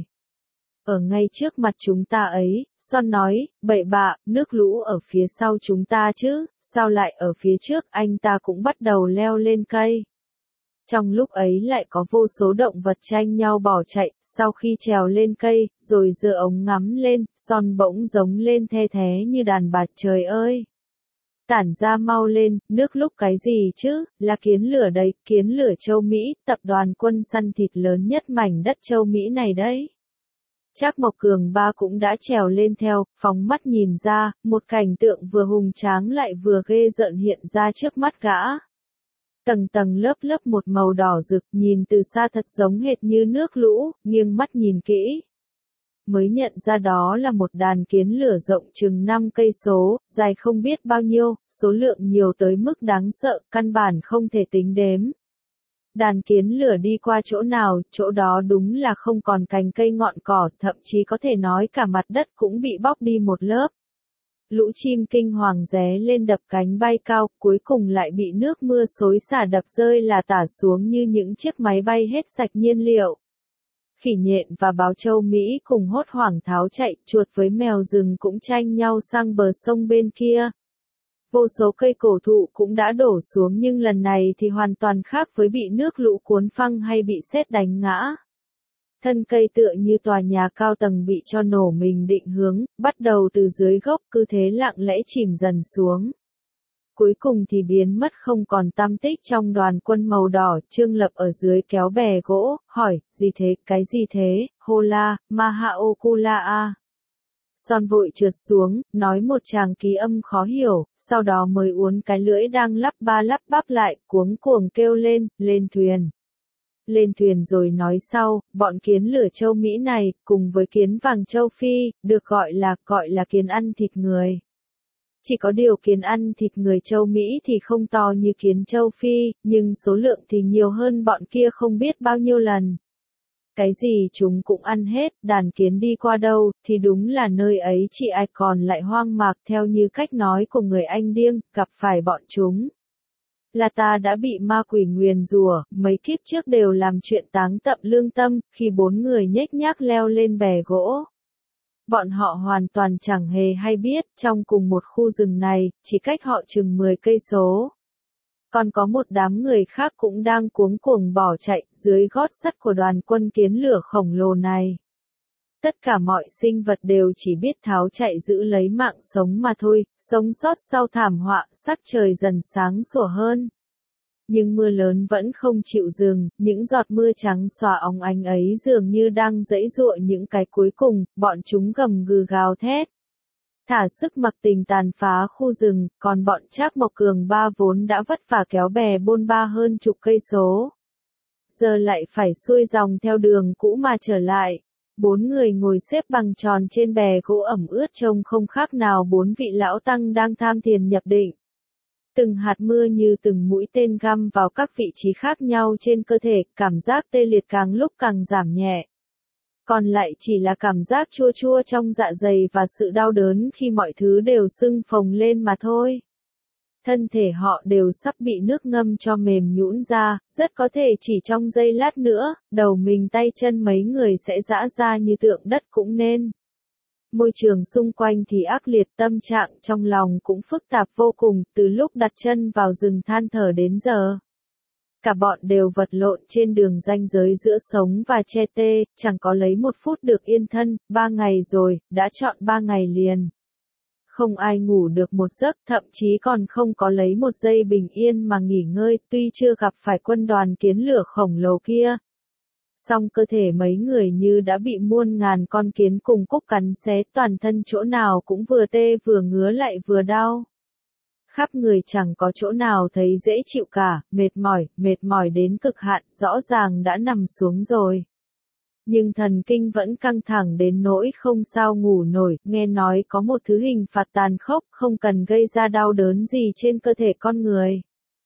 Ở ngay trước mặt chúng ta ấy, Son nói, bậy bạ, nước lũ ở phía sau chúng ta chứ, sao lại ở phía trước? Anh ta cũng bắt đầu leo lên cây. Trong lúc ấy lại có vô số động vật tranh nhau bỏ chạy. Sau khi trèo lên cây, rồi giơ ống ngắm lên, Son bỗng giống lên the thé như đàn bà, trời ơi! Tản ra mau lên, nước lúc cái gì chứ, là kiến lửa đấy, kiến lửa châu Mỹ, tập đoàn quân săn thịt lớn nhất mảnh đất châu Mỹ này đấy. Trác Mộc Cường Ba cũng đã trèo lên theo, phóng mắt nhìn ra, một cảnh tượng vừa hùng tráng lại vừa ghê rợn hiện ra trước mắt gã. Tầng tầng lớp lớp một màu đỏ rực, nhìn từ xa thật giống hệt như nước lũ, nghiêng mắt nhìn kỹ. Mới nhận ra đó là một đàn kiến lửa rộng chừng năm cây số, dài không biết bao nhiêu, số lượng nhiều tới mức đáng sợ, căn bản không thể tính đếm. Đàn kiến lửa đi qua chỗ nào, chỗ đó đúng là không còn cành cây ngọn cỏ, thậm chí có thể nói cả mặt đất cũng bị bóc đi một lớp. Lũ chim kinh hoàng ré lên đập cánh bay cao, cuối cùng lại bị nước mưa xối xả đập rơi là tả xuống như những chiếc máy bay hết sạch nhiên liệu. Khỉ nhện và báo châu Mỹ cùng hốt hoảng tháo chạy, chuột với mèo rừng cũng tranh nhau sang bờ sông bên kia. Vô số cây cổ thụ cũng đã đổ xuống, nhưng lần này thì hoàn toàn khác với bị nước lũ cuốn phăng hay bị sét đánh ngã. Thân cây tựa như tòa nhà cao tầng bị cho nổ mình định hướng, bắt đầu từ dưới gốc, cứ thế lặng lẽ chìm dần xuống. Cuối cùng thì biến mất không còn tăm tích trong đoàn quân màu đỏ. Trương Lập ở dưới kéo bè gỗ, hỏi, gì thế, cái gì thế? Hô la, Mahaokula a. Son vội trượt xuống, nói một tràng ký âm khó hiểu, sau đó mới uốn cái lưỡi đang lắp ba lắp bắp lại, cuống cuồng kêu lên, lên thuyền. Lên thuyền rồi nói sau, bọn kiến lửa châu Mỹ này, cùng với kiến vàng châu Phi, được gọi là, gọi là kiến ăn thịt người. Chỉ có điều kiến ăn thịt người châu Mỹ thì không to như kiến châu Phi, nhưng số lượng thì nhiều hơn bọn kia không biết bao nhiêu lần. Cái gì chúng cũng ăn hết, đàn kiến đi qua đâu, thì đúng là nơi ấy chỉ ai còn lại hoang mạc theo như cách nói của người Anh điên, gặp phải bọn chúng. Là ta đã bị ma quỷ nguyền rủa, mấy kiếp trước đều làm chuyện táng tận lương tâm, khi bốn người nhếch nhác leo lên bè gỗ. Bọn họ hoàn toàn chẳng hề hay biết, trong cùng một khu rừng này, chỉ cách họ chừng mười cây số. Còn có một đám người khác cũng đang cuống cuồng bỏ chạy, dưới gót sắt của đoàn quân kiến lửa khổng lồ này. Tất cả mọi sinh vật đều chỉ biết tháo chạy giữ lấy mạng sống mà thôi, sống sót sau thảm họa, sắc trời dần sáng sủa hơn. Nhưng mưa lớn vẫn không chịu dừng, những giọt mưa trắng xòa óng ánh ấy dường như đang giãy giụa những cái cuối cùng, bọn chúng gầm gừ gào thét. Thả sức mặc tình tàn phá khu rừng, còn bọn Trác Mộc Cường ba vốn đã vất vả kéo bè bôn ba hơn chục cây số. Giờ lại phải xuôi dòng theo đường cũ mà trở lại. Bốn người ngồi xếp bằng tròn trên bè gỗ ẩm ướt trông không khác nào bốn vị lão tăng đang tham thiền nhập định. Từng hạt mưa như từng mũi tên găm vào các vị trí khác nhau trên cơ thể, cảm giác tê liệt càng lúc càng giảm nhẹ. Còn lại chỉ là cảm giác chua chua trong dạ dày và sự đau đớn khi mọi thứ đều sưng phồng lên mà thôi. Thân thể họ đều sắp bị nước ngâm cho mềm nhũn ra, rất có thể chỉ trong giây lát nữa, đầu mình tay chân mấy người sẽ giã ra như tượng đất cũng nên. Môi trường xung quanh thì ác liệt, tâm trạng trong lòng cũng phức tạp vô cùng, từ lúc đặt chân vào rừng than thở đến giờ. Cả bọn đều vật lộn trên đường ranh giới giữa sống và che tê, chẳng có lấy một phút được yên thân, ba ngày rồi, đã chọn ba ngày liền. Không ai ngủ được một giấc, thậm chí còn không có lấy một giây bình yên mà nghỉ ngơi, tuy chưa gặp phải quân đoàn kiến lửa khổng lồ kia. Song cơ thể mấy người như đã bị muôn ngàn con kiến cùng cúc cắn xé, toàn thân chỗ nào cũng vừa tê vừa ngứa lại vừa đau. Khắp người chẳng có chỗ nào thấy dễ chịu cả, mệt mỏi, mệt mỏi đến cực hạn, rõ ràng đã nằm xuống rồi. Nhưng thần kinh vẫn căng thẳng đến nỗi không sao ngủ nổi, nghe nói có một thứ hình phạt tàn khốc, không cần gây ra đau đớn gì trên cơ thể con người.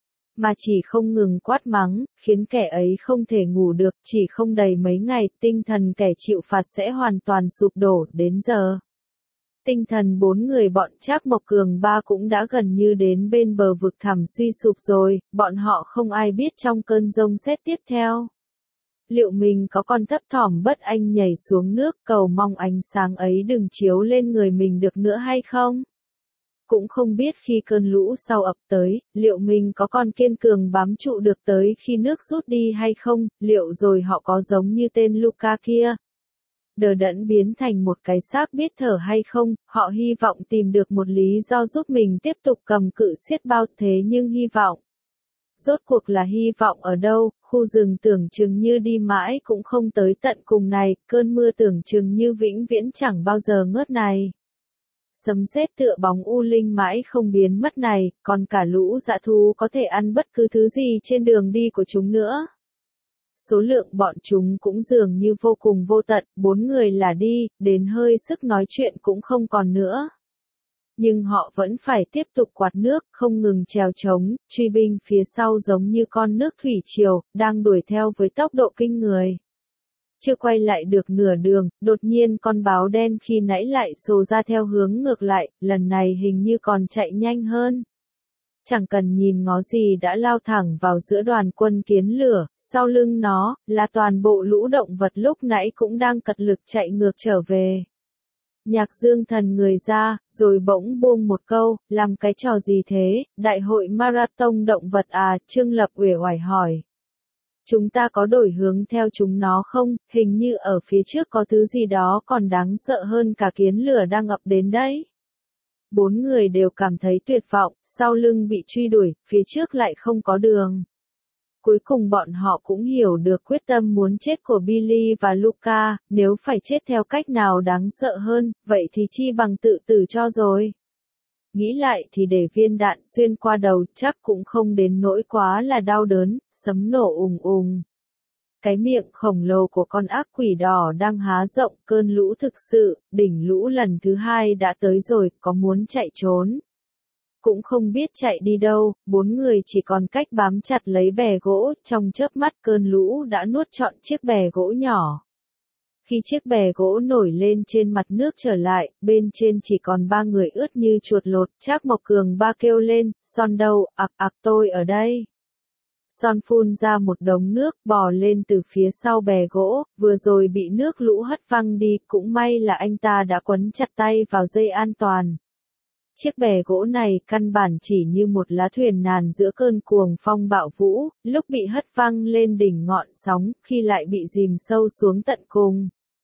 Mà chỉ không ngừng quát mắng, khiến kẻ ấy không thể ngủ được, chỉ không đầy mấy ngày, tinh thần kẻ chịu phạt sẽ hoàn toàn sụp đổ, đến giờ. Tinh thần bốn người bọn Trác Mộc Cường ba cũng đã gần như đến bên bờ vực thẳm suy sụp rồi, bọn họ không ai biết trong cơn giông sét tiếp theo. Liệu mình có còn thấp thỏm bất anh nhảy xuống nước cầu mong ánh sáng ấy đừng chiếu lên người mình được nữa hay không? Cũng không biết khi cơn lũ sau ập tới, liệu mình có còn kiên cường bám trụ được tới khi nước rút đi hay không, liệu rồi họ có giống như tên Luca kia. Đờ đẫn biến thành một cái xác biết thở hay không, họ hy vọng tìm được một lý do giúp mình tiếp tục cầm cự xiết bao thế nhưng hy vọng. Rốt cuộc là hy vọng ở đâu, khu rừng tưởng chừng như đi mãi cũng không tới tận cùng này, cơn mưa tưởng chừng như vĩnh viễn chẳng bao giờ ngớt này. Sấm sét tựa bóng u linh mãi không biến mất này, còn cả lũ dã thú có thể ăn bất cứ thứ gì trên đường đi của chúng nữa. Số lượng bọn chúng cũng dường như vô cùng vô tận, bốn người là đi, đến hơi sức nói chuyện cũng không còn nữa. Nhưng họ vẫn phải tiếp tục quạt nước, không ngừng trèo trống, truy binh phía sau giống như con nước thủy triều, đang đuổi theo với tốc độ kinh người. Chưa quay lại được nửa đường, đột nhiên con báo đen khi nãy lại xô ra theo hướng ngược lại, lần này hình như còn chạy nhanh hơn. Chẳng cần nhìn ngó gì đã lao thẳng vào giữa đoàn quân kiến lửa, sau lưng nó, là toàn bộ lũ động vật lúc nãy cũng đang cật lực chạy ngược trở về. Nhạc Dương thần người ra, rồi bỗng buông một câu, làm cái trò gì thế, đại hội marathon động vật à, Trương Lập uể oải hỏi. Chúng ta có đổi hướng theo chúng nó không, hình như ở phía trước có thứ gì đó còn đáng sợ hơn cả kiến lửa đang ập đến đấy. Bốn người đều cảm thấy tuyệt vọng, sau lưng bị truy đuổi, phía trước lại không có đường. Cuối cùng bọn họ cũng hiểu được quyết tâm muốn chết của Billy và Luca, nếu phải chết theo cách nào đáng sợ hơn, vậy thì chi bằng tự tử cho rồi. Nghĩ lại thì để viên đạn xuyên qua đầu chắc cũng không đến nỗi quá là đau đớn, sấm nổ ùng ùng. Cái miệng khổng lồ của con ác quỷ đỏ đang há rộng, cơn lũ thực sự, đỉnh lũ lần thứ hai đã tới rồi, có muốn chạy trốn. Cũng không biết chạy đi đâu, bốn người chỉ còn cách bám chặt lấy bè gỗ, trong chớp mắt cơn lũ đã nuốt trọn chiếc bè gỗ nhỏ. Khi chiếc bè gỗ nổi lên trên mặt nước trở lại, bên trên chỉ còn ba người ướt như chuột lột, Trác Mộc Cường ba kêu lên, Son đâu, ặc ặc tôi ở đây. Son phun ra một đống nước, bò lên từ phía sau bè gỗ, vừa rồi bị nước lũ hất văng đi, cũng may là anh ta đã quấn chặt tay vào dây an toàn. Chiếc bè gỗ này căn bản chỉ như một lá thuyền nàn giữa cơn cuồng phong bạo vũ, lúc bị hất văng lên đỉnh ngọn sóng, khi lại bị dìm sâu xuống tận cùng.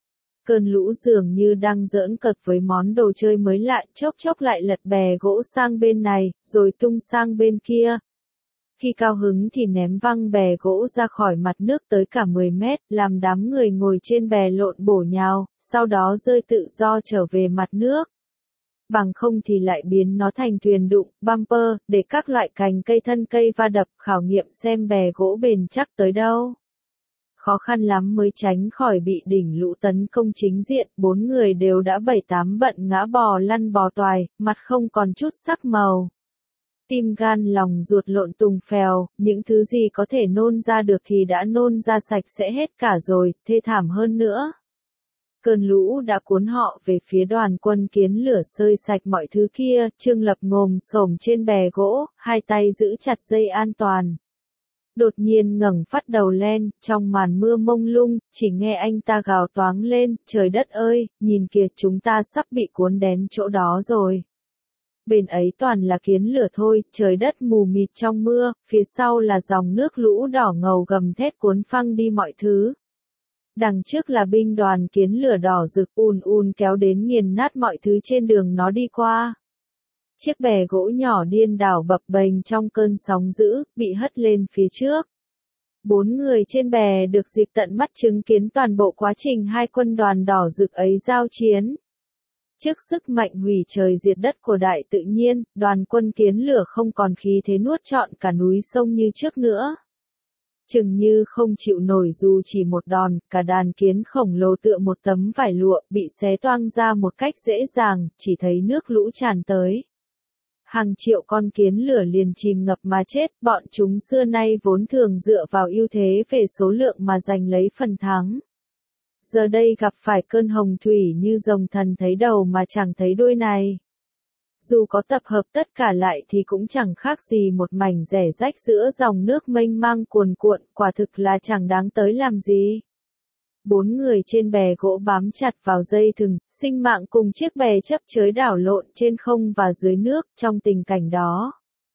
Cơn lũ dường như đang giỡn cợt với món đồ chơi mới lạ, chốc chốc lại lật bè gỗ sang bên này, rồi tung sang bên kia. Khi cao hứng thì ném văng bè gỗ ra khỏi mặt nước tới cả mười mét, làm đám người ngồi trên bè lộn bổ nhào, sau đó rơi tự do trở về mặt nước. Bằng không thì lại biến nó thành thuyền đụng, bumper, để các loại cành cây thân cây va đập, khảo nghiệm xem bè gỗ bền chắc tới đâu. Khó khăn lắm mới tránh khỏi bị đỉnh lũ tấn công chính diện, bốn người đều đã bảy tám bận ngã bò lăn bò toài, mặt không còn chút sắc màu. Tim gan lòng ruột lộn tùng phèo, những thứ gì có thể nôn ra được thì đã nôn ra sạch sẽ hết cả rồi, thê thảm hơn nữa. Cơn lũ đã cuốn họ về phía đoàn quân Kiến Lửa sơi sạch mọi thứ kia, Trương Lập ngồm xổm trên bè gỗ, hai tay giữ chặt dây an toàn. Đột nhiên ngẩng phát đầu lên, trong màn mưa mông lung, chỉ nghe anh ta gào toáng lên, trời đất ơi, nhìn kìa chúng ta sắp bị cuốn đến chỗ đó rồi. Bên ấy toàn là kiến lửa thôi, trời đất mù mịt trong mưa, phía sau là dòng nước lũ đỏ ngầu gầm thét cuốn phăng đi mọi thứ. Đằng trước là binh đoàn kiến lửa đỏ rực ùn ùn kéo đến nghiền nát mọi thứ trên đường nó đi qua. Chiếc bè gỗ nhỏ điên đảo bập bềnh trong cơn sóng dữ, bị hất lên phía trước. Bốn người trên bè được dịp tận mắt chứng kiến toàn bộ quá trình hai quân đoàn đỏ rực ấy giao chiến. Trước sức mạnh hủy trời diệt đất của đại tự nhiên, đoàn quân kiến lửa không còn khí thế nuốt trọn cả núi sông như trước nữa. Chừng như không chịu nổi dù chỉ một đòn, cả đàn kiến khổng lồ tựa một tấm vải lụa, bị xé toang ra một cách dễ dàng, chỉ thấy nước lũ tràn tới. Hàng triệu con kiến lửa liền chìm ngập mà chết, bọn chúng xưa nay vốn thường dựa vào ưu thế về số lượng mà giành lấy phần thắng. Giờ đây gặp phải cơn hồng thủy như rồng thần thấy đầu mà chẳng thấy đuôi này. Dù có tập hợp tất cả lại thì cũng chẳng khác gì một mảnh rẻ rách giữa dòng nước mênh mang cuồn cuộn, quả thực là chẳng đáng tới làm gì. Bốn người trên bè gỗ bám chặt vào dây thừng, sinh mạng cùng chiếc bè chấp chới đảo lộn trên không và dưới nước, trong tình cảnh đó.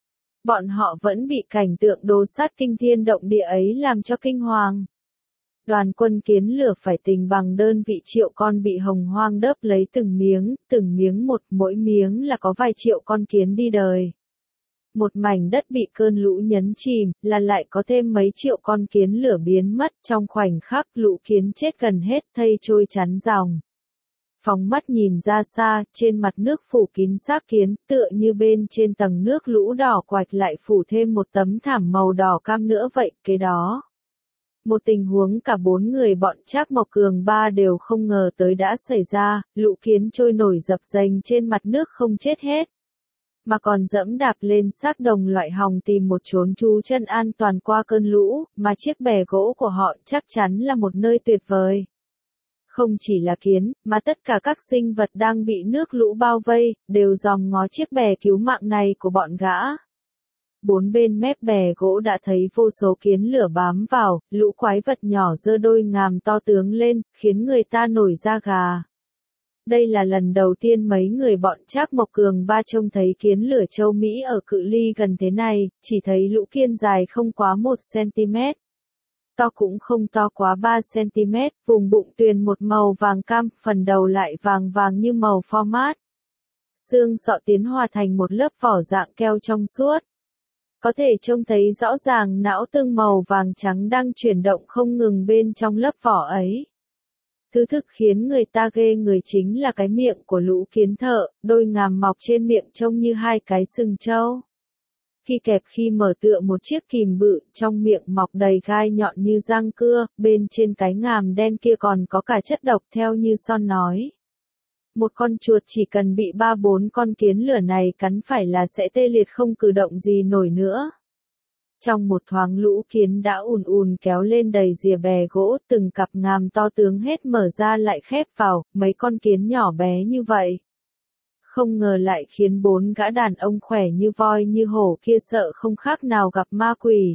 Bọn họ vẫn bị cảnh tượng đồ sát kinh thiên động địa ấy làm cho kinh hoàng. Đoàn quân kiến lửa phải tình bằng đơn vị triệu con bị hồng hoang đớp lấy từng miếng, từng miếng một, mỗi miếng là có vài triệu con kiến đi đời. Một mảnh đất bị cơn lũ nhấn chìm, là lại có thêm mấy triệu con kiến lửa biến mất, trong khoảnh khắc lũ kiến chết gần hết thây trôi chắn dòng. Phóng mắt nhìn ra xa, trên mặt nước phủ kín xác kiến, tựa như bên trên tầng nước lũ đỏ quạch lại phủ thêm một tấm thảm màu đỏ cam nữa vậy, kế đó. Một tình huống cả bốn người bọn Trác Mộc Cường ba đều không ngờ tới đã xảy ra, lũ kiến trôi nổi dập dềnh trên mặt nước không chết hết. Mà còn dẫm đạp lên xác đồng loại hòng tìm một chốn trú chân an toàn qua cơn lũ, mà chiếc bè gỗ của họ chắc chắn là một nơi tuyệt vời. Không chỉ là kiến, mà tất cả các sinh vật đang bị nước lũ bao vây, đều dòm ngó chiếc bè cứu mạng này của bọn gã. Bốn bên mép bè gỗ đã thấy vô số kiến lửa bám vào, lũ quái vật nhỏ giơ đôi ngàm to tướng lên, khiến người ta nổi da gà. Đây là lần đầu tiên mấy người bọn Trác Mộc Cường ba trông thấy kiến lửa châu Mỹ ở cự ly gần thế này, chỉ thấy lũ kiên dài không quá một xăng-ti-mét. To cũng không to quá ba xăng-ti-mét, vùng bụng tuyền một màu vàng cam, phần đầu lại vàng vàng như màu pho mát. Xương sọ tiến hòa thành một lớp vỏ dạng keo trong suốt. Có thể trông thấy rõ ràng não tương màu vàng trắng đang chuyển động không ngừng bên trong lớp vỏ ấy. Thứ thực khiến người ta ghê người chính là cái miệng của lũ kiến thợ, đôi ngàm mọc trên miệng trông như hai cái sừng trâu. Khi kẹp khi mở tựa một chiếc kìm bự, trong miệng mọc đầy gai nhọn như răng cưa, bên trên cái ngàm đen kia còn có cả chất độc theo như Son nói. Một con chuột chỉ cần bị ba bốn con kiến lửa này cắn phải là sẽ tê liệt không cử động gì nổi nữa. Trong một thoáng lũ kiến đã ùn ùn kéo lên đầy rìa bè gỗ, từng cặp ngàm to tướng hết mở ra lại khép vào, mấy con kiến nhỏ bé như vậy. Không ngờ lại khiến bốn gã đàn ông khỏe như voi như hổ kia sợ không khác nào gặp ma quỷ.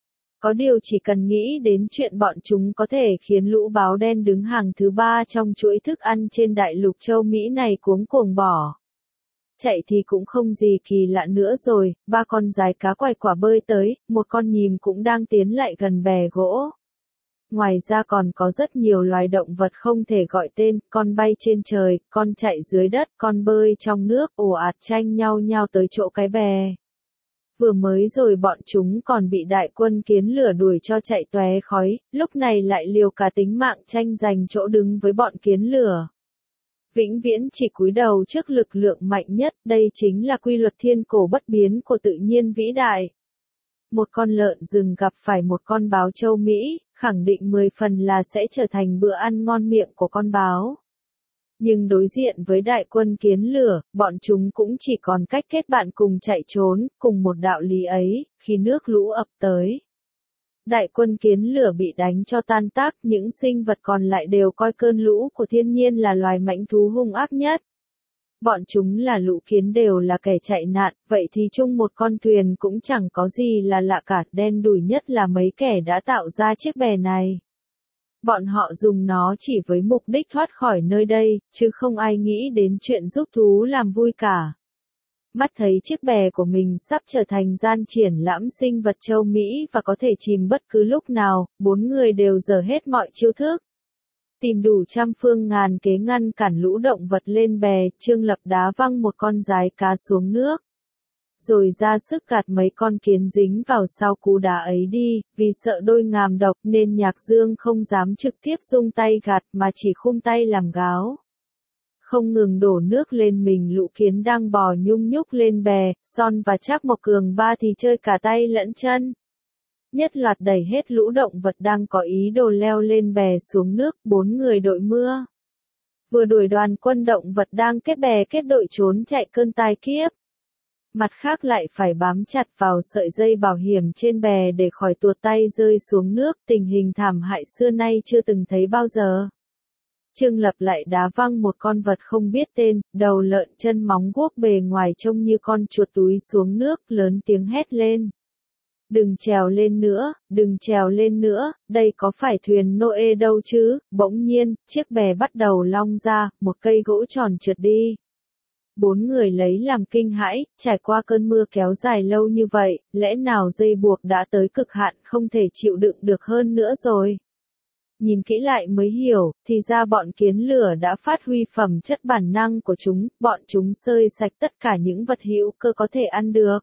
Có điều chỉ cần nghĩ đến chuyện bọn chúng có thể khiến lũ báo đen đứng hàng thứ ba trong chuỗi thức ăn trên đại lục châu Mỹ này cuống cuồng bỏ. Chạy thì cũng không gì kỳ lạ nữa rồi, ba con giái cá quài quả bơi tới, một con nhím cũng đang tiến lại gần bè gỗ. Ngoài ra còn có rất nhiều loài động vật không thể gọi tên, con bay trên trời, con chạy dưới đất, con bơi trong nước, ồ ạt tranh nhau nhau tới chỗ cái bè. Vừa mới rồi bọn chúng còn bị đại quân kiến lửa đuổi cho chạy tóe khói, lúc này lại liều cả tính mạng tranh giành chỗ đứng với bọn kiến lửa. Vĩnh viễn chỉ cúi đầu trước lực lượng mạnh nhất, đây chính là quy luật thiên cổ bất biến của tự nhiên vĩ đại. Một con lợn rừng gặp phải một con báo châu Mỹ, khẳng định mười phần là sẽ trở thành bữa ăn ngon miệng của con báo. Nhưng đối diện với đại quân kiến lửa, bọn chúng cũng chỉ còn cách kết bạn cùng chạy trốn, cùng một đạo lý ấy, khi nước lũ ập tới. Đại quân kiến lửa bị đánh cho tan tác, những sinh vật còn lại đều coi cơn lũ của thiên nhiên là loài mãnh thú hung ác nhất. Bọn chúng là lũ kiến đều là kẻ chạy nạn, vậy thì chung một con thuyền cũng chẳng có gì là lạ cả, đen đủi nhất là mấy kẻ đã tạo ra chiếc bè này. Bọn họ dùng nó chỉ với mục đích thoát khỏi nơi đây, chứ không ai nghĩ đến chuyện giúp thú làm vui cả. Mắt thấy chiếc bè của mình sắp trở thành gian triển lãm sinh vật châu Mỹ và có thể chìm bất cứ lúc nào, bốn người đều dở hết mọi chiêu thức. Tìm đủ trăm phương ngàn kế ngăn cản lũ động vật lên bè, Trương Lập đá văng một con giái cá xuống nước. Rồi ra sức gạt mấy con kiến dính vào sau cú đá ấy đi, vì sợ đôi ngàm độc nên Nhạc Dương không dám trực tiếp dung tay gạt mà chỉ khum tay làm gáo. Không ngừng đổ nước lên mình lũ kiến đang bò nhung nhúc lên bè, Son và Trác Mộc Cường ba thì chơi cả tay lẫn chân. Nhất loạt đẩy hết lũ động vật đang có ý đồ leo lên bè xuống nước, bốn người đội mưa. Vừa đuổi đoàn quân động vật đang kết bè kết đội trốn chạy cơn tai kiếp. Mặt khác lại phải bám chặt vào sợi dây bảo hiểm trên bè để khỏi tuột tay rơi xuống nước, tình hình thảm hại xưa nay chưa từng thấy bao giờ. Trương Lập lại đá văng một con vật không biết tên, đầu lợn chân móng guốc bề ngoài trông như con chuột túi xuống nước, lớn tiếng hét lên. Đừng trèo lên nữa, đừng trèo lên nữa, đây có phải thuyền Noe đâu chứ, bỗng nhiên, chiếc bè bắt đầu long ra, một cây gỗ tròn trượt đi. Bốn người lấy làm kinh hãi, trải qua cơn mưa kéo dài lâu như vậy, lẽ nào dây buộc đã tới cực hạn không thể chịu đựng được hơn nữa rồi. Nhìn kỹ lại mới hiểu, thì ra bọn kiến lửa đã phát huy phẩm chất bản năng của chúng, bọn chúng xơi sạch tất cả những vật hữu cơ có thể ăn được.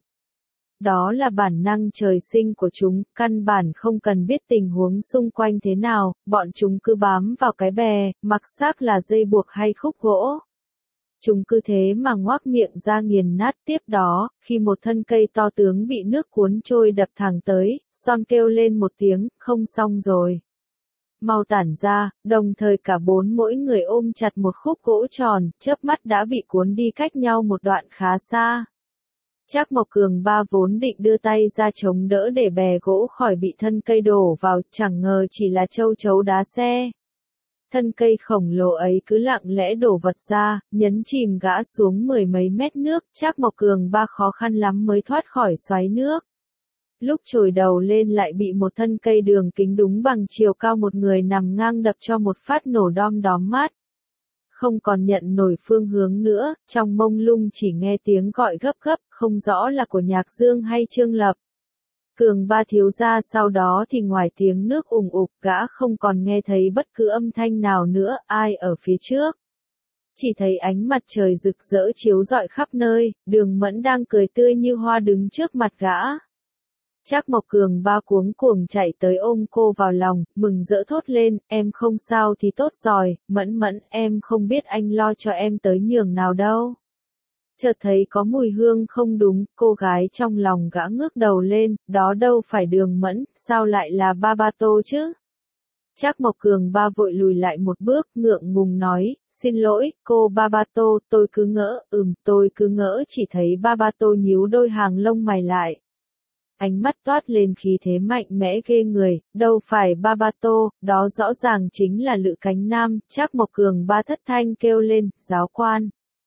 Đó là bản năng trời sinh của chúng, căn bản không cần biết tình huống xung quanh thế nào, bọn chúng cứ bám vào cái bè, mặc xác là dây buộc hay khúc gỗ. Chúng cứ thế mà ngoác miệng ra nghiền nát. Tiếp đó, khi một thân cây to tướng bị nước cuốn trôi đập thẳng tới, Son kêu lên một tiếng, không xong rồi. Mau tản ra, đồng thời cả bốn mỗi người ôm chặt một khúc gỗ tròn, chớp mắt đã bị cuốn đi cách nhau một đoạn khá xa. Trác Mộc Cường ba vốn định đưa tay ra chống đỡ để bè gỗ khỏi bị thân cây đổ vào, chẳng ngờ chỉ là châu chấu đá xe. Thân cây khổng lồ ấy cứ lặng lẽ đổ vật ra, nhấn chìm gã xuống mười mấy mét nước, Trác Mộc Cường ba khó khăn lắm mới thoát khỏi xoáy nước. Lúc trồi đầu lên lại bị một thân cây đường kính đúng bằng chiều cao một người nằm ngang đập cho một phát nổ đom đóm mắt. Không còn nhận nổi phương hướng nữa, trong mông lung chỉ nghe tiếng gọi gấp gấp, không rõ là của Nhạc Dương hay Trương Lập. Cường ba thiếu gia sau đó thì ngoài tiếng nước ùng ục gã không còn nghe thấy bất cứ âm thanh nào nữa, ai ở phía trước. Chỉ thấy ánh mặt trời rực rỡ chiếu rọi khắp nơi, Đường Mẫn đang cười tươi như hoa đứng trước mặt gã. Trác Mộc Cường ba cuống cuồng chạy tới ôm cô vào lòng, mừng rỡ thốt lên, em không sao thì tốt rồi, Mẫn Mẫn, em không biết anh lo cho em tới nhường nào đâu. Chợt thấy có mùi hương không đúng, cô gái trong lòng gã ngước đầu lên, đó đâu phải Đường Mẫn, sao lại là Ba Ba Tô chứ? Trác Mộc Cường Ba vội lùi lại một bước, ngượng ngùng nói, xin lỗi, cô Ba Ba Tô, tôi cứ ngỡ, ừm, tôi cứ ngỡ chỉ thấy Ba Ba Tô nhíu đôi hàng lông mày lại. Ánh mắt toát lên khí thế mạnh mẽ ghê người, đâu phải Ba Ba Tô, đó rõ ràng chính là Lữ Cánh Nam. Trác Mộc Cường Ba thất thanh kêu lên, giáo quan.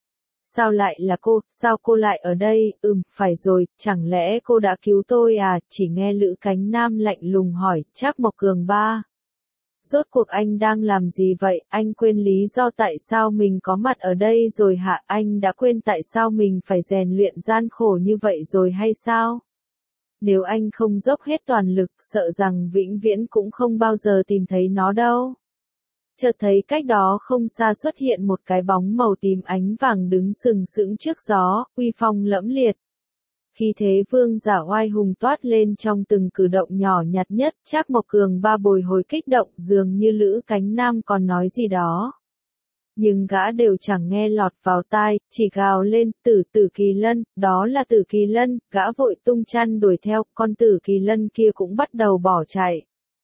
Sao lại là cô, sao cô lại ở đây, ừm, phải rồi, chẳng lẽ cô đã cứu tôi à, chỉ nghe Lữ Cánh Nam lạnh lùng hỏi, Trác Mộc Cường Ba. Rốt cuộc anh đang làm gì vậy, anh quên lý do tại sao mình có mặt ở đây rồi hả, anh đã quên tại sao mình phải rèn luyện gian khổ như vậy rồi hay sao? Nếu anh không dốc hết toàn lực, sợ rằng vĩnh viễn cũng không bao giờ tìm thấy nó đâu. Chợt thấy cách đó không xa xuất hiện một cái bóng màu tím ánh vàng đứng sừng sững trước gió, uy phong lẫm liệt. Khi thế vương giả oai hùng toát lên trong từng cử động nhỏ nhặt nhất, Trác Mộc Cường Ba bồi hồi kích động, dường như Lữ Cánh Nam còn nói gì đó. Nhưng gã đều chẳng nghe lọt vào tai, chỉ gào lên, tử tử kỳ lân, đó là tử kỳ lân, gã vội tung chăn đuổi theo, con tử kỳ lân kia cũng bắt đầu bỏ chạy.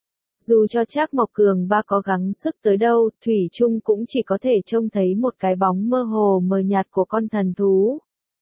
Dù cho Trác Mộc Cường Ba có gắng sức tới đâu, thủy chung cũng chỉ có thể trông thấy một cái bóng mơ hồ mờ nhạt của con thần thú.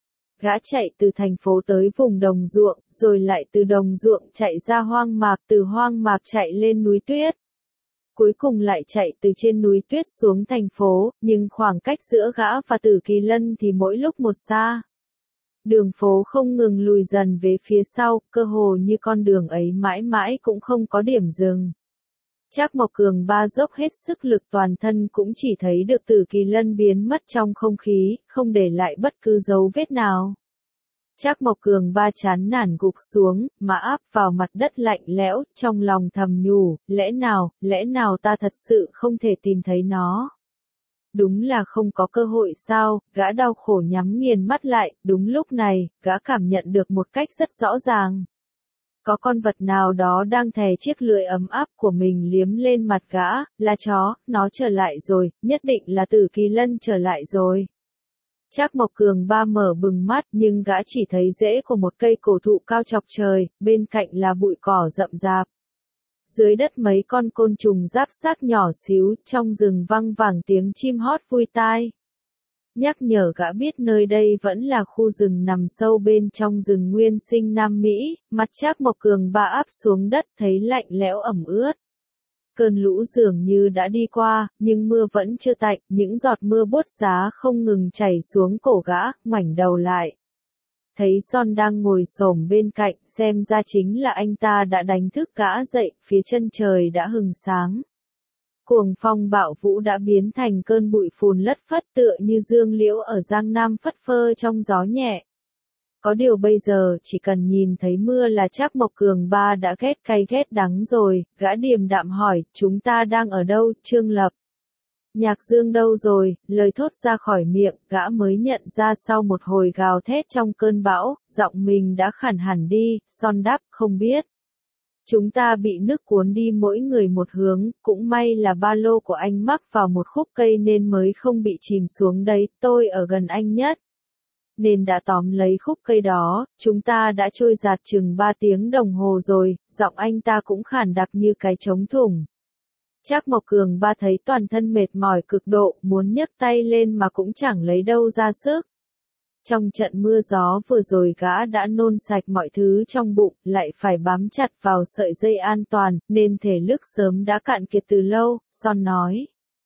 Gã chạy từ thành phố tới vùng đồng ruộng, rồi lại từ đồng ruộng chạy ra hoang mạc, từ hoang mạc chạy lên núi tuyết. Cuối cùng lại chạy từ trên núi tuyết xuống thành phố, nhưng khoảng cách giữa gã và Tử Kỳ Lân thì mỗi lúc một xa. Đường phố không ngừng lùi dần về phía sau, cơ hồ như con đường ấy mãi mãi cũng không có điểm dừng. Trác Mộc Cường Ba dốc hết sức lực toàn thân cũng chỉ thấy được Tử Kỳ Lân biến mất trong không khí, không để lại bất cứ dấu vết nào. Trác Mộc Cường Ba chán nản gục xuống, mà áp vào mặt đất lạnh lẽo, trong lòng thầm nhủ, lẽ nào, lẽ nào ta thật sự không thể tìm thấy nó? Đúng là không có cơ hội sao, gã đau khổ nhắm nghiền mắt lại, đúng lúc này, gã cảm nhận được một cách rất rõ ràng. Có con vật nào đó đang thè chiếc lưỡi ấm áp của mình liếm lên mặt gã, là chó, nó trở lại rồi, nhất định là Tử Kỳ Lân trở lại rồi. Trác Mộc Cường Ba mở bừng mắt, nhưng gã chỉ thấy rễ của một cây cổ thụ cao chọc trời, bên cạnh là bụi cỏ rậm rạp. Dưới đất mấy con côn trùng giáp xác nhỏ xíu, trong rừng văng vẳng tiếng chim hót vui tai. Nhắc nhở gã biết nơi đây vẫn là khu rừng nằm sâu bên trong rừng nguyên sinh Nam Mỹ, mặt Trác Mộc Cường Ba áp xuống đất thấy lạnh lẽo ẩm ướt. Cơn lũ dường như đã đi qua, nhưng mưa vẫn chưa tạnh, những giọt mưa buốt giá không ngừng chảy xuống cổ gã, ngoảnh đầu lại. Thấy Son đang ngồi xổm bên cạnh, xem ra chính là anh ta đã đánh thức gã dậy, phía chân trời đã hừng sáng. Cuồng phong bạo vũ đã biến thành cơn bụi phùn lất phất tựa như dương liễu ở Giang Nam phất phơ trong gió nhẹ. Có điều bây giờ, chỉ cần nhìn thấy mưa là Trác Mộc Cường Ba đã ghét cay ghét đắng rồi, gã điềm đạm hỏi, chúng ta đang ở đâu, Trương Lập? Nhạc Dương đâu rồi, lời thốt ra khỏi miệng, gã mới nhận ra sau một hồi gào thét trong cơn bão, giọng mình đã khản hẳn đi, Son đáp, không biết. Chúng ta bị nước cuốn đi mỗi người một hướng, cũng may là ba lô của anh mắc vào một khúc cây nên mới không bị chìm xuống đấy, tôi ở gần anh nhất. Nên đã tóm lấy khúc cây đó, chúng ta đã trôi dạt chừng ba tiếng đồng hồ rồi, giọng anh ta cũng khản đặc như cái trống thủng. Trác Mộc Cường Ba thấy toàn thân mệt mỏi cực độ, muốn nhấc tay lên mà cũng chẳng lấy đâu ra sức. Trong trận mưa gió vừa rồi gã đã nôn sạch mọi thứ trong bụng, lại phải bám chặt vào sợi dây an toàn, nên thể lực sớm đã cạn kiệt từ lâu, Son nói.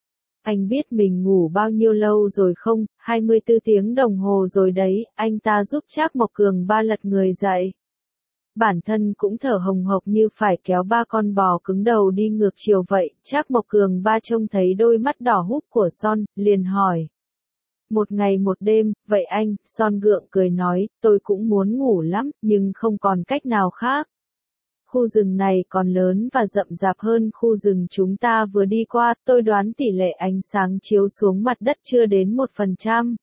Anh biết mình ngủ bao nhiêu lâu rồi không, hai mươi tư tiếng đồng hồ rồi đấy, anh ta giúp Trác Mộc Cường Ba lật người dậy. Bản thân cũng thở hồng hộc như phải kéo ba con bò cứng đầu đi ngược chiều vậy, Trác Mộc Cường Ba trông thấy đôi mắt đỏ húp của Son, liền hỏi. Một ngày một đêm, vậy anh, Son gượng cười nói, tôi cũng muốn ngủ lắm, nhưng không còn cách nào khác. Khu rừng này còn lớn và rậm rạp hơn khu rừng chúng ta vừa đi qua, tôi đoán tỷ lệ ánh sáng chiếu xuống mặt đất chưa đến một phần trăm.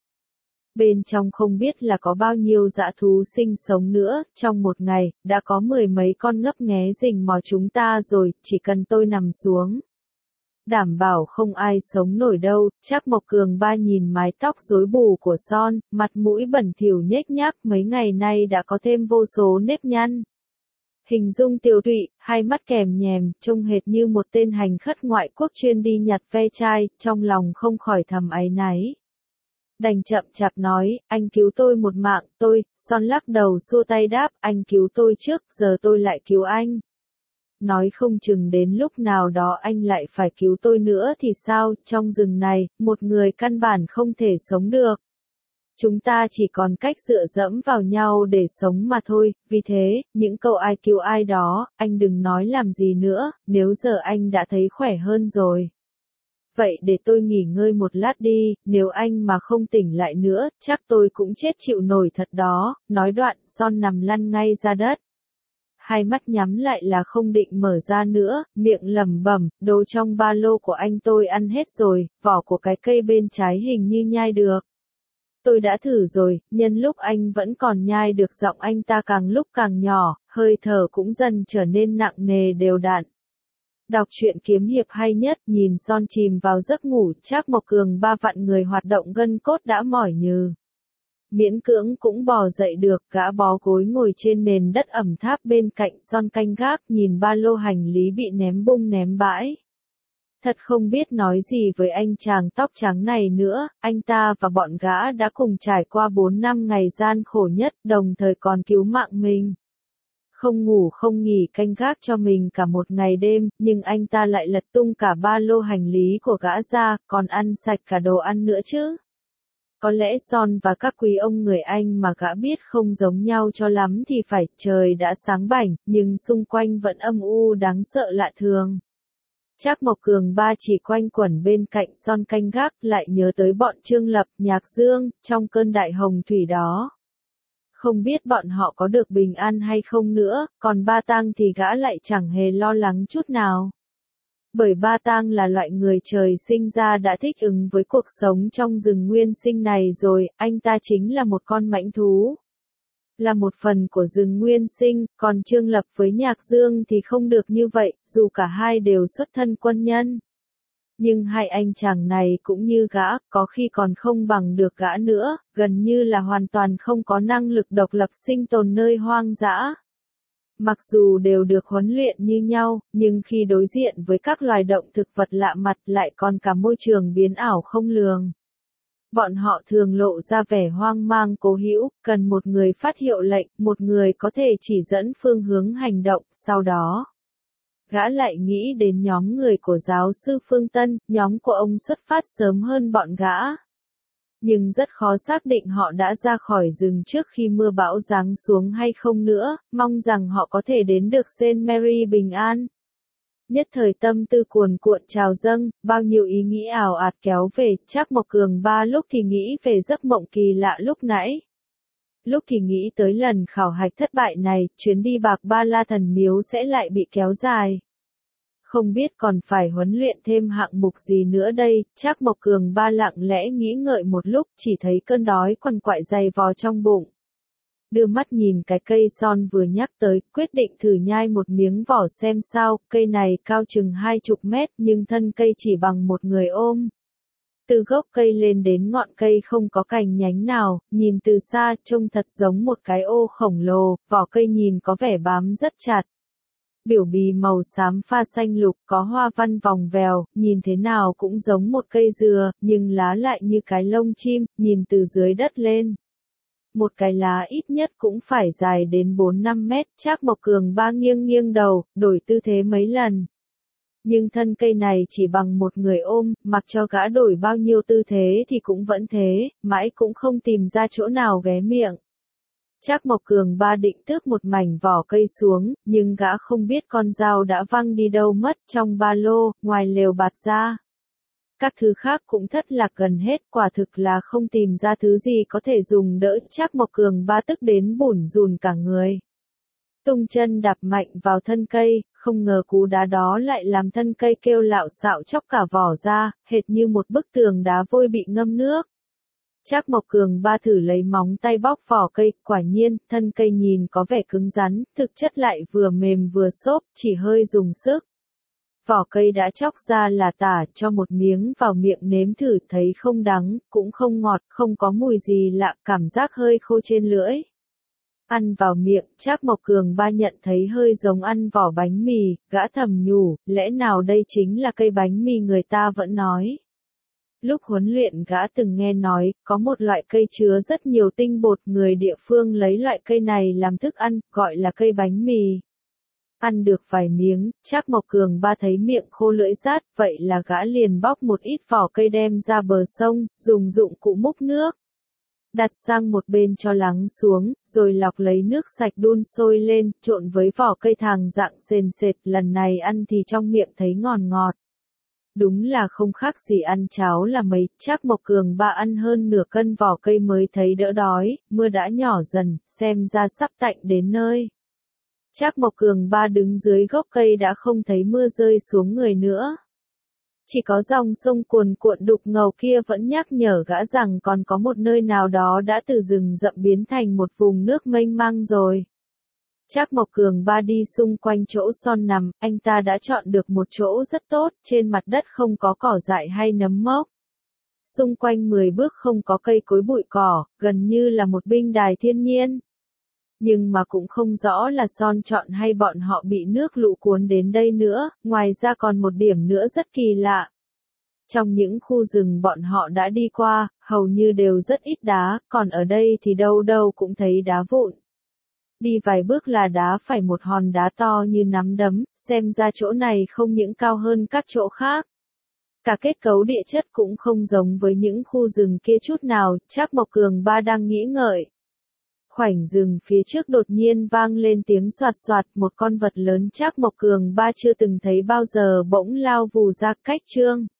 Bên trong không biết là có bao nhiêu dã thú sinh sống nữa, trong một ngày, đã có mười mấy con ngấp nghé rình mò chúng ta rồi, chỉ cần tôi nằm xuống. đảm bảo không ai sống nổi đâu. Trác Mộc Cường Ba nhìn mái tóc rối bù của Son, mặt mũi bẩn thỉu nhếch nhác mấy ngày nay đã có thêm vô số nếp nhăn. Hình dung tiều tụy, hai mắt kèm nhèm, trông hệt như một tên hành khất ngoại quốc chuyên đi nhặt ve chai, trong lòng không khỏi thầm áy náy. Đành chậm chạp nói, anh cứu tôi một mạng, tôi, Son lắc đầu xua tay đáp, anh cứu tôi trước, giờ tôi lại cứu anh. Nói không chừng đến lúc nào đó anh lại phải cứu tôi nữa thì sao, trong rừng này, một người căn bản không thể sống được. Chúng ta chỉ còn cách dựa dẫm vào nhau để sống mà thôi, vì thế, những câu ai cứu ai đó, anh đừng nói làm gì nữa, nếu giờ anh đã thấy khỏe hơn rồi. Vậy để tôi nghỉ ngơi một lát đi, nếu anh mà không tỉnh lại nữa, chắc tôi cũng chết chịu nổi thật đó, nói đoạn, Son nằm lăn ngay ra đất. Hai mắt nhắm lại là không định mở ra nữa, miệng lẩm bẩm, đồ trong ba lô của anh tôi ăn hết rồi, vỏ của cái cây bên trái hình như nhai được. Tôi đã thử rồi, nhân lúc anh vẫn còn nhai được giọng anh ta càng lúc càng nhỏ, hơi thở cũng dần trở nên nặng nề đều đặn. Đọc truyện kiếm hiệp hay nhất, nhìn Son chìm vào giấc ngủ, Trác Mộc Cường Ba vặn người hoạt động gân cốt đã mỏi nhừ. Miễn cưỡng cũng bò dậy được, gã bó gối ngồi trên nền đất ẩm tháp bên cạnh Son canh gác, nhìn ba lô hành lý bị ném bung ném bãi. Thật không biết nói gì với anh chàng tóc trắng này nữa, anh ta và bọn gã đã cùng trải qua bốn năm ngày gian khổ nhất, đồng thời còn cứu mạng mình. Không ngủ không nghỉ canh gác cho mình cả một ngày đêm, nhưng anh ta lại lật tung cả ba lô hành lý của gã ra, còn ăn sạch cả đồ ăn nữa chứ. Có lẽ Son và các quý ông người Anh mà gã biết không giống nhau cho lắm thì phải, trời đã sáng bảnh, nhưng xung quanh vẫn âm u đáng sợ lạ thường. Trác Mộc Cường Ba chỉ quanh quẩn bên cạnh Son canh gác, lại nhớ tới bọn Trương Lập, Nhạc Dương, trong cơn đại hồng thủy đó. Không biết bọn họ có được bình an hay không nữa, còn Ba Tang thì gã lại chẳng hề lo lắng chút nào. Bởi Ba Tang là loại người trời sinh ra đã thích ứng với cuộc sống trong rừng nguyên sinh này rồi, anh ta chính là một con mãnh thú. Là một phần của rừng nguyên sinh, còn Trương Lập với Nhạc Dương thì không được như vậy, dù cả hai đều xuất thân quân nhân. Nhưng hai anh chàng này cũng như gã, có khi còn không bằng được gã nữa, gần như là hoàn toàn không có năng lực độc lập sinh tồn nơi hoang dã. Mặc dù đều được huấn luyện như nhau, nhưng khi đối diện với các loài động thực vật lạ mặt lại còn cả môi trường biến ảo không lường. Bọn họ thường lộ ra vẻ hoang mang cố hữu, cần một người phát hiệu lệnh, một người có thể chỉ dẫn phương hướng hành động, sau đó. Gã lại nghĩ đến nhóm người của giáo sư Phương Tân, nhóm của ông xuất phát sớm hơn bọn gã. Nhưng rất khó xác định họ đã ra khỏi rừng trước khi mưa bão giáng xuống hay không nữa, mong rằng họ có thể đến được Saint Mary bình an. Nhất thời tâm tư cuồn cuộn trào dâng, bao nhiêu ý nghĩ ảo ạt kéo về, Trác Mộc Cường Ba lúc thì nghĩ về giấc mộng kỳ lạ lúc nãy. Lúc thì nghĩ tới lần khảo hạch thất bại này, chuyến đi Bạc Ba La Thần Miếu sẽ lại bị kéo dài. Không biết còn phải huấn luyện thêm hạng mục gì nữa đây, Trác Mộc Cường Ba lặng lẽ nghĩ ngợi một lúc, chỉ thấy cơn đói quằn quại dày vò trong bụng. Đưa mắt nhìn cái cây Son vừa nhắc tới, quyết định thử nhai một miếng vỏ xem sao, cây này cao chừng hai chục mét nhưng thân cây chỉ bằng một người ôm. Từ gốc cây lên đến ngọn cây không có cành nhánh nào, nhìn từ xa trông thật giống một cái ô khổng lồ, vỏ cây nhìn có vẻ bám rất chặt. Biểu bì màu xám pha xanh lục có hoa văn vòng vèo, nhìn thế nào cũng giống một cây dừa, nhưng lá lại như cái lông chim, nhìn từ dưới đất lên. Một cái lá ít nhất cũng phải dài đến bốn năm mét, Trác Mộc Cường Ba nghiêng nghiêng đầu, đổi tư thế mấy lần. Nhưng thân cây này chỉ bằng một người ôm, mặc cho gã đổi bao nhiêu tư thế thì cũng vẫn thế, mãi cũng không tìm ra chỗ nào ghé miệng. Trác Mộc Cường Ba định tước một mảnh vỏ cây xuống, nhưng gã không biết con dao đã văng đi đâu mất trong ba lô, ngoài lều bạt ra. Các thứ khác cũng thất lạc gần hết, quả thực là không tìm ra thứ gì có thể dùng đỡ, Trác Mộc Cường Ba tức đến bủn rủn cả người. Tung chân đạp mạnh vào thân cây, không ngờ cú đá đó lại làm thân cây kêu lạo xạo chóc cả vỏ ra, hệt như một bức tường đá vôi bị ngâm nước. Trác Mộc Cường Ba thử lấy móng tay bóc vỏ cây, quả nhiên, thân cây nhìn có vẻ cứng rắn, thực chất lại vừa mềm vừa xốp, chỉ hơi dùng sức. vỏ cây đã chóc ra là tả, cho một miếng vào miệng nếm thử, thấy không đắng, cũng không ngọt, không có mùi gì lạ, cảm giác hơi khô trên lưỡi. Ăn vào miệng, Trác Mộc Cường Ba nhận thấy hơi giống ăn vỏ bánh mì, gã thầm nhủ, lẽ nào đây chính là cây bánh mì người ta vẫn nói. Lúc huấn luyện gã từng nghe nói, có một loại cây chứa rất nhiều tinh bột, người địa phương lấy loại cây này làm thức ăn, gọi là cây bánh mì. Ăn được vài miếng, Trác Mộc Cường Ba thấy miệng khô lưỡi rát, vậy là gã liền bóc một ít vỏ cây đem ra bờ sông, dùng dụng cụ múc nước. Đặt sang một bên cho lắng xuống, rồi lọc lấy nước sạch đun sôi lên, trộn với vỏ cây thàng dạng sền sệt, lần này ăn thì trong miệng thấy ngon ngọt. Đúng là không khác gì ăn cháo là mấy, Trác Mộc Cường Ba ăn hơn nửa cân vỏ cây mới thấy đỡ đói, mưa đã nhỏ dần, xem ra sắp tạnh đến nơi. Trác Mộc Cường Ba đứng dưới gốc cây đã không thấy mưa rơi xuống người nữa. Chỉ có dòng sông cuồn cuộn đục ngầu kia vẫn nhắc nhở gã rằng còn có một nơi nào đó đã từ rừng rậm biến thành một vùng nước mênh mang rồi. Trác Mộc Cường Ba đi xung quanh chỗ Son nằm, anh ta đã chọn được một chỗ rất tốt, trên mặt đất không có cỏ dại hay nấm mốc. Xung quanh mười bước không có cây cối bụi cỏ, gần như là một binh đài thiên nhiên. Nhưng mà cũng không rõ là Son chọn hay bọn họ bị nước lũ cuốn đến đây nữa, ngoài ra còn một điểm nữa rất kỳ lạ. Trong những khu rừng bọn họ đã đi qua, hầu như đều rất ít đá, còn ở đây thì đâu đâu cũng thấy đá vụn. Đi vài bước là đá phải một hòn đá to như nắm đấm, xem ra chỗ này không những cao hơn các chỗ khác. Cả kết cấu địa chất cũng không giống với những khu rừng kia chút nào, Trác Mộc Cường Ba đang nghĩ ngợi. Khoảnh rừng phía trước đột nhiên vang lên tiếng soạt soạt, một con vật lớn Trác Mộc Cường Ba chưa từng thấy bao giờ bỗng lao vù ra cách Trương.